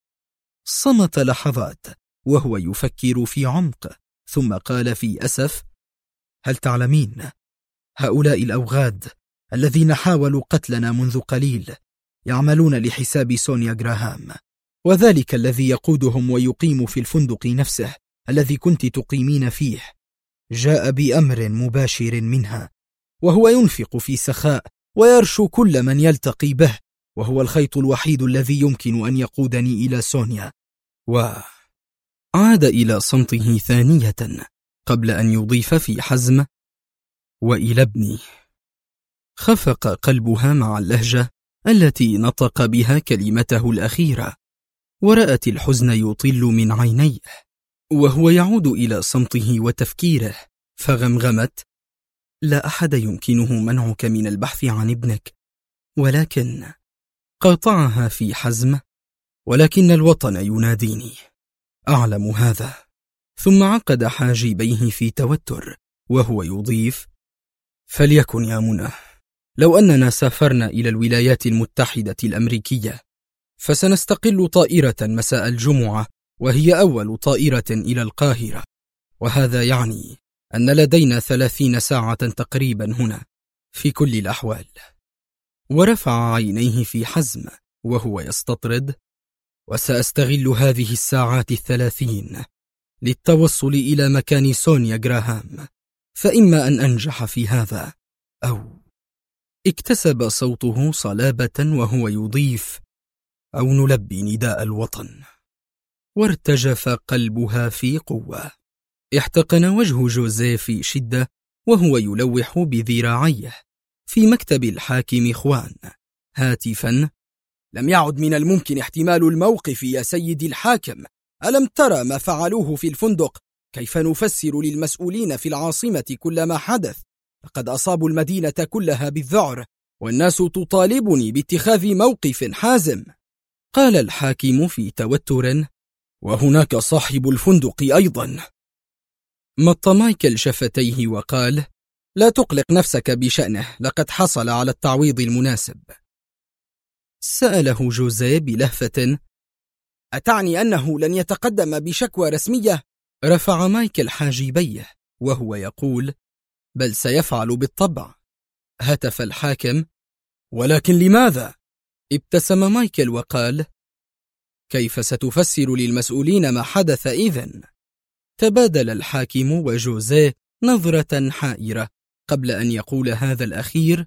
صمت لحظات وهو يفكر في عمق، ثم قال في أسف: هل تعلمين، هؤلاء الأوغاد الذين حاولوا قتلنا منذ قليل يعملون لحساب سونيا جراهام، وذلك الذي يقودهم ويقيم في الفندق نفسه الذي كنت تقيمين فيه جاء بأمر مباشر منها، وهو ينفق في سخاء ويرشو كل من يلتقي به، وهو الخيط الوحيد الذي يمكن أن يقودني إلى سونيا. وعاد إلى صمته ثانية قبل أن يضيف في حزم: وإلى ابني. خفق قلبها مع اللهجة التي نطق بها كلمته الأخيرة، ورأت الحزن يطل من عينيه وهو يعود إلى صمته وتفكيره، فغمغمت: لا أحد يمكنه منعك من البحث عن ابنك، ولكن. قاطعها في حزم: ولكن الوطن يناديني، أعلم هذا. ثم عقد حاجبيه في توتر وهو يضيف: فليكن يا منى، لو أننا سافرنا إلى الولايات المتحدة الأمريكية فسنستقل طائرة مساء الجمعة، وهي أول طائرة إلى القاهرة، وهذا يعني أن لدينا 30 ساعة تقريبا هنا في كل الأحوال. ورفع عينيه في حزم وهو يستطرد: وسأستغل هذه الساعات 30 للتوصل إلى مكان سونيا جراهام، فإما أن أنجح في هذا أو... اكتسب صوته صلابة وهو يضيف: أو نلبي نداء الوطن. وارتجف قلبها في قوة. احتقن وجه جوزيه في شدة وهو يلوح بذراعيه في مكتب الحاكم خوان هاتفا: لم يعد من الممكن احتمال الموقف يا سيدي الحاكم. ألم ترى ما فعلوه في الفندق؟ كيف نفسر للمسؤولين في العاصمة كل ما حدث؟ لقد أصابوا المدينة كلها بالذعر، والناس تطالبني باتخاذ موقف حازم. قال الحاكم في توتر: وهناك صاحب الفندق أيضا. مط مايكل شفتيه وقال: لا تقلق نفسك بشأنه، لقد حصل على التعويض المناسب. سأله جوزيه بلهفة: أتعني أنه لن يتقدم بشكوى رسمية؟ رفع مايكل حاجبيه وهو يقول: بل سيفعل بالطبع. هتف الحاكم: ولكن لماذا؟ ابتسم مايكل وقال: كيف ستفسر للمسؤولين ما حدث إذن؟ تبادل الحاكم وجوزيه نظرة حائرة قبل أن يقول هذا الأخير: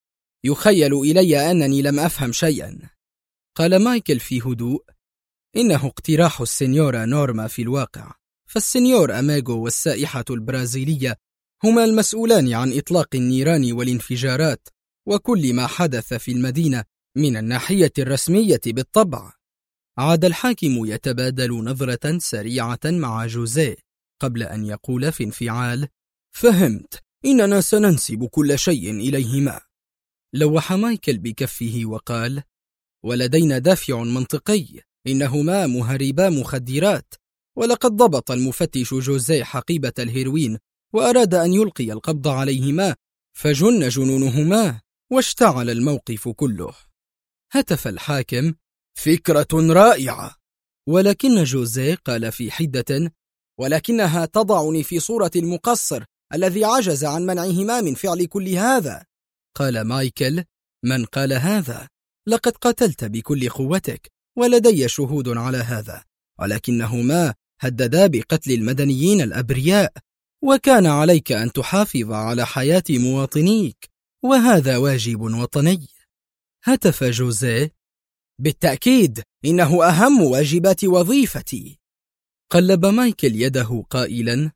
يخيل إلي أنني لم أفهم شيئا. قال مايكل في هدوء: إنه اقتراح السنيورة نورما في الواقع، فالسنيور أماغو والسائحة البرازيلية هما المسؤولان عن إطلاق النيران والانفجارات وكل ما حدث في المدينة من الناحية الرسمية بالطبع. عاد الحاكم يتبادل نظرة سريعة مع جوزيه قبل أن يقول في انفعال: فهمت، إننا سننسب كل شيء إليهما. لوح مايكل بكفه وقال: ولدينا دافع منطقي، إنهما مهربا مخدرات، ولقد ضبط المفتش جوزيه حقيبة الهيروين وأراد أن يلقي القبض عليهما، فجن جنونهما واشتعل الموقف كله. هتف الحاكم: فكرة رائعة. ولكن جوزيه قال في حدة: ولكنها تضعني في صورة المقصر الذي عجز عن منعهما من فعل كل هذا. قال مايكل: من قال هذا؟ لقد قتلت بكل قوتك، ولدي شهود على هذا، ولكنهما هددا بقتل المدنيين الأبرياء، وكان عليك أن تحافظ على حياة مواطنيك، وهذا واجب وطني. هتف جوزيه: بالتأكيد، إنه أهم واجبات وظيفتي. قلب مايكل يده قائلا: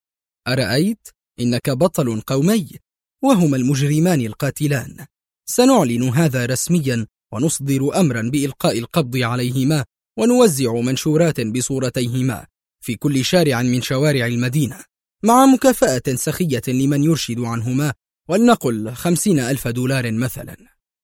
أرأيت؟ إنك بطل قومي، وهما المجرمان القاتلان. سنعلن هذا رسميا ونصدر أمرا بإلقاء القبض عليهما، ونوزع منشورات بصورتيهما في كل شارع من شوارع المدينة، مع مكافأة سخية لمن يرشد عنهما، ولنقل 50,000 دولار مثلا.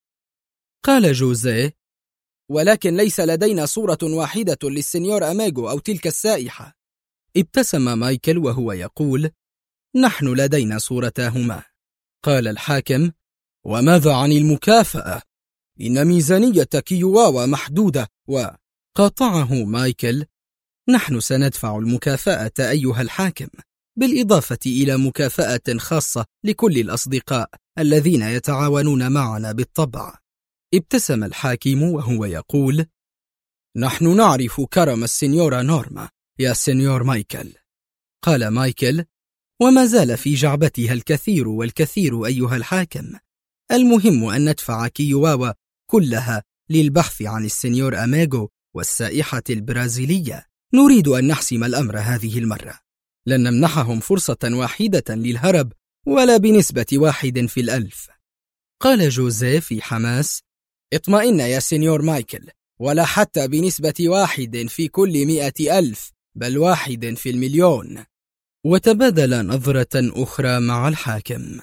قال جوزيه: ولكن ليس لدينا صورة واحدة للسنيور أماغو أو تلك السائحة. ابتسم مايكل وهو يقول: نحن لدينا صورتاهما. قال الحاكم: وماذا عن المكافأة؟ إن ميزانية كيواوا محدودة. وقاطعه مايكل: نحن سندفع المكافأة أيها الحاكم، بالإضافة إلى مكافأة خاصة لكل الأصدقاء الذين يتعاونون معنا بالطبع. ابتسم الحاكم وهو يقول: نحن نعرف كرم السنيورة نورما يا سنيور مايكل. قال مايكل: وما زال في جعبتها الكثير والكثير أيها الحاكم. المهم أن ندفع كيواوا كلها للبحث عن السنيور أماغو والسائحة البرازيلية. نريد أن نحسم الأمر هذه المرة، لن نمنحهم فرصة واحدة للهرب ولا بنسبة 1 في 1000. قال جوزيه في حماس: اطمئن يا سنيور مايكل، ولا حتى بنسبة 1 في كل 100,000، بل 1 في 1,000,000. وتبادل نظرة أخرى مع الحاكم.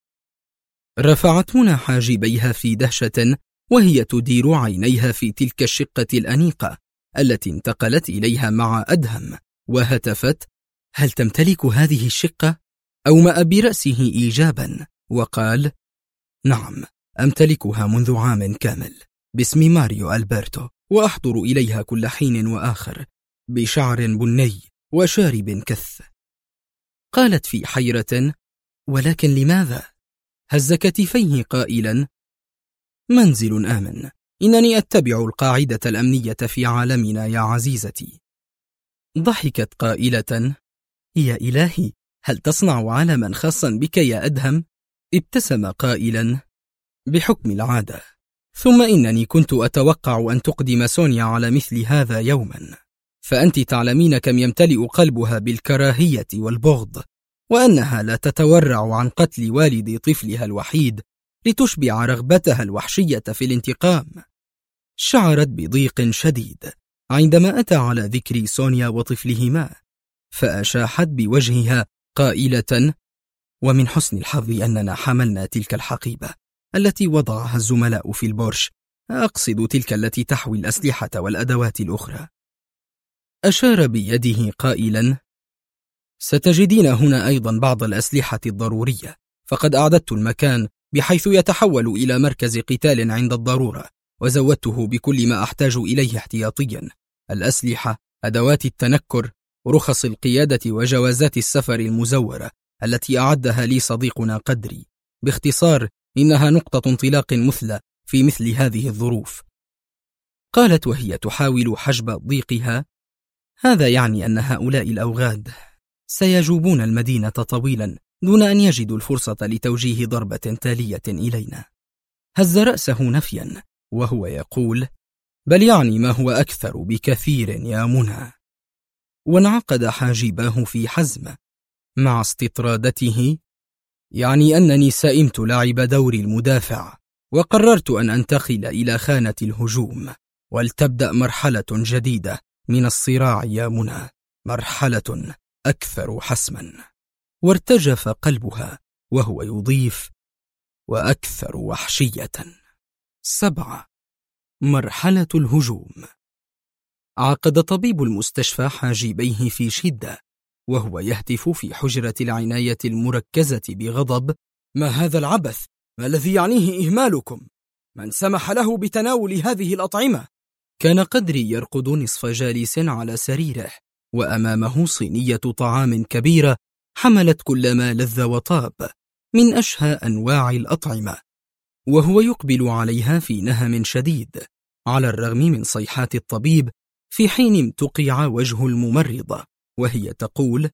رفعت منى حاجبيها في دهشة وهي تدير عينيها في تلك الشقة الأنيقة التي انتقلت إليها مع أدهم، وهتفت: هل تمتلك هذه الشقة؟ أومأ برأسه إيجابا وقال: نعم، أمتلكها منذ عام كامل باسم ماريو ألبرتو، وأحضر إليها كل حين وآخر بشعر بني وشارب كث. قالت في حيرة: ولكن لماذا؟ هز كتفيه قائلا: منزل آمن، إنني أتبع القاعدة الأمنية في عالمنا يا عزيزتي. ضحكت قائلة: يا إلهي، هل تصنع علما خاصا بك يا أدهم؟ ابتسم قائلا: بحكم العادة، ثم إنني كنت أتوقع أن تقدم سونيا على مثل هذا يوما، فأنت تعلمين كم يمتلئ قلبها بالكراهية والبغض، وأنها لا تتورع عن قتل والد طفلها الوحيد لتشبع رغبتها الوحشية في الانتقام. شعرت بضيق شديد عندما أتى على ذكر سونيا وطفلهما، فأشاحت بوجهها قائلة: ومن حسن الحظ أننا حملنا تلك الحقيبة التي وضعها الزملاء في البورش، أقصد تلك التي تحوي الأسلحة والأدوات الأخرى. أشار بيده قائلا: ستجدين هنا أيضا بعض الأسلحة الضرورية، فقد أعددت المكان بحيث يتحول إلى مركز قتال عند الضرورة، وزودته بكل ما أحتاج إليه احتياطيا: الأسلحة، أدوات التنكر، رخص القيادة وجوازات السفر المزورة التي أعدها لي صديقنا قدري. باختصار، إنها نقطة انطلاق مثلى في مثل هذه الظروف. قالت وهي تحاول حجب ضيقها: هذا يعني أن هؤلاء الأوغاد سيجوبون المدينة طويلا دون أن يجدوا الفرصة لتوجيه ضربة تالية إلينا. هز رأسه نفيا وهو يقول: بل يعني ما هو أكثر بكثير يا منى. وانعقد حاجباه في حزم مع استطرادته: يعني أنني سئمت لعب دور المدافع، وقررت أن أنتقل إلى خانة الهجوم، ولتبدأ مرحلة جديدة من الصراع يا منى، مرحلة أكثر حسما. وارتجف قلبها وهو يضيف: وأكثر وحشية. 7. مرحلة الهجوم. عقد طبيب المستشفى حاجبيه في شدة وهو يهتف في حجرة العناية المركزة بغضب: ما هذا العبث؟ ما الذي يعنيه إهمالكم؟ من سمح له بتناول هذه الأطعمة؟ كان قدري يرقد نصف جالس على سريره، وأمامه صينية طعام كبيرة حملت كل ما لذ وطاب من أشهى أنواع الأطعمة، وهو يقبل عليها في نهم شديد على الرغم من صيحات الطبيب، في حين امتقع وجه الممرضة وهي تقول: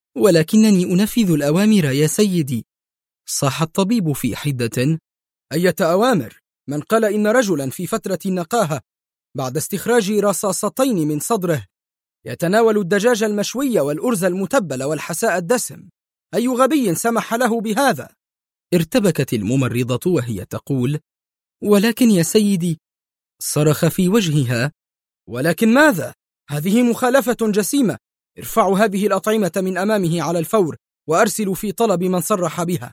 ولكنني أنفذ الأوامر يا سيدي. صاح الطبيب في حدة: أية أوامر؟ من قال إن رجلا في فترة النقاهة بعد استخراج رصاصتين من صدره يتناول الدجاج المشوي والأرز المتبل والحساء الدسم؟ أي غبي سمح له بهذا؟ ارتبكت الممرضة وهي تقول: ولكن يا سيدي. صرخ في وجهها: ولكن ماذا؟ هذه مخالفة جسيمة. ارفعوا هذه الأطعمة من أمامه على الفور، وأرسلوا في طلب من صرح بها.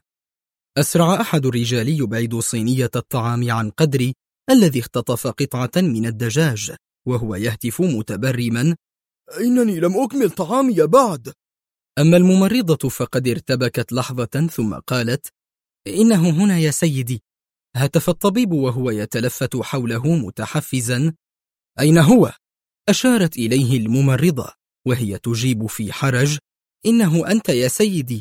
أسرع أحد الرجال يبعد صينية الطعام عن قدري الذي اختطف قطعة من الدجاج وهو يهتف متبرما: إنني لم أكمل طعامي بعد. أما الممرضة فقد ارتبكت لحظة ثم قالت: إنه هنا يا سيدي. هتف الطبيب وهو يتلفت حوله متحفزا: أين هو؟ أشارت إليه الممرضة وهي تجيب في حرج: إنه أنت يا سيدي.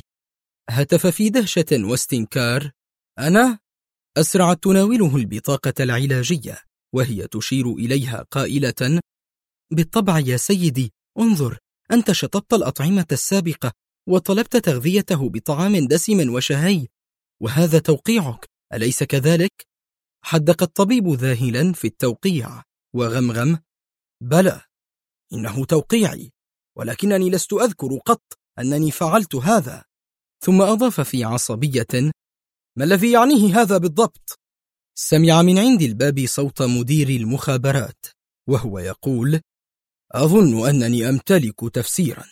هتف في دهشة واستنكار: أنا؟ أسرعت تناوله البطاقة العلاجية وهي تشير إليها قائلة: بالطبع يا سيدي، انظر، أنت شطبت الأطعمة السابقة وطلبت تغذيته بطعام دسم وشهي، وهذا توقيعك، أليس كذلك؟ حدق الطبيب ذاهلا في التوقيع وغمغم: بلى، إنه توقيعي، ولكنني لست أذكر قط أنني فعلت هذا. ثم أضاف في عصبية: ما الذي يعنيه هذا بالضبط؟ سمع من عند الباب صوت مدير المخابرات وهو يقول: أظن أنني أمتلك تفسيرا.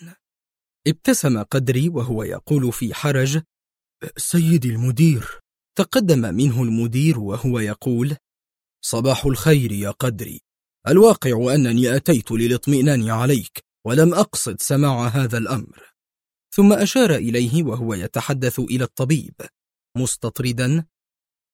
ابتسم قدري وهو يقول في حرج: سيدي المدير. تقدم منه المدير وهو يقول: صباح الخير يا قدري، الواقع أنني أتيت للاطمئنان عليك ولم أقصد سماع هذا الأمر. ثم أشار إليه وهو يتحدث إلى الطبيب مستطردا: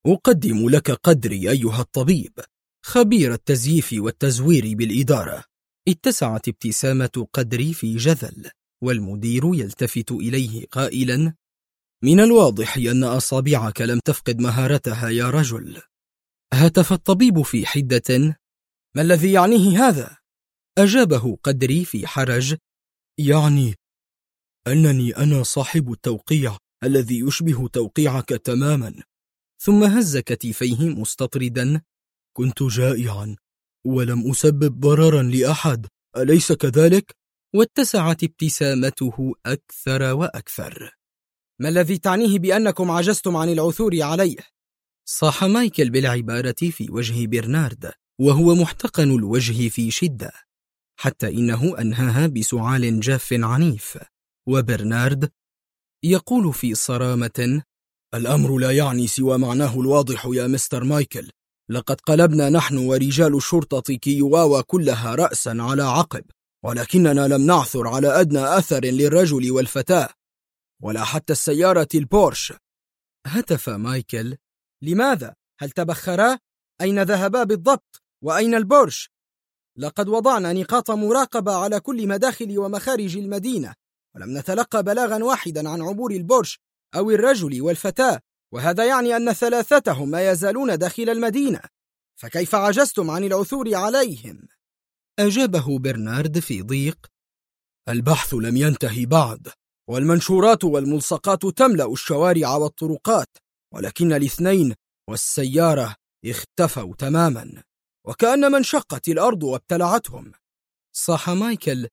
أقدم لك قدري أيها الطبيب، خبير التزييف والتزوير بالإدارة. اتسعت ابتسامة قدري في جذل، والمدير يلتفت إليه قائلا: من الواضح أن أصابعك لم تفقد مهارتها يا رجل. هتف الطبيب في حدة: ما الذي يعنيه هذا؟ أجابه قدري في حرج: يعني أنني أنا صاحب التوقيع الذي يشبه توقيعك تماما. ثم هز كتفيه مستطردا: كنت جائعا ولم أسبب ضررا لأحد، أليس كذلك؟ واتسعت ابتسامته أكثر وأكثر. ما الذي تعنيه بأنكم عجزتم عن العثور عليه؟ صاح مايكل بالعبارة في وجه برنارد، وهو محتقن الوجه في شدة، حتى إنه أنهاها بسعال جاف عنيف، وبرنارد يقول في صرامة: الأمر لا يعني سوى معناه الواضح يا مستر مايكل. لقد قلبنا نحن ورجال الشرطة كيواوا كلها رأسا على عقب، ولكننا لم نعثر على أدنى أثر للرجل والفتاة، ولا حتى السيارة البورش. هتف مايكل: لماذا؟ هل تبخرا؟ أين ذهبا بالضبط؟ وأين البورش؟ لقد وضعنا نقاط مراقبة على كل مداخل ومخارج المدينة، ولم نتلقى بلاغا واحدا عن عبور البورش أو الرجل والفتاة، وهذا يعني أن ثلاثتهم ما يزالون داخل المدينة، فكيف عجزتم عن العثور عليهم؟ أجابه برنارد في ضيق: البحث لم ينتهي بعد، والمنشورات والملصقات تملأ الشوارع والطرقات، ولكن الاثنين والسيارة اختفوا تماما، وكأن من شقت الأرض وابتلعتهم. صاح مايكل: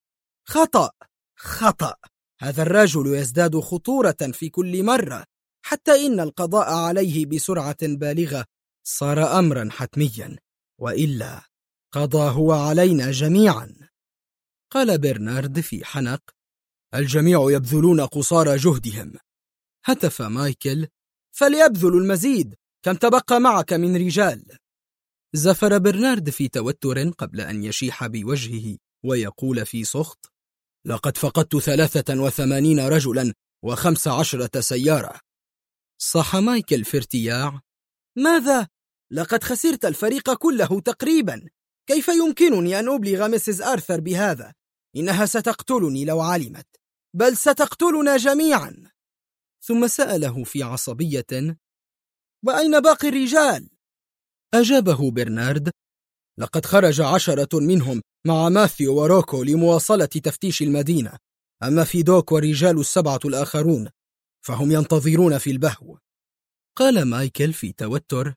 خطأ، هذا الرجل يزداد خطورة في كل مرة، حتى إن القضاء عليه بسرعة بالغة صار أمرا حتميا، وإلا قضى هو علينا جميعا. قال برنارد في حنق: الجميع يبذلون قصارى جهدهم. هتف مايكل: فليبذلوا المزيد، كم تبقى معك من رجال؟ زفر برنارد في توتر قبل أن يشيح بوجهه ويقول في سخط: لقد فقدت 83 رجلا و15 سيارة. صاح مايكل في ارتياع: ماذا؟ لقد خسرت الفريق كله تقريبا، كيف يمكنني أن أبلغ مسز آرثر بهذا؟ إنها ستقتلني لو علمت، بل ستقتلنا جميعا. ثم سأله في عصبية: وأين باقي الرجال؟ أجابه برنارد: لقد خرج 10 منهم مع ماثيو وروكو لمواصلة تفتيش المدينة، أما في دوك ورجال 7 الآخرون فهم ينتظرون في البهو. قال مايكل في توتر: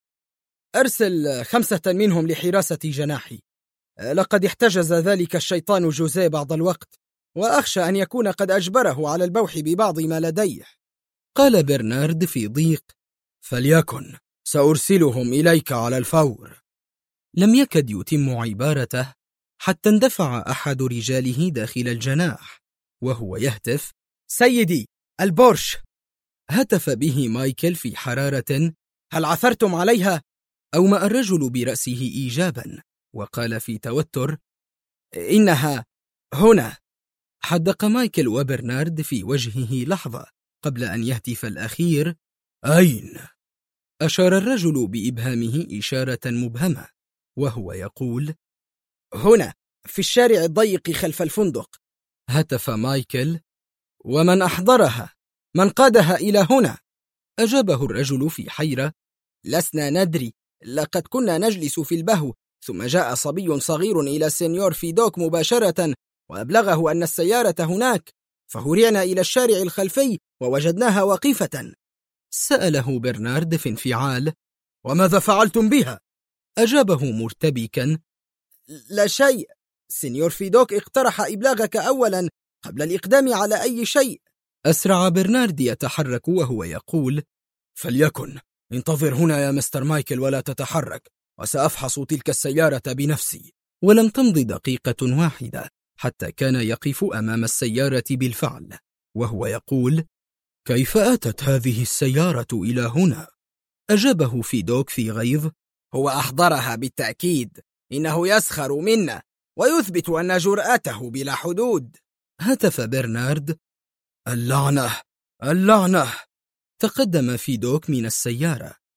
أرسل 5 منهم لحراسة جناحي، لقد احتجز ذلك الشيطان جوزيه بعض الوقت، وأخشى أن يكون قد أجبره على البوح ببعض ما لديه. قال برنارد في ضيق: فليكن، سأرسلهم إليك على الفور. لم يكد يتم عبارته حتى اندفع أحد رجاله داخل الجناح وهو يهتف: سيدي، البورش! هتف به مايكل في حرارة: هل عثرتم عليها؟ أومأ الرجل برأسه إيجابا وقال في توتر: إنها هنا. حدق مايكل وبرنارد في وجهه لحظة قبل أن يهتف الأخير: أين؟ أشار الرجل بإبهامه إشارة مبهمة وهو يقول: هنا، في الشارع الضيق خلف الفندق. هتف مايكل: ومن أحضرها؟ من قادها إلى هنا؟ أجابه الرجل في حيرة: لسنا ندري، لقد كنا نجلس في البهو، ثم جاء صبي صغير إلى سينيور فيدوك مباشرة وأبلغه أن السيارة هناك، فهرعنا إلى الشارع الخلفي ووجدناها واقفة. سأله برنارد في انفعال: وماذا فعلتم بها؟ أجابه مرتبكا: لا شيء، سينيور فيدوك اقترح إبلاغك أولا قبل الإقدام على أي شيء. أسرع برنارد يتحرك وهو يقول: فليكن، انتظر هنا يا مستر مايكل ولا تتحرك، وسأفحص تلك السيارة بنفسي. ولم تمض دقيقة واحدة حتى كان يقف أمام السيارة بالفعل وهو يقول: كيف أتت هذه السيارة إلى هنا؟ أجابه فيدوك في غيظ: هو أحضرها بالتأكيد، إنه يسخر منا ويثبت أن جرأته بلا حدود. هتف برنارد: اللعنة، اللعنة! تقدم فيدوك من السيارة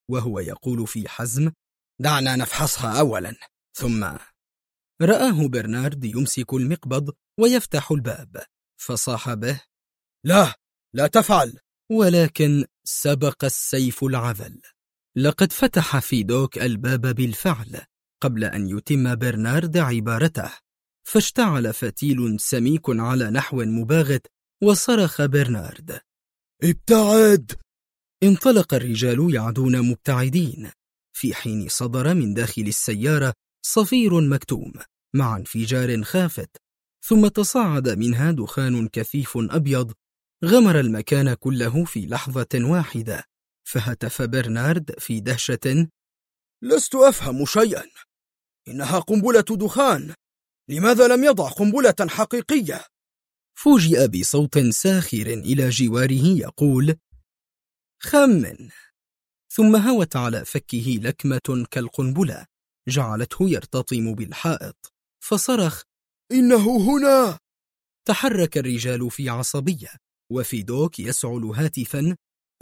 وهو يقول في حزم: دعنا نفحصها أولا. ثم رآه برنارد يمسك المقبض ويفتح الباب، فصاح به: لا تفعل. ولكن سبق السيف العذل. لقد فتح فيدوك الباب بالفعل قبل أن يتم برنارد عبارته، فاشتعل فتيل سميك على نحو مباغت، وصرخ برنارد: ابتعد! انطلق الرجال يعدون مبتعدين، في حين صدر من داخل السيارة صفير مكتوم مع انفجار خافت، ثم تصاعد منها دخان كثيف أبيض غمر المكان كله في لحظة واحدة. فهتف برنارد في دهشة: لست أفهم شيئا، إنها قنبلة دخان، لماذا لم يضع قنبلة حقيقية؟ فوجئ بصوت ساخر إلى جواره يقول: خمن. ثم هوت على فكه لكمة كالقنبلة جعلته يرتطم بالحائط، فصرخ: إنه هنا! تحرك الرجال في عصبية، وفيدوك يسعل هاتفا: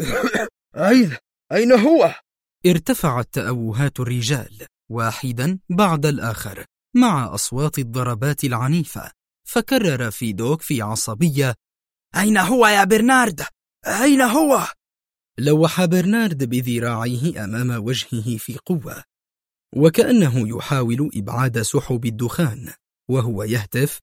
أين هو؟ ارتفعت تأوهات الرجال واحدا بعد الآخر مع أصوات الضربات العنيفة، فكرر فيدوك في عصبية: أين هو يا برنارد؟ أين هو؟ لوح برنارد بذراعيه أمام وجهه في قوة، وكأنه يحاول إبعاد سحب الدخان، وهو يهتف: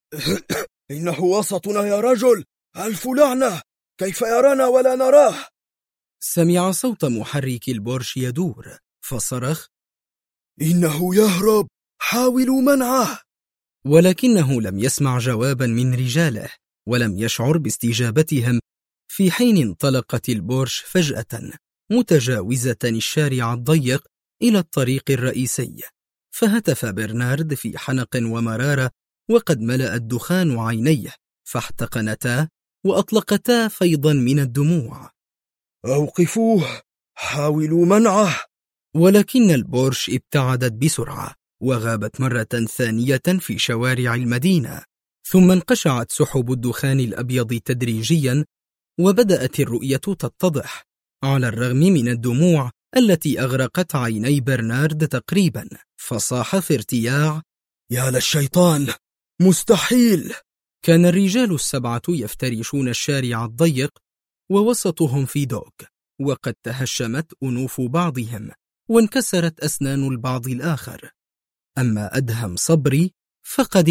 إنه وسطنا يا رجل، ألف لعنة، كيف يرانا ولا نراه؟ سمع صوت محرك البورش يدور، فصرخ: إنه يهرب، حاولوا منعه. ولكنه لم يسمع جوابا من رجاله، ولم يشعر باستجابتهم، في حين انطلقت البورش فجأة متجاوزة الشارع الضيق إلى الطريق الرئيسي. فهتف برنارد في حنق ومرارة، وقد ملأ الدخان عينيه، فاحتقنتا وأطلقتا فيضا من الدموع. أوقفوه، حاولوا منعه. ولكن البورش ابتعدت بسرعة، وغابت مرة ثانية في شوارع المدينة، ثم انقشعت سحب الدخان الأبيض تدريجيا، وبدأت الرؤية تتضح على الرغم من الدموع التي أغرقت عيني برنارد تقريبا. فصاح في ارتياع: يا للشيطان، مستحيل! كان الرجال السبعة يفترشون الشارع الضيق، ووسطهم فيدوك، وقد تهشمت أنوف بعضهم وانكسرت أسنان البعض الآخر. أما أدهم صبري فقد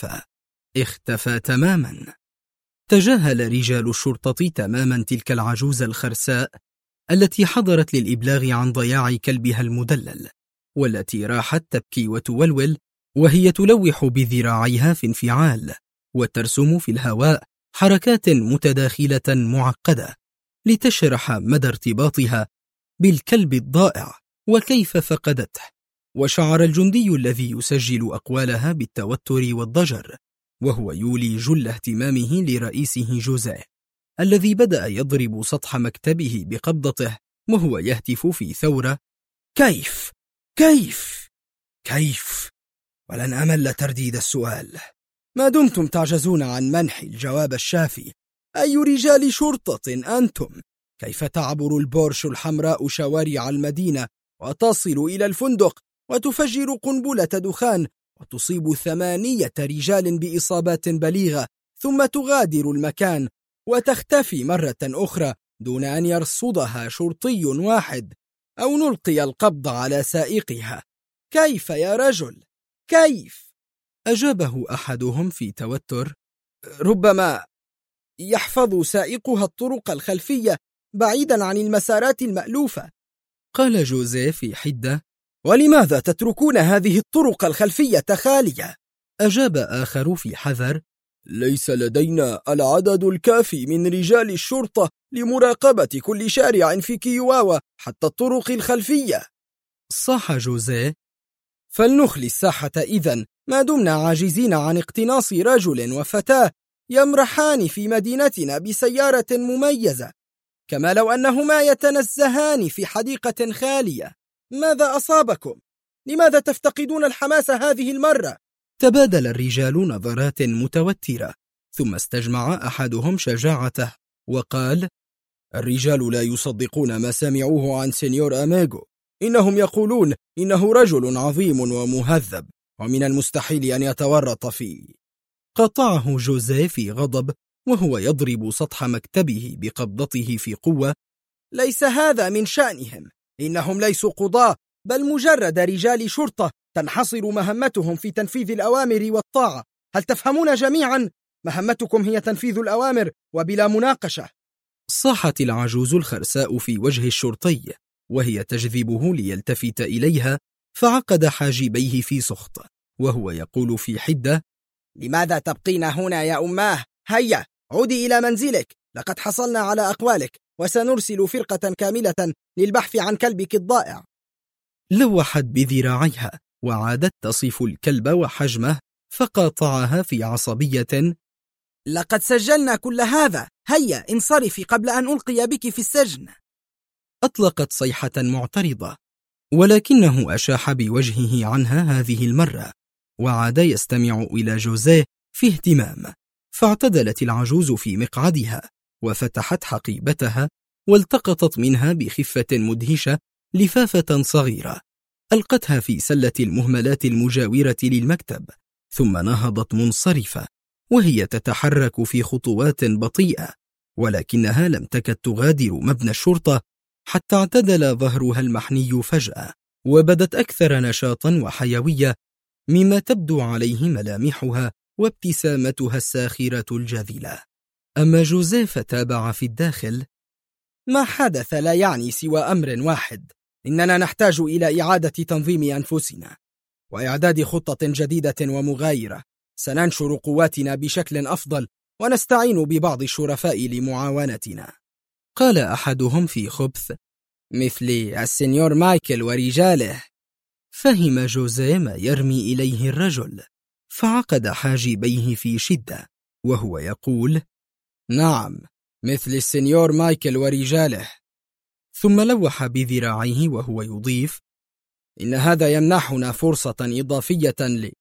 اختفى تماما. تجاهل رجال الشرطة تماما تلك العجوز الخرساء التي حضرت للإبلاغ عن ضياع كلبها المدلل، والتي راحت تبكي وتولول وهي تلوح بذراعيها في انفعال، وترسم في الهواء حركات متداخلة معقدة لتشرح مدى ارتباطها بالكلب الضائع وكيف فقدته. وشعر الجندي الذي يسجل أقوالها بالتوتر والضجر، وهو يولي جل اهتمامه لرئيسه جوزيه، الذي بدأ يضرب سطح مكتبه بقبضته وهو يهتف في ثورة: كيف؟ ولن أمل ترديد السؤال ما دمتم تعجزون عن منح الجواب الشافي. أي رجال شرطة أنتم؟ كيف تعبر البورش الحمراء شوارع المدينة وتصل إلى الفندق وتفجر قنبلة دخان وتصيب 8 رجال بإصابات بليغة، ثم تغادر المكان وتختفي مرة أخرى دون أن يرصدها شرطي واحد أو نلقي القبض على سائقها؟ كيف يا رجل؟ كيف؟ أجابه أحدهم في توتر: ربما يحفظ سائقها الطرق الخلفية بعيدا عن المسارات المألوفة. قال جوزيه في حدة: ولماذا تتركون هذه الطرق الخلفية خالية؟ أجاب آخر في حذر: ليس لدينا العدد الكافي من رجال الشرطة لمراقبة كل شارع في كيواوا حتى الطرق الخلفية. صاح جوزيه: فلنخلي الساحة إذن، ما دمنا عاجزين عن اقتناص رجل وفتاة يمرحان في مدينتنا بسيارة مميزة، كما لو أنهما يتنزهان في حديقة خالية. ماذا أصابكم؟ لماذا تفتقدون الحماس هذه المرة؟ تبادل الرجال نظرات متوترة، ثم استجمع أحدهم شجاعته وقال: الرجال لا يصدقون ما سمعوه عن سينيور أميغو. إنهم يقولون إنه رجل عظيم ومهذب، ومن المستحيل أن يتورط فيه. قطعه جوزيه في غضب وهو يضرب سطح مكتبه بقبضته في قوة. ليس هذا من شأنهم، إنهم ليسوا قضاة، بل مجرد رجال شرطة تنحصر مهمتهم في تنفيذ الأوامر والطاعة. هل تفهمون جميعا؟ مهمتكم هي تنفيذ الأوامر وبلا مناقشة. صاحت العجوز الخرساء في وجه الشرطي وهي تجذبه ليلتفت إليها، فعقد حاجبيه في سخط وهو يقول في حدة: لماذا تبقين هنا يا أماه؟ هيا عودي إلى منزلك، لقد حصلنا على أقوالك وسنرسل فرقة كاملة للبحث عن كلبك الضائع. لوحت بذراعيها وعادت تصف الكلب وحجمه، فقاطعها في عصبية: لقد سجلنا كل هذا، هيا انصرفي قبل أن ألقي بك في السجن. أطلقت صيحة معترضة، ولكنه أشاح بوجهه عنها هذه المرة، وعاد يستمع إلى جوزيه في اهتمام. فاعتدلت العجوز في مقعدها وفتحت حقيبتها، والتقطت منها بخفة مدهشة لفافة صغيرة، ألقتها في سلة المهملات المجاورة للمكتب، ثم نهضت منصرفة وهي تتحرك في خطوات بطيئة، ولكنها لم تكد تغادر مبنى الشرطة حتى اعتدل ظهرها المحني فجأة، وبدت أكثر نشاطا وحيوية مما تبدو عليه ملامحها وابتسامتها الساخرة الجذلة. أما جوزيه فتابع في الداخل: ما حدث لا يعني سوى أمر واحد، إننا نحتاج إلى إعادة تنظيم أنفسنا وإعداد خطة جديدة ومغايرة. سننشر قواتنا بشكل أفضل ونستعين ببعض الشرفاء لمعاونتنا. قال أحدهم في خبث: مثل السنيور مايكل ورجاله. فهم جوزيه ما يرمي إليه الرجل، فعقد حاجبيه في شدة وهو يقول: نعم، مثل السنيور مايكل ورجاله. ثم لوح بذراعيه وهو يضيف: إن هذا يمنحنا فرصة إضافية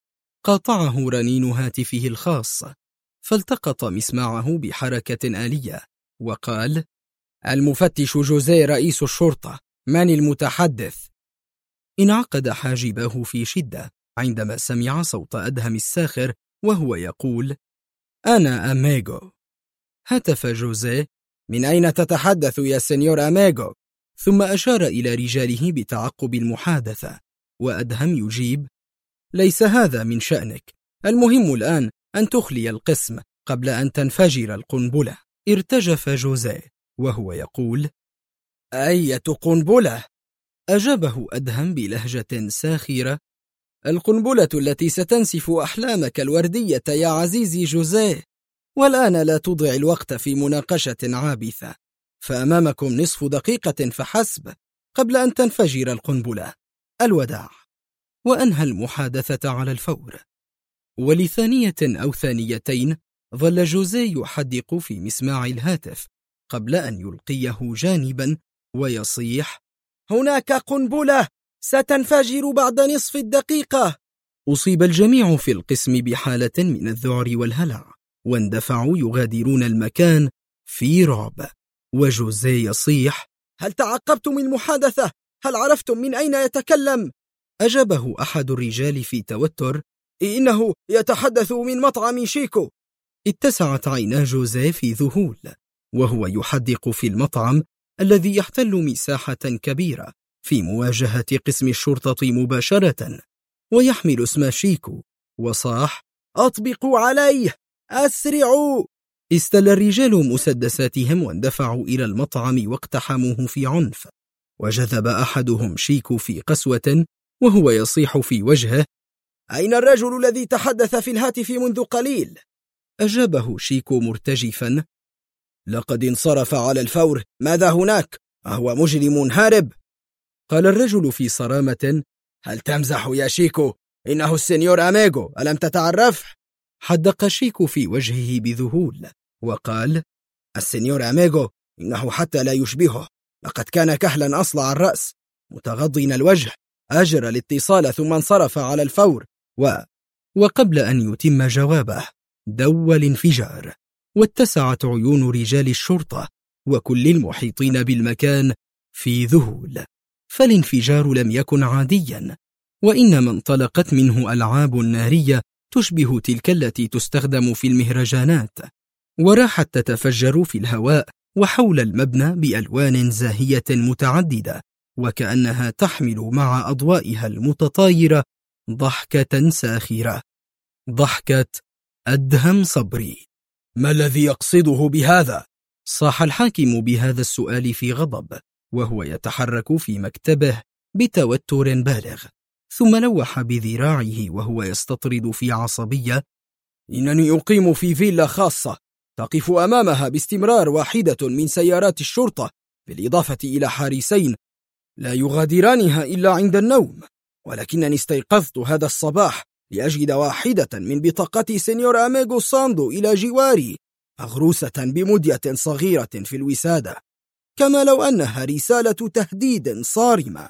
قاطعه رنين هاتفه الخاص، فالتقط مسمعه بحركة آلية وقال: المفتش جوزيه رئيس الشرطة، من المتحدث؟ انعقد حاجبه في شدة عندما سمع صوت أدهم الساخر وهو يقول: أنا أميغو. هتف جوزيه: من أين تتحدث يا سنيور أميغو؟ ثم أشار إلى رجاله بتعقب المحادثة، وأدهم يجيب: ليس هذا من شأنك، المهم الآن أن تخلي القسم قبل أن تنفجر القنبلة. ارتجف جوزيه وهو يقول: أية قنبلة؟ أجابه أدهم بلهجة ساخرة: القنبلة التي ستنسف أحلامك الوردية يا عزيزي جوزيه. والآن لا تضع الوقت في مناقشة عابثة، فأمامكم نصف دقيقة فحسب قبل أن تنفجر القنبلة. الوداع. وأنهى المحادثة على الفور. ولثانية أو ثانيتين ظل جوزيه يحدق في مسماع الهاتف قبل أن يلقيه جانبا ويصيح: هناك قنبلة ستنفجر بعد نصف الدقيقة. أصيب الجميع في القسم بحالة من الذعر والهلع، واندفعوا يغادرون المكان في رعب، وجوزيه يصيح: هل تعقبتم المحادثة؟ هل عرفتم من أين يتكلم؟ أجابه أحد الرجال في توتر: إنه يتحدث من مطعم شيكو. اتسعت عينا جوزيه في ذهول وهو يحدق في المطعم الذي يحتل مساحة كبيرة في مواجهة قسم الشرطة مباشرة ويحمل اسم شيكو، وصاح: أطبقوا عليه، أسرعوا. استل الرجال مسدساتهم واندفعوا إلى المطعم واقتحموه في عنف، وجذب أحدهم شيكو في قسوة وهو يصيح في وجهه: أين الرجل الذي تحدث في الهاتف منذ قليل؟ أجابه شيكو مرتجفا: لقد انصرف على الفور. ماذا هناك؟ أهو مجرم هارب؟ قال الرجل في صرامة: هل تمزح يا شيكو؟ إنه السنيور أميغو، ألم تتعرف؟ حدق شيكو في وجهه بذهول وقال: السنيور أميغو إنه حتى لا يشبهه، لقد كان كهلا أصلع الرأس متغضين الوجه، أجرى الاتصال ثم انصرف على الفور. وقبل أن يتم جوابه دو الانفجار، واتسعت عيون رجال الشرطة وكل المحيطين بالمكان في ذهول. فالانفجار لم يكن عاديا، وإنما انطلقت منه ألعاب نارية تشبه تلك التي تستخدم في المهرجانات، وراحت تتفجر في الهواء وحول المبنى بألوان زاهية متعددة، وكأنها تحمل مع أضوائها المتطايرة ضحكة ساخرة، ضحكة أدهم صبري. ما الذي يقصده بهذا؟ صاح الحاكم بهذا السؤال في غضب، وهو يتحرك في مكتبه بتوتر بالغ، ثم لوح بذراعه وهو يستطرد في عصبية: إنني أقيم في فيلا خاصة تقف أمامها باستمرار واحدة من سيارات الشرطة، بالإضافة إلى حارسين لا يغادرانها إلا عند النوم، ولكنني استيقظت هذا الصباح لأجد واحدة من بطاقات سينيور أميغو ساندو إلى جواري، مغروسة بمدية صغيرة في الوسادة، كما لو أنها رسالة تهديد صارمة.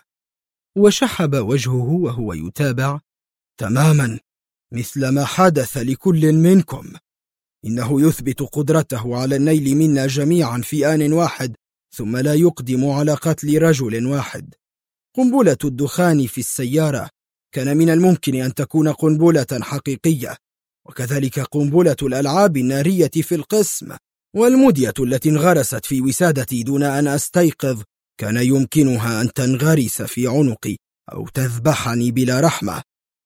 وشحب وجهه وهو يتابع: تماما مثل ما حدث لكل منكم. إنه يثبت قدرته على النيل منا جميعا في آن واحد، ثم لا يقدم على قتل رجل واحد. قنبلة الدخان في السيارة كان من الممكن أن تكون قنبلة حقيقية، وكذلك قنبلة الألعاب النارية في القسم، والمدية التي انغرست في وسادتي دون أن أستيقظ كان يمكنها أن تنغرس في عنقي أو تذبحني بلا رحمة.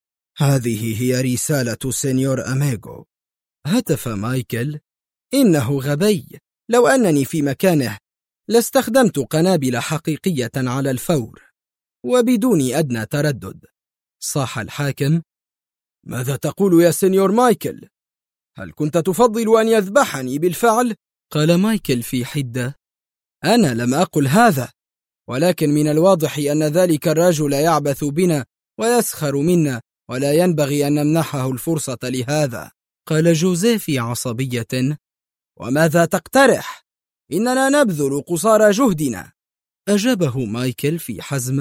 هذه هي رسالة سينيور أميغو. هتف مايكل: إنه غبي، لو أنني في مكانه لاستخدمت قنابل حقيقية على الفور وبدون أدنى تردد. صاح الحاكم: ماذا تقول يا سينيور مايكل؟ هل كنت تفضل أن يذبحني بالفعل؟ قال مايكل في حدة: أنا لم أقل هذا، ولكن من الواضح أن ذلك الرجل يعبث بنا ويسخر منا، ولا ينبغي أن نمنحه الفرصة لهذا. قال جوزيه في عصبية: وماذا تقترح؟ إننا نبذل قصارى جهدنا. أجابه مايكل في حزم: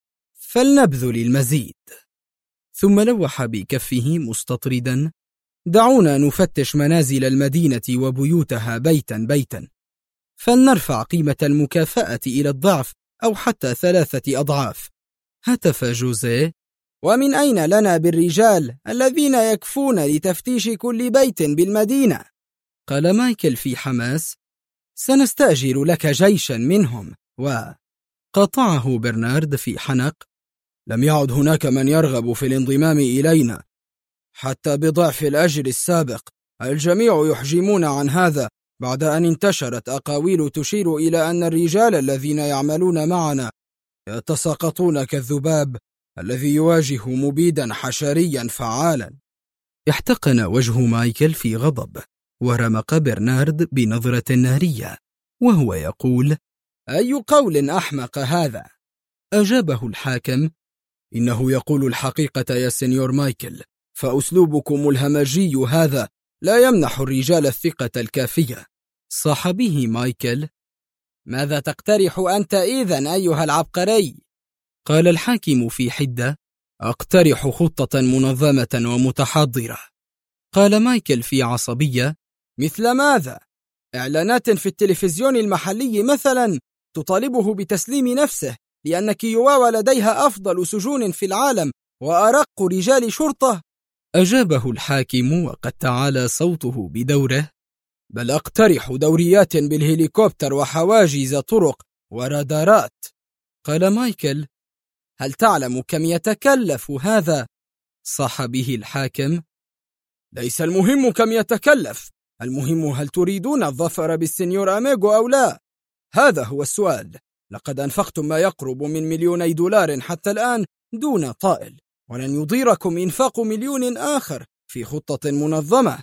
فلنبذل المزيد. ثم لوح بكفه مستطردا: دعونا نفتش منازل المدينة وبيوتها بيتا بيتا، فلنرفع قيمة المكافأة إلى الضعف أو حتى 3 أضعاف. هتف جوزيه: ومن أين لنا بالرجال الذين يكفون لتفتيش كل بيت بالمدينة؟ قال مايكل في حماس: سنستأجر لك جيشا منهم. وقطعه برنارد في حنق: لم يعد هناك من يرغب في الانضمام إلينا حتى بضعف الأجر السابق. الجميع يحجمون عن هذا بعد أن انتشرت أقاويل تشير إلى أن الرجال الذين يعملون معنا يتساقطون كالذباب الذي يواجه مبيدا حشريا فعالا. احتقن وجه مايكل في غضب، ورمق برنارد بنظرة نارية وهو يقول: أي قول أحمق هذا؟ أجابه الحاكم: إنه يقول الحقيقة يا سينيور مايكل، فأسلوبكم الهمجي هذا لا يمنح الرجال الثقة الكافية. صاح به مايكل: ماذا تقترح أنت إذن أيها العبقري؟ قال الحاكم في حدة: أقترح خطة منظمة ومتحضرة. قال مايكل في عصبية: مثل ماذا؟ إعلانات في التلفزيون المحلي مثلا تطالبه بتسليم نفسه لأن كيواوا لديها أفضل سجون في العالم وأرق رجال شرطة. أجابه الحاكم وقد تعالى صوته بدوره: بل أقترح دوريات بالهليكوبتر وحواجز طرق ورادارات. قال مايكل: هل تعلم كم يتكلف هذا؟ صاح به الحاكم: ليس المهم كم يتكلف، المهم هل تريدون الظفر بالسينيور أميغو أو لا؟ هذا هو السؤال. لقد أنفقتم ما يقرب من $2,000,000 حتى الآن دون طائل، ولن يضيركم إنفاق 1,000,000 آخر في خطة منظمة.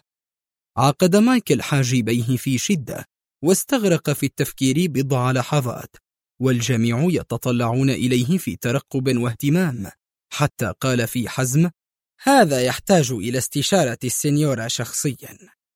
عقد مايكل حاجبيه في شدة واستغرق في التفكير بضع لحظات، والجميع يتطلعون إليه في ترقب واهتمام، حتى قال في حزم: هذا يحتاج إلى استشارة السينيورا شخصيا.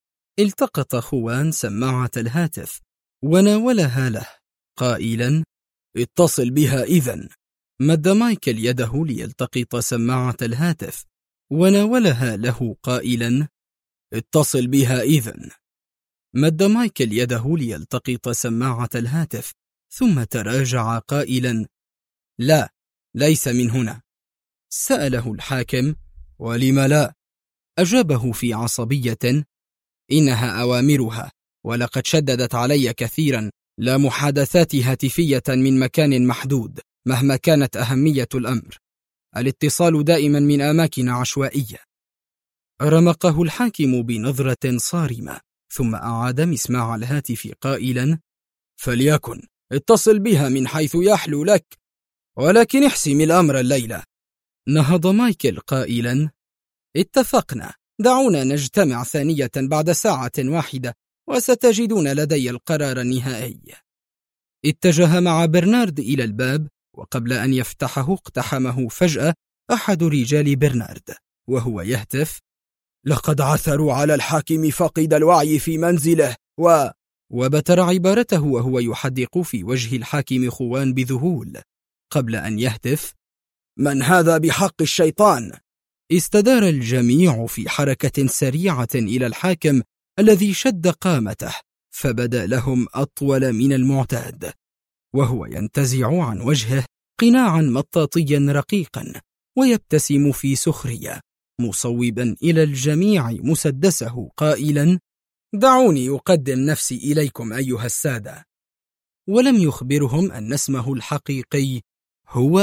التقط خوان سماعة الهاتف وناولها له قائلا: اتصل بها إذن. مد مايكل يده ليلتقط سماعة الهاتف وناولها له قائلا: اتصل بها إذن. مد مايكل يده ليلتقط سماعة الهاتف، ثم تراجع قائلا: لا، ليس من هنا. سأله الحاكم: ولم لا؟ أجابه في عصبية: إنها أوامرها، ولقد شددت علي كثيرا لا محادثات هاتفية من مكان محدود مهما كانت أهمية الأمر. الاتصال دائما من أماكن عشوائية. رمقه الحاكم بنظرة صارمة، ثم أعاد مسماع الهاتف قائلا: فليكن، اتصل بها من حيث يحلو لك، ولكن احسم الأمر الليلة. نهض مايكل قائلا: اتفقنا، دعونا نجتمع ثانية بعد ساعة واحدة وستجدون لدي القرار النهائي. اتجه مع برنارد إلى الباب، وقبل أن يفتحه اقتحمه فجأة أحد رجال برنارد وهو يهتف: لقد عثروا على الحاكم فاقد الوعي في منزله وبتر عبارته وهو يحدق في وجه الحاكم خوان بذهول، قبل أن يهتف: من هذا بحق الشيطان؟ استدار الجميع في حركة سريعة إلى الحاكم الذي شد قامته، فبدا لهم أطول من المعتاد، وهو ينتزع عن وجهه قناعا مطاطيا رقيقا ويبتسم في سخرية، مصوبا إلى الجميع مسدسه قائلا: دعوني أقدم نفسي إليكم أيها السادة. ولم يخبرهم أن اسمه الحقيقي هو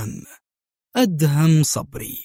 أدهم صبري.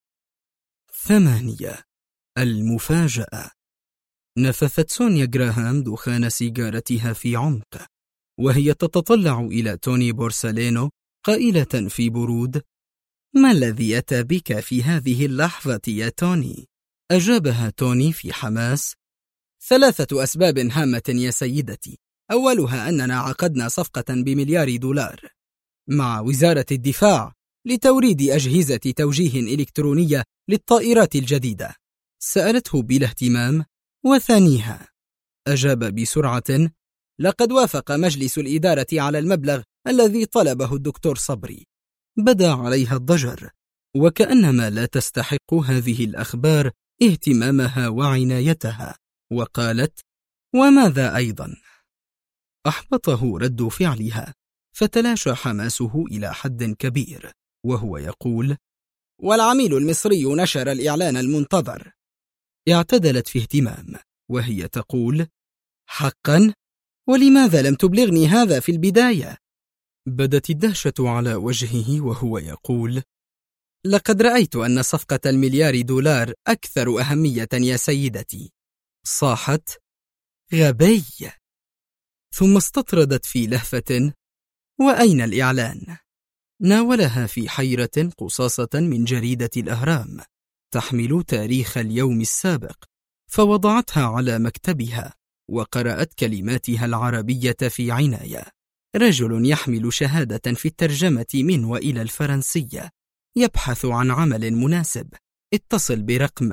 8. المفاجأة. نفثت سونيا جراهام دخان سيجارتها في عمق، وهي تتطلع إلى توني بورسالينو قائلة في برود: ما الذي أتى بك في هذه اللحظة يا توني؟ أجابها توني في حماس: 3 أسباب هامة يا سيدتي، أولها أننا عقدنا صفقة ب$1,000,000,000 مع وزارة الدفاع لتوريد أجهزة توجيه إلكترونية للطائرات الجديدة. سألته بلا اهتمام: وثانيها؟ أجاب بسرعة: لقد وافق مجلس الإدارة على المبلغ الذي طلبه الدكتور صبري. بدا عليها الضجر، وكأنما لا تستحق هذه الأخبار اهتمامها وعنايتها، وقالت: وماذا أيضا؟ أحبطه رد فعلها، فتلاشى حماسه إلى حد كبير وهو يقول: والعميل المصري نشر الإعلان المنتظر. اعتدلت في اهتمام وهي تقول: حقا؟ ولماذا لم تبلغني هذا في البداية؟ بدت الدهشة على وجهه وهو يقول: لقد رأيت أن صفقة $1,000,000,000 أكثر أهمية يا سيدتي. صاحت: غبي. ثم استطردت في لهفة: وأين الإعلان؟ ناولها في حيرة قصاصة من جريدة الأهرام تحمل تاريخ اليوم السابق، فوضعتها على مكتبها وقرأت كلماتها العربية في عناية: رجل يحمل شهادة في الترجمة من وإلى الفرنسية يبحث عن عمل مناسب، اتصل برقم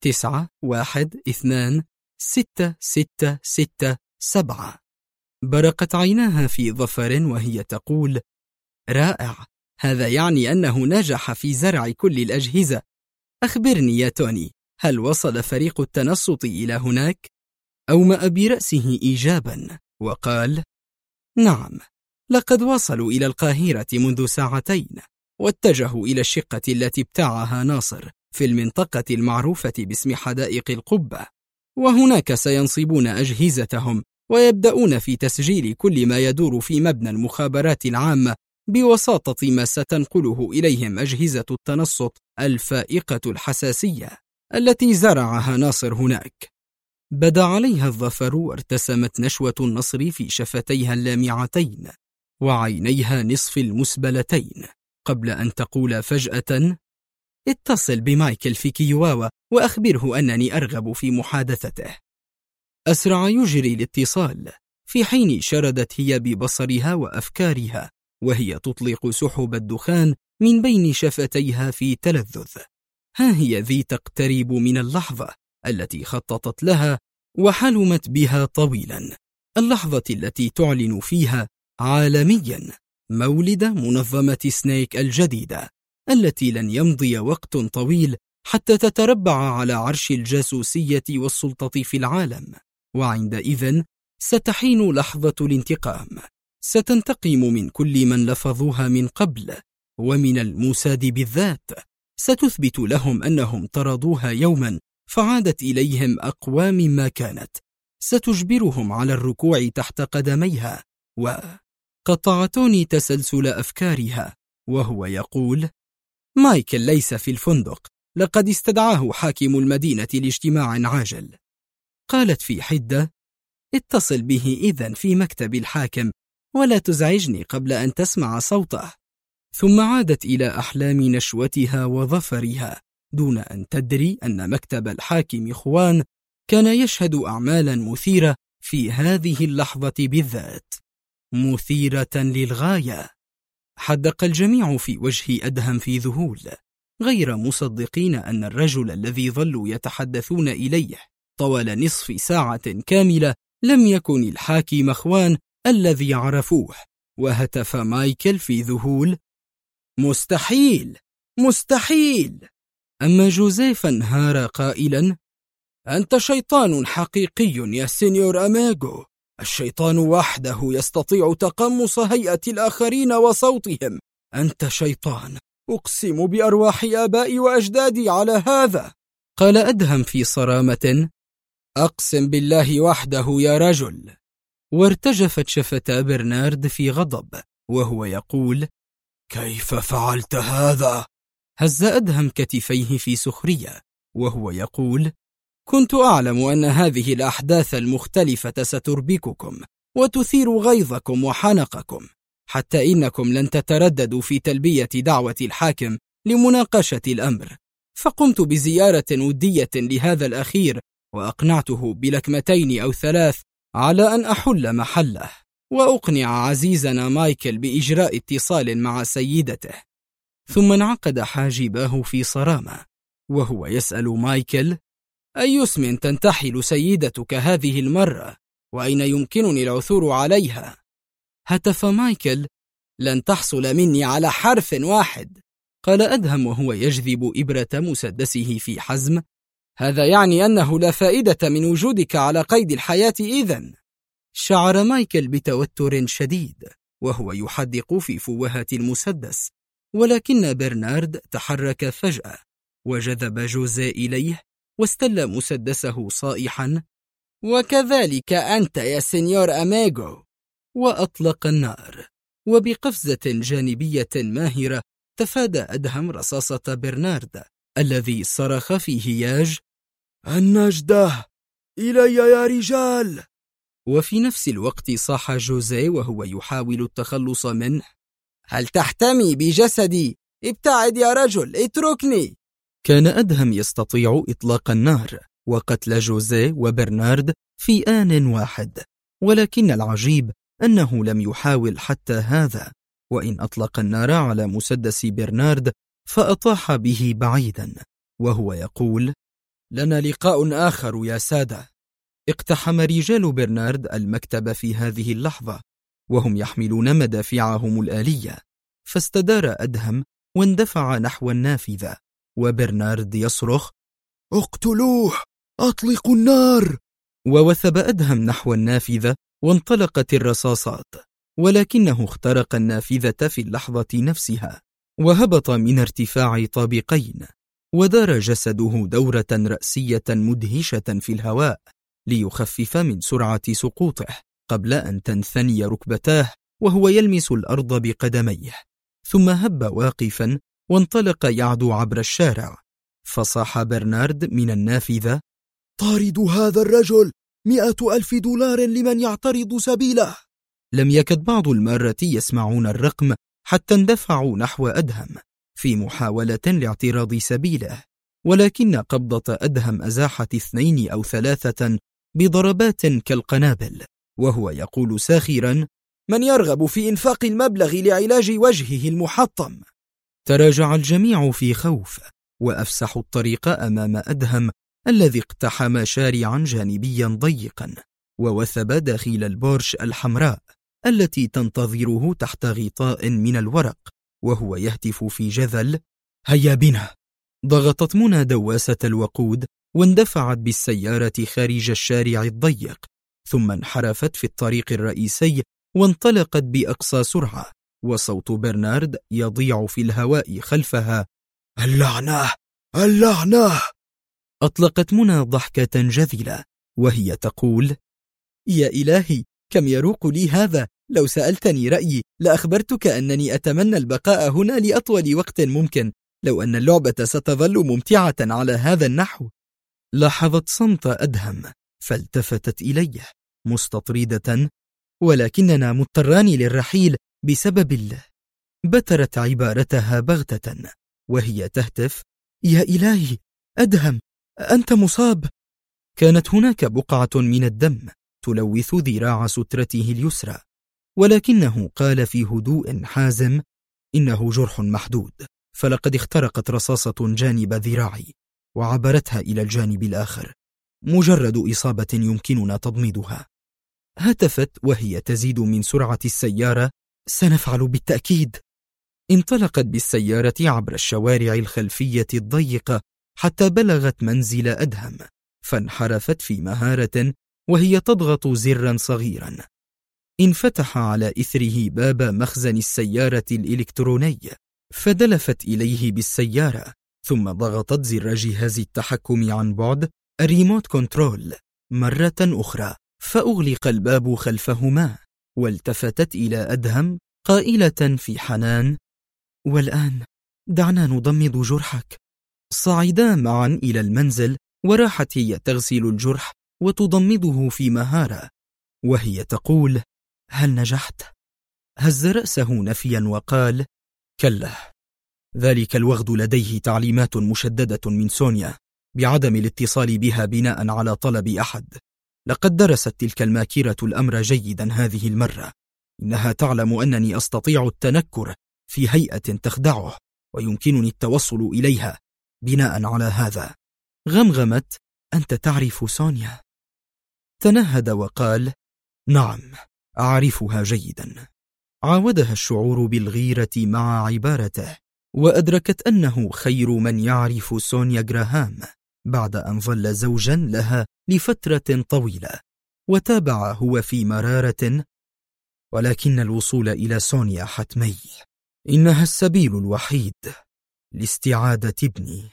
91266667. برقت عيناها في ظفر وهي تقول: رائع، هذا يعني أنه نجح في زرع كل الأجهزة. أخبرني يا توني، هل وصل فريق التنصت إلى هناك؟ أومأ برأسه إيجابا وقال: نعم، لقد وصلوا إلى القاهرة منذ ساعتين، واتجهوا إلى الشقة التي ابتاعها ناصر في المنطقة المعروفة باسم حدائق القبة، وهناك سينصبون أجهزتهم ويبدأون في تسجيل كل ما يدور في مبنى المخابرات العامة بوساطة ما ستنقله إليهم أجهزة التنصت الفائقة الحساسية التي زرعها ناصر هناك. بدا عليها الظفر وارتسمت نشوة النصر في شفتيها اللامعتين وعينيها نصف المسبلتين، قبل أن تقول فجأة: اتصل بمايكل في كيواوا وأخبره أنني أرغب في محادثته. أسرع يجري الاتصال، في حين شردت هي ببصرها وأفكارها وهي تطلق سحب الدخان من بين شفتيها في تلذذ. ها هي ذي تقترب من اللحظة التي خططت لها وحلمت بها طويلا، اللحظة التي تعلن فيها عالميا مولد منظمة سنيك الجديدة، التي لن يمضي وقت طويل حتى تتربع على عرش الجاسوسية والسلطة في العالم. وعندئذ ستحين لحظة الانتقام. ستنتقم من كل من لفظوها من قبل، ومن الموساد بالذات. ستثبت لهم أنهم طردوها يوما فعادت إليهم أقوى مما كانت. ستجبرهم على الركوع تحت قدميها. وقطع توني تسلسل أفكارها وهو يقول: مايكل ليس في الفندق، لقد استدعاه حاكم المدينة لاجتماع عاجل. قالت في حدة: اتصل به إذن في مكتب الحاكم ولا تزعجني قبل أن تسمع صوته. ثم عادت إلى أحلام نشوتها وظفرها دون أن تدري أن مكتب الحاكم خوان كان يشهد أعمالا مثيرة في هذه اللحظة بالذات، مثيرة للغاية. حدق الجميع في وجه أدهم في ذهول، غير مصدقين أن الرجل الذي ظلوا يتحدثون إليه طوال نصف ساعة كاملة لم يكن الحاكم خوان الذي عرفوه. وهتف مايكل في ذهول: مستحيل، مستحيل. أما جوزيف انهار قائلا: أنت شيطان حقيقي يا سينيور أميغو. الشيطان وحده يستطيع تقمص هيئة الآخرين وصوتهم. أنت شيطان، أقسم بأرواح آبائي وأجدادي على هذا. قال أدهم في صرامة: أقسم بالله وحده يا رجل. وارتجفت شفتا برنارد في غضب وهو يقول: كيف فعلت هذا؟ هز أدهم كتفيه في سخرية وهو يقول: كنت أعلم أن هذه الأحداث المختلفة ستربككم وتثير غيظكم وحنقكم، حتى إنكم لن تترددوا في تلبية دعوة الحاكم لمناقشة الأمر. فقمت بزيارة ودية لهذا الأخير وأقنعته بلكمتين أو 3 على أن أحل محله، وأقنع عزيزنا مايكل بإجراء اتصال مع سيدته. ثم انعقد حاجباه في صرامة وهو يسأل مايكل: أي اسم تنتحل سيدتك هذه المرة؟ وأين يمكنني العثور عليها؟ هتف مايكل: لن تحصل مني على حرف واحد. قال أدهم وهو يجذب إبرة مسدسه في حزم: هذا يعني أنه لا فائدة من وجودك على قيد الحياة إذن. شعر مايكل بتوتر شديد وهو يحدق في فوهة المسدس، ولكن برنارد تحرك فجأة وجذب جوزيه إليه واستل مسدسه صائحا: وكذلك أنت يا سينيور أميغو. وأطلق النار، وبقفزة جانبية ماهرة تفادى أدهم رصاصة برنارد الذي صرخ في هياج: النجدة إلي يا رجال. وفي نفس الوقت صاح جوزيه وهو يحاول التخلص منه: هل تحتمي بجسدي؟ ابتعد يا رجل، اتركني. كان أدهم يستطيع إطلاق النار وقتل جوزيه وبرنارد في آن واحد، ولكن العجيب أنه لم يحاول حتى هذا، وإن أطلق النار على مسدس برنارد فأطاح به بعيدا وهو يقول: لنا لقاء آخر يا سادة. اقتحم رجال برنارد المكتب في هذه اللحظة وهم يحملون مدافعهم الآلية، فاستدار أدهم واندفع نحو النافذة وبرنارد يصرخ: اقتلوه، أطلقوا النار. ووثب أدهم نحو النافذة وانطلقت الرصاصات، ولكنه اخترق النافذة في اللحظة نفسها وهبط من ارتفاع طابقين، ودار جسده دورة رأسية مدهشة في الهواء ليخفف من سرعة سقوطه قبل أن تنثني ركبتاه وهو يلمس الأرض بقدميه، ثم هب واقفا وانطلق يعدو عبر الشارع. فصاح برنارد من النافذة: طاردوا هذا الرجل، 100,000 دولار لمن يعترض سبيله. لم يكد بعض المرة يسمعون الرقم حتى اندفعوا نحو أدهم في محاولة لاعتراض سبيله، ولكن قبضة أدهم أزاحت 2 أو 3 بضربات كالقنابل وهو يقول ساخرا: من يرغب في إنفاق المبلغ لعلاج وجهه المحطم؟ تراجع الجميع في خوف وأفسحوا الطريق أمام أدهم الذي اقتحم شارعا جانبيا ضيقا ووثب داخل البورش الحمراء التي تنتظره تحت غطاء من الورق وهو يهتف في جذل: هيا بنا. ضغطت منى دواسة الوقود واندفعت بالسيارة خارج الشارع الضيق، ثم انحرفت في الطريق الرئيسي وانطلقت بأقصى سرعة، وصوت برنارد يضيع في الهواء خلفها: اللعنة! اللعنة! أطلقت منى ضحكة جذلة وهي تقول: يا إلهي، كم يروق لي هذا! لو سألتني رأيي لأخبرتك أنني أتمنى البقاء هنا لأطول وقت ممكن، لو أن اللعبة ستظل ممتعة على هذا النحو. لاحظت صمت أدهم فالتفتت إليه مستطردة: ولكننا مضطران للرحيل بسبب الله. بترت عبارتها بغتة وهي تهتف: يا إلهي، أدهم، أنت مصاب. كانت هناك بقعة من الدم تلوث ذراع سترته اليسرى، ولكنه قال في هدوء حازم: إنه جرح محدود، فلقد اخترقت رصاصة جانب ذراعي وعبرتها إلى الجانب الآخر، مجرد إصابة يمكننا تضميدها. هتفت وهي تزيد من سرعة السيارة: سنفعل بالتأكيد. انطلقت بالسيارة عبر الشوارع الخلفية الضيقة حتى بلغت منزل أدهم، فانحرفت في مهارة وهي تضغط زرا صغيرا. انفتح على إثره باب مخزن السيارة الإلكتروني، فدلفت إليه بالسيارة، ثم ضغطت زر جهاز التحكم عن بعد الريموت كنترول مرة أخرى، فأغلق الباب خلفهما، والتفتت إلى أدهم قائلة في حنان: والآن دعنا نضمد جرحك. صعدا معا إلى المنزل، وراحت هي تغسل الجرح وتضمده في مهارة وهي تقول: هل نجحت؟ هز رأسه نفيا وقال: كلا، ذلك الوغد لديه تعليمات مشددة من سونيا بعدم الاتصال بها بناء على طلب أحد. لقد درست تلك الماكرة الأمر جيدا هذه المرة، إنها تعلم أنني أستطيع التنكر في هيئة تخدعه ويمكنني التوصل إليها بناء على هذا. غمغمت: أنت تعرف سونيا؟ تنهد وقال: نعم، أعرفها جيدا. عاودها الشعور بالغيرة مع عبارته، وأدركت أنه خير من يعرف سونيا جراهام بعد أن ظل زوجا لها لفترة طويلة. وتابع هو في مرارة: ولكن الوصول إلى سونيا حتمي، إنها السبيل الوحيد لاستعادة ابني.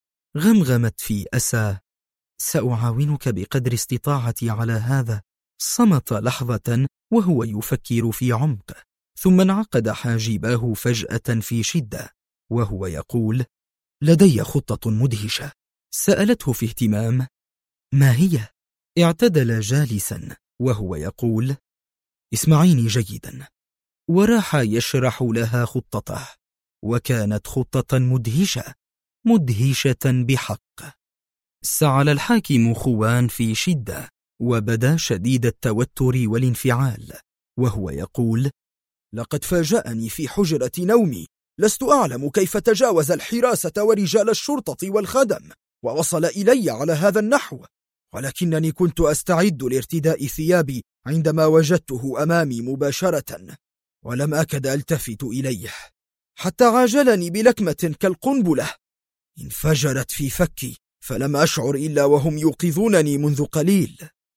غمغمت في أسى: سأعاونك بقدر استطاعتي على هذا. صمت لحظة وهو يفكر في عمق، ثم انعقد حاجباه فجأة في شدة وهو يقول: لدي خطة مدهشة. سألته في اهتمام: ما هي؟ اعتدل جالسا وهو يقول: اسمعيني جيدا. وراح يشرح لها خطته، وكانت خطة مدهشة، مدهشة بحق. سعل الحاكم خوان في شدة وبدا شديد التوتر والانفعال وهو يقول: لقد فاجأني في حجرة نومي، لست أعلم كيف تجاوز الحراسة ورجال الشرطة والخدم ووصل إلي على هذا النحو، ولكنني كنت أستعد لارتداء ثيابي عندما وجدته أمامي مباشرة، ولم أكد ألتفت إليه حتى عاجلني بلكمة كالقنبلة انفجرت في فكي، فلم أشعر إلا وهم يوقظونني منذ قليل.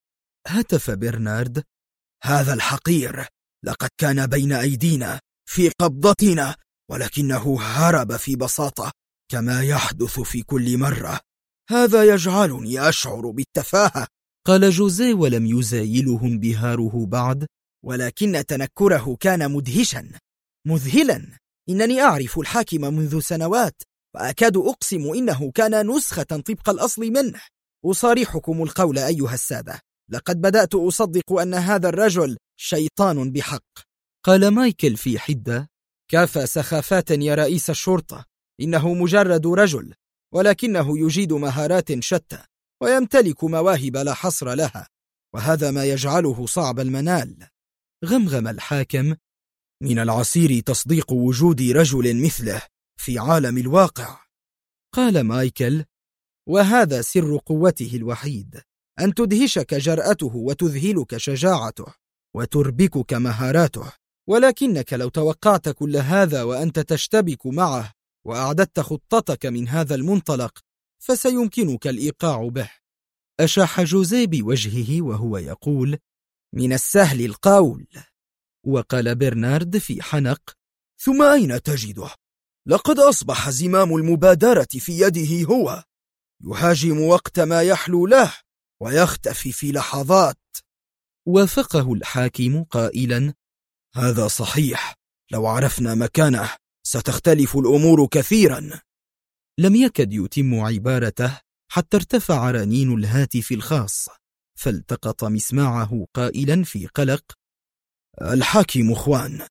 هتف برنارد: هذا الحقير لقد كان بين أيدينا في قبضتنا، ولكنه هرب في بساطة كما يحدث في كل مرة. هذا يجعلني أشعر بالتفاهة. قال جوزيه ولم يزايله انبهاره بعد: ولكن تنكره كان مدهشا مذهلا. إنني أعرف الحاكم منذ سنوات، وأكاد أقسم إنه كان نسخة طبق الأصل منه. أصارحكم القول أيها السادة، لقد بدأت أصدق أن هذا الرجل شيطان بحق. قال مايكل في حدة: كفى سخافات يا رئيس الشرطة، إنه مجرد رجل، ولكنه يجيد مهارات شتى ويمتلك مواهب لا حصر لها، وهذا ما يجعله صعب المنال. غمغم الحاكم: من العسير تصديق وجود رجل مثله في عالم الواقع. قال مايكل: وهذا سر قوته الوحيد، أن تدهشك جرأته وتذهلك شجاعته وتربكك مهاراته. ولكنك لو توقعت كل هذا وأنت تشتبك معه وأعددت خطتك من هذا المنطلق، فسيمكنك الإيقاع به. أشاح جوزيه بوجهه وهو يقول: من السهل القول. وقال برنارد في حنق: ثم أين تجده؟ لقد أصبح زمام المبادرة في يده هو، يهاجم وقت ما يحلو له ويختفي في لحظات. وافقه الحاكم قائلا: هذا صحيح، لو عرفنا مكانه ستختلف الأمور كثيرا. لم يكد يتم عبارته حتى ارتفع رنين الهاتف الخاص، فالتقط مسماعه قائلا في قلق: الحاكم خوان،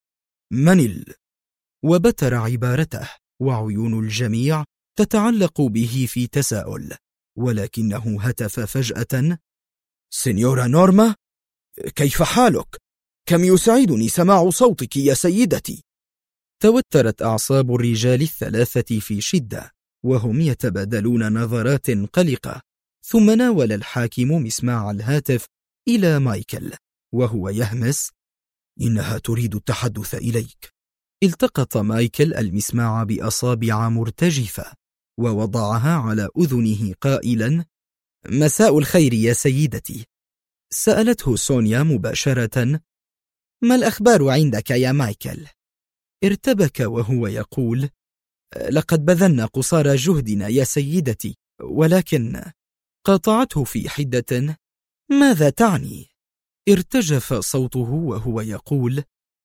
وبتر عبارته، وعيون الجميع تتعلق به في تساؤل، ولكنه هتف فجأة: سينيورا نورما، كيف حالك؟ كم يسعدني سماع صوتك يا سيدتي. توترت أعصاب الرجال الثلاثة في شدة، وهم يتبادلون نظرات قلقة. ثم ناول الحاكم مسماع الهاتف إلى مايكل وهو يهمس: إنها تريد التحدث إليك. التقط مايكل المسماع بأصابع مرتجفة ووضعها على أذنه قائلا: مساء الخير يا سيدتي. سألته سونيا مباشرة: ما الأخبار عندك يا مايكل؟ ارتبك وهو يقول: لقد بذلنا قصارى جهدنا يا سيدتي، ولكن... قاطعته في حدة: ماذا تعني؟ ارتجف صوته وهو يقول: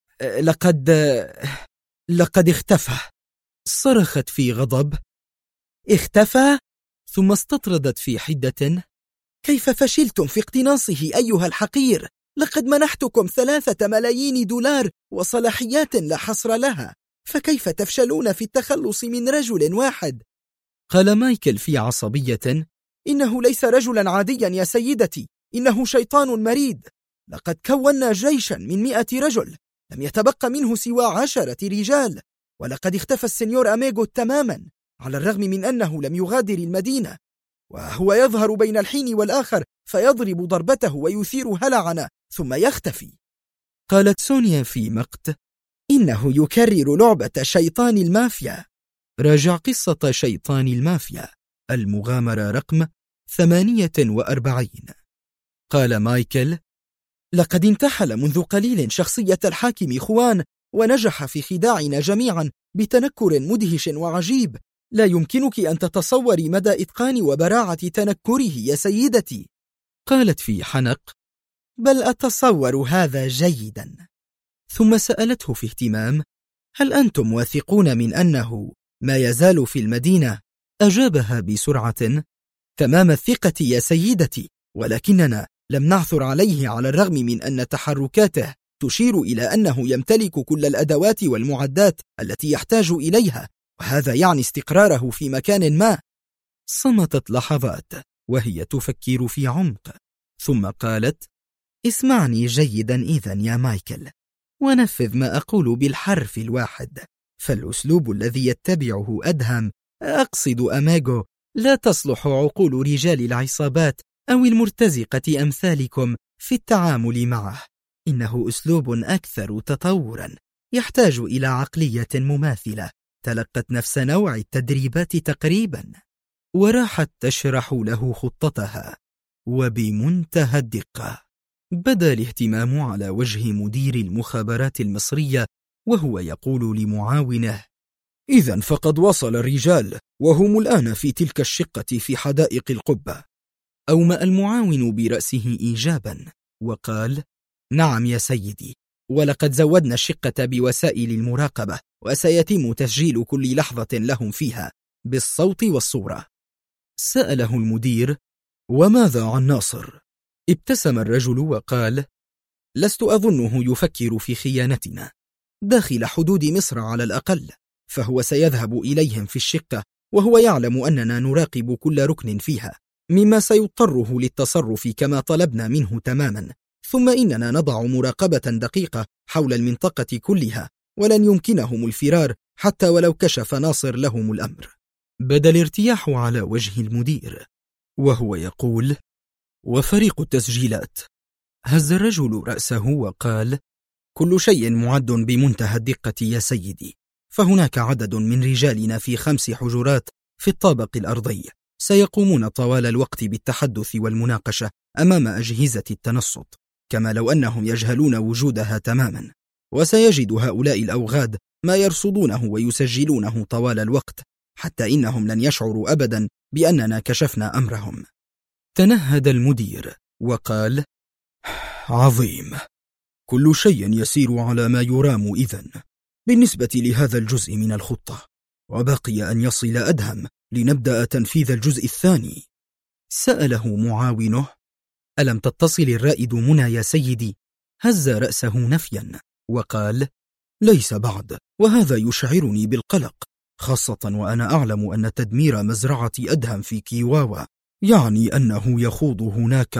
لقد اختفى. صرخت في غضب: اختفى؟ ثم استطردت في حدة: كيف فشلتم في اقتناصه أيها الحقير؟ لقد منحتكم 3 ملايين دولار وصلاحيات لا حصر لها، فكيف تفشلون في التخلص من رجل واحد؟ قال مايكل في عصبية: إنه ليس رجلا عاديا يا سيدتي، إنه شيطان مريد. لقد كونا جيشا من 100 رجل، لم يتبقى منه سوى 10 رجال، ولقد اختفى السنيور أميغو تماما، على الرغم من أنه لم يغادر المدينة، وهو يظهر بين الحين والآخر فيضرب ضربته ويثير هلعنا ثم يختفي. قالت سونيا في مقت: إنه يكرر لعبة شيطان المافيا. راجع قصة شيطان المافيا، المغامرة رقم 48. قال مايكل: لقد انتحل منذ قليل شخصية الحاكم خوان، ونجح في خداعنا جميعا بتنكر مدهش وعجيب. لا يمكنك أن تتصوري مدى إتقان وبراعة تنكره يا سيدتي. قالت في حنق: بل أتصور هذا جيدا. ثم سألته في اهتمام: هل أنتم واثقون من أنه ما يزال في المدينة؟ أجابها بسرعة: تمام الثقة يا سيدتي، ولكننا لم نعثر عليه، على الرغم من أن تحركاته تشير إلى أنه يمتلك كل الأدوات والمعدات التي يحتاج إليها، وهذا يعني استقراره في مكان ما. صمتت لحظات وهي تفكر في عمق، ثم قالت: اسمعني جيدا إذن يا مايكل، ونفذ ما أقول بالحرف الواحد، فالأسلوب الذي يتبعه أدهم، أقصد أميغو، لا تصلح عقول رجال العصابات أو المرتزقة أمثالكم في التعامل معه. إنه أسلوب أكثر تطورا، يحتاج إلى عقلية مماثلة تلقت نفس نوع التدريبات تقريبا. وراحت تشرح له خطتها وبمنتهى الدقة. بدا الاهتمام على وجه مدير المخابرات المصرية وهو يقول لمعاونه: إذن فقد وصل الرجال، وهم الآن في تلك الشقة في حدائق القبة. أومأ المعاون برأسه إيجابا وقال: نعم يا سيدي، ولقد زودنا الشقة بوسائل المراقبة، وسيتم تسجيل كل لحظة لهم فيها بالصوت والصورة. سأله المدير: وماذا عن ناصر؟ ابتسم الرجل وقال: لست أظنه يفكر في خيانتنا، داخل حدود مصر على الأقل، فهو سيذهب إليهم في الشقة وهو يعلم أننا نراقب كل ركن فيها، مما سيضطره للتصرف كما طلبنا منه تماما. ثم إننا نضع مراقبة دقيقة حول المنطقة كلها، ولن يمكنهم الفرار حتى ولو كشف ناصر لهم الأمر. بدا الارتياح على وجه المدير وهو يقول: وفريق التسجيلات؟ هز الرجل رأسه وقال: كل شيء معد بمنتهى الدقة يا سيدي، فهناك عدد من رجالنا في 5 حجرات في الطابق الأرضي، سيقومون طوال الوقت بالتحدث والمناقشة أمام أجهزة التنصت، كما لو أنهم يجهلون وجودها تماما. وسيجد هؤلاء الأوغاد ما يرصدونه ويسجلونه طوال الوقت، حتى إنهم لن يشعروا أبدا بأننا كشفنا أمرهم. تنهد المدير وقال: عظيم، كل شيء يسير على ما يرام إذن. بالنسبة لهذا الجزء من الخطة، وبقي أن يصل أدهم لنبدأ تنفيذ الجزء الثاني. سأله معاونه: ألم تتصل الرائد منى يا سيدي؟ هز رأسه نفيا وقال: ليس بعد، وهذا يشعرني بالقلق، خاصة وأنا أعلم أن تدمير مزرعة أدهم في كيواوا يعني أنه يخوض هناك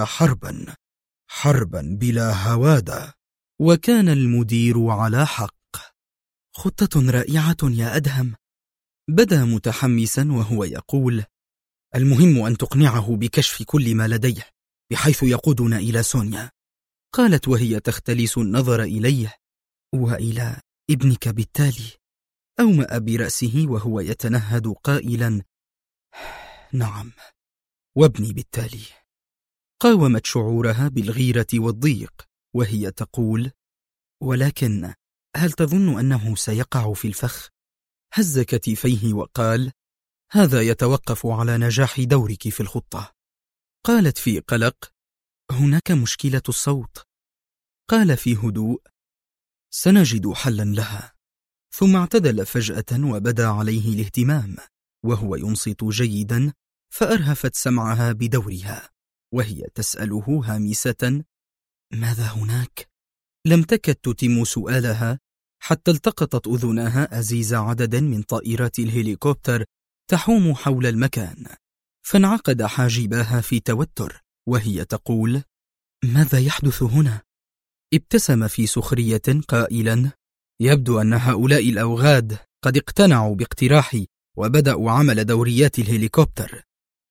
حربا بلا هوادة. وكان المدير على حق. خطة رائعة يا أدهم. بدا متحمسا وهو يقول: المهم أن تقنعه بكشف كل ما لديه بحيث يقودنا إلى سونيا. قالت وهي تختلس النظر إليه: وإلى ابنك بالتالي. أومأ برأسه وهو يتنهد قائلا: نعم، وابني بالتالي. قاومت شعورها بالغيرة والضيق وهي تقول: ولكن هل تظن أنه سيقع في الفخ؟ هز كتفيه وقال: هذا يتوقف على نجاح دورك في الخطة. قالت في قلق: هناك مشكلة الصوت. قال في هدوء: سنجد حلا لها. ثم اعتدل فجأة وبدا عليه الاهتمام وهو ينصت جيدا، فأرهفت سمعها بدورها وهي تسأله هامسة: ماذا هناك؟ لم تكد تتم سؤالها حتى التقطت أذناها أزيز عدد من طائرات الهليكوبتر تحوم حول المكان، فانعقد حاجباها في توتر وهي تقول: ماذا يحدث هنا؟ ابتسم في سخرية قائلا: يبدو أن هؤلاء الأوغاد قد اقتنعوا باقتراحي وبدأوا عمل دوريات الهليكوبتر.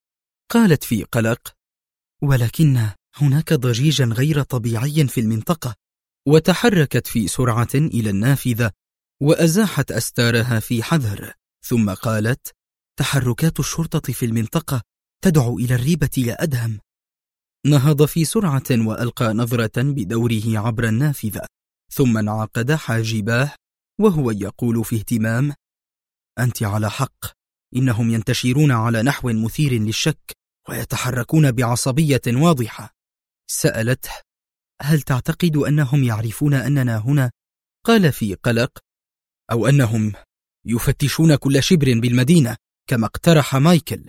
قالت في قلق: ولكن هناك ضجيجا غير طبيعي في المنطقة. وتحركت في سرعة إلى النافذة وأزاحت أستارها في حذر، ثم قالت: تحركات الشرطة في المنطقة تدعو إلى الريبة يا أدهم. نهض في سرعة وألقى نظرة بدوره عبر النافذة، ثم انعقد حاجباه وهو يقول في اهتمام: أنت على حق، إنهم ينتشرون على نحو مثير للشك ويتحركون بعصبية واضحة. سألته: هل تعتقد أنهم يعرفون أننا هنا؟ قال في قلق: أو أنهم يفتشون كل شبر بالمدينة كما اقترح مايكل.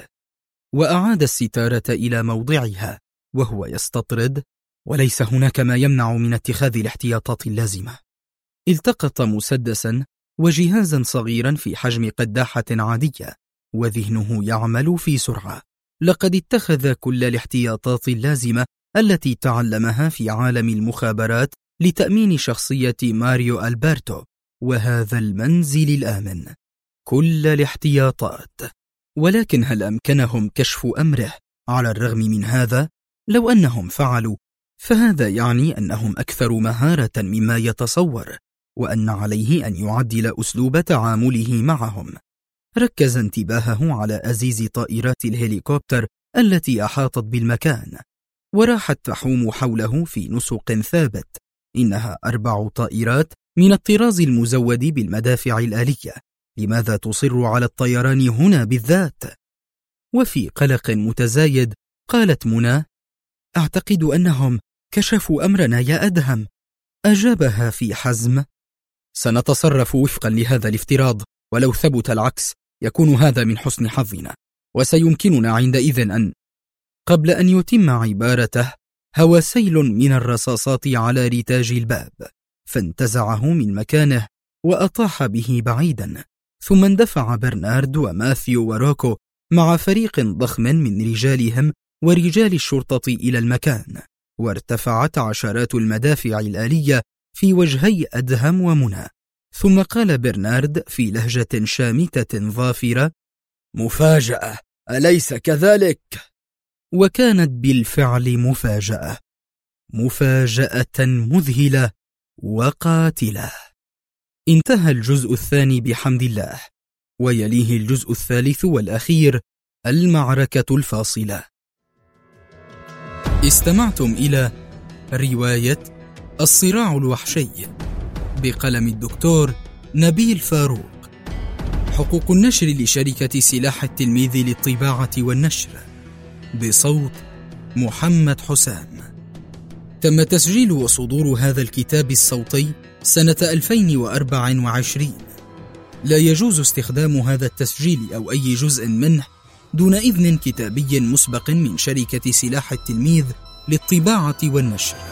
وأعاد الستارة إلى موضعها وهو يستطرد: وليس هناك ما يمنع من اتخاذ الاحتياطات اللازمة. التقط مسدسا وجهازا صغيرا في حجم قداحة عادية وذهنه يعمل في سرعة. لقد اتخذ كل الاحتياطات اللازمة التي تعلمها في عالم المخابرات لتأمين شخصية ماريو ألبرتو وهذا المنزل الآمن. كل الاحتياطات. ولكن هل أمكنهم كشف أمره؟ على الرغم من هذا، لو أنهم فعلوا فهذا يعني أنهم أكثر مهارة مما يتصور، وأن عليه أن يعدل أسلوب تعامله معهم. ركز انتباهه على أزيز طائرات الهليكوبتر التي أحاطت بالمكان وراحت تحوم حوله في نسق ثابت. إنها 4 طائرات من الطراز المزود بالمدافع الآلية. لماذا تصر على الطيران هنا بالذات؟ وفي قلق متزايد قالت منى: أعتقد أنهم كشفوا أمرنا يا أدهم. أجابها في حزم: سنتصرف وفقا لهذا الافتراض، ولو ثبت العكس يكون هذا من حسن حظنا، وسيمكننا عندئذ أن... قبل أن يتم عبارته هوى سيل من الرصاصات على رتاج الباب، فانتزعه من مكانه وأطاح به بعيدا. ثم اندفع برنارد وماثيو وروكو مع فريق ضخم من رجالهم ورجال الشرطة إلى المكان، وارتفعت عشرات المدافع الآلية في وجهي أدهم ومنى. ثم قال برنارد في لهجة شامتة ظافرة: مفاجأة، أليس كذلك؟ وكانت بالفعل مفاجأة مذهلة وقاتلة. انتهى الجزء الثاني بحمد الله، ويليه الجزء الثالث والأخير المعركة الفاصلة. استمعتم إلى رواية الصراع الوحشي بقلم الدكتور نبيل فاروق. حقوق النشر لشركة سلاح التلميذ للطباعة والنشر، بصوت محمد حسام. تم تسجيل وصدور هذا الكتاب الصوتي سنة 2024. لا يجوز استخدام هذا التسجيل أو أي جزء منه دون إذن كتابي مسبق من شركة سلاح التلميذ للطباعة والنشر.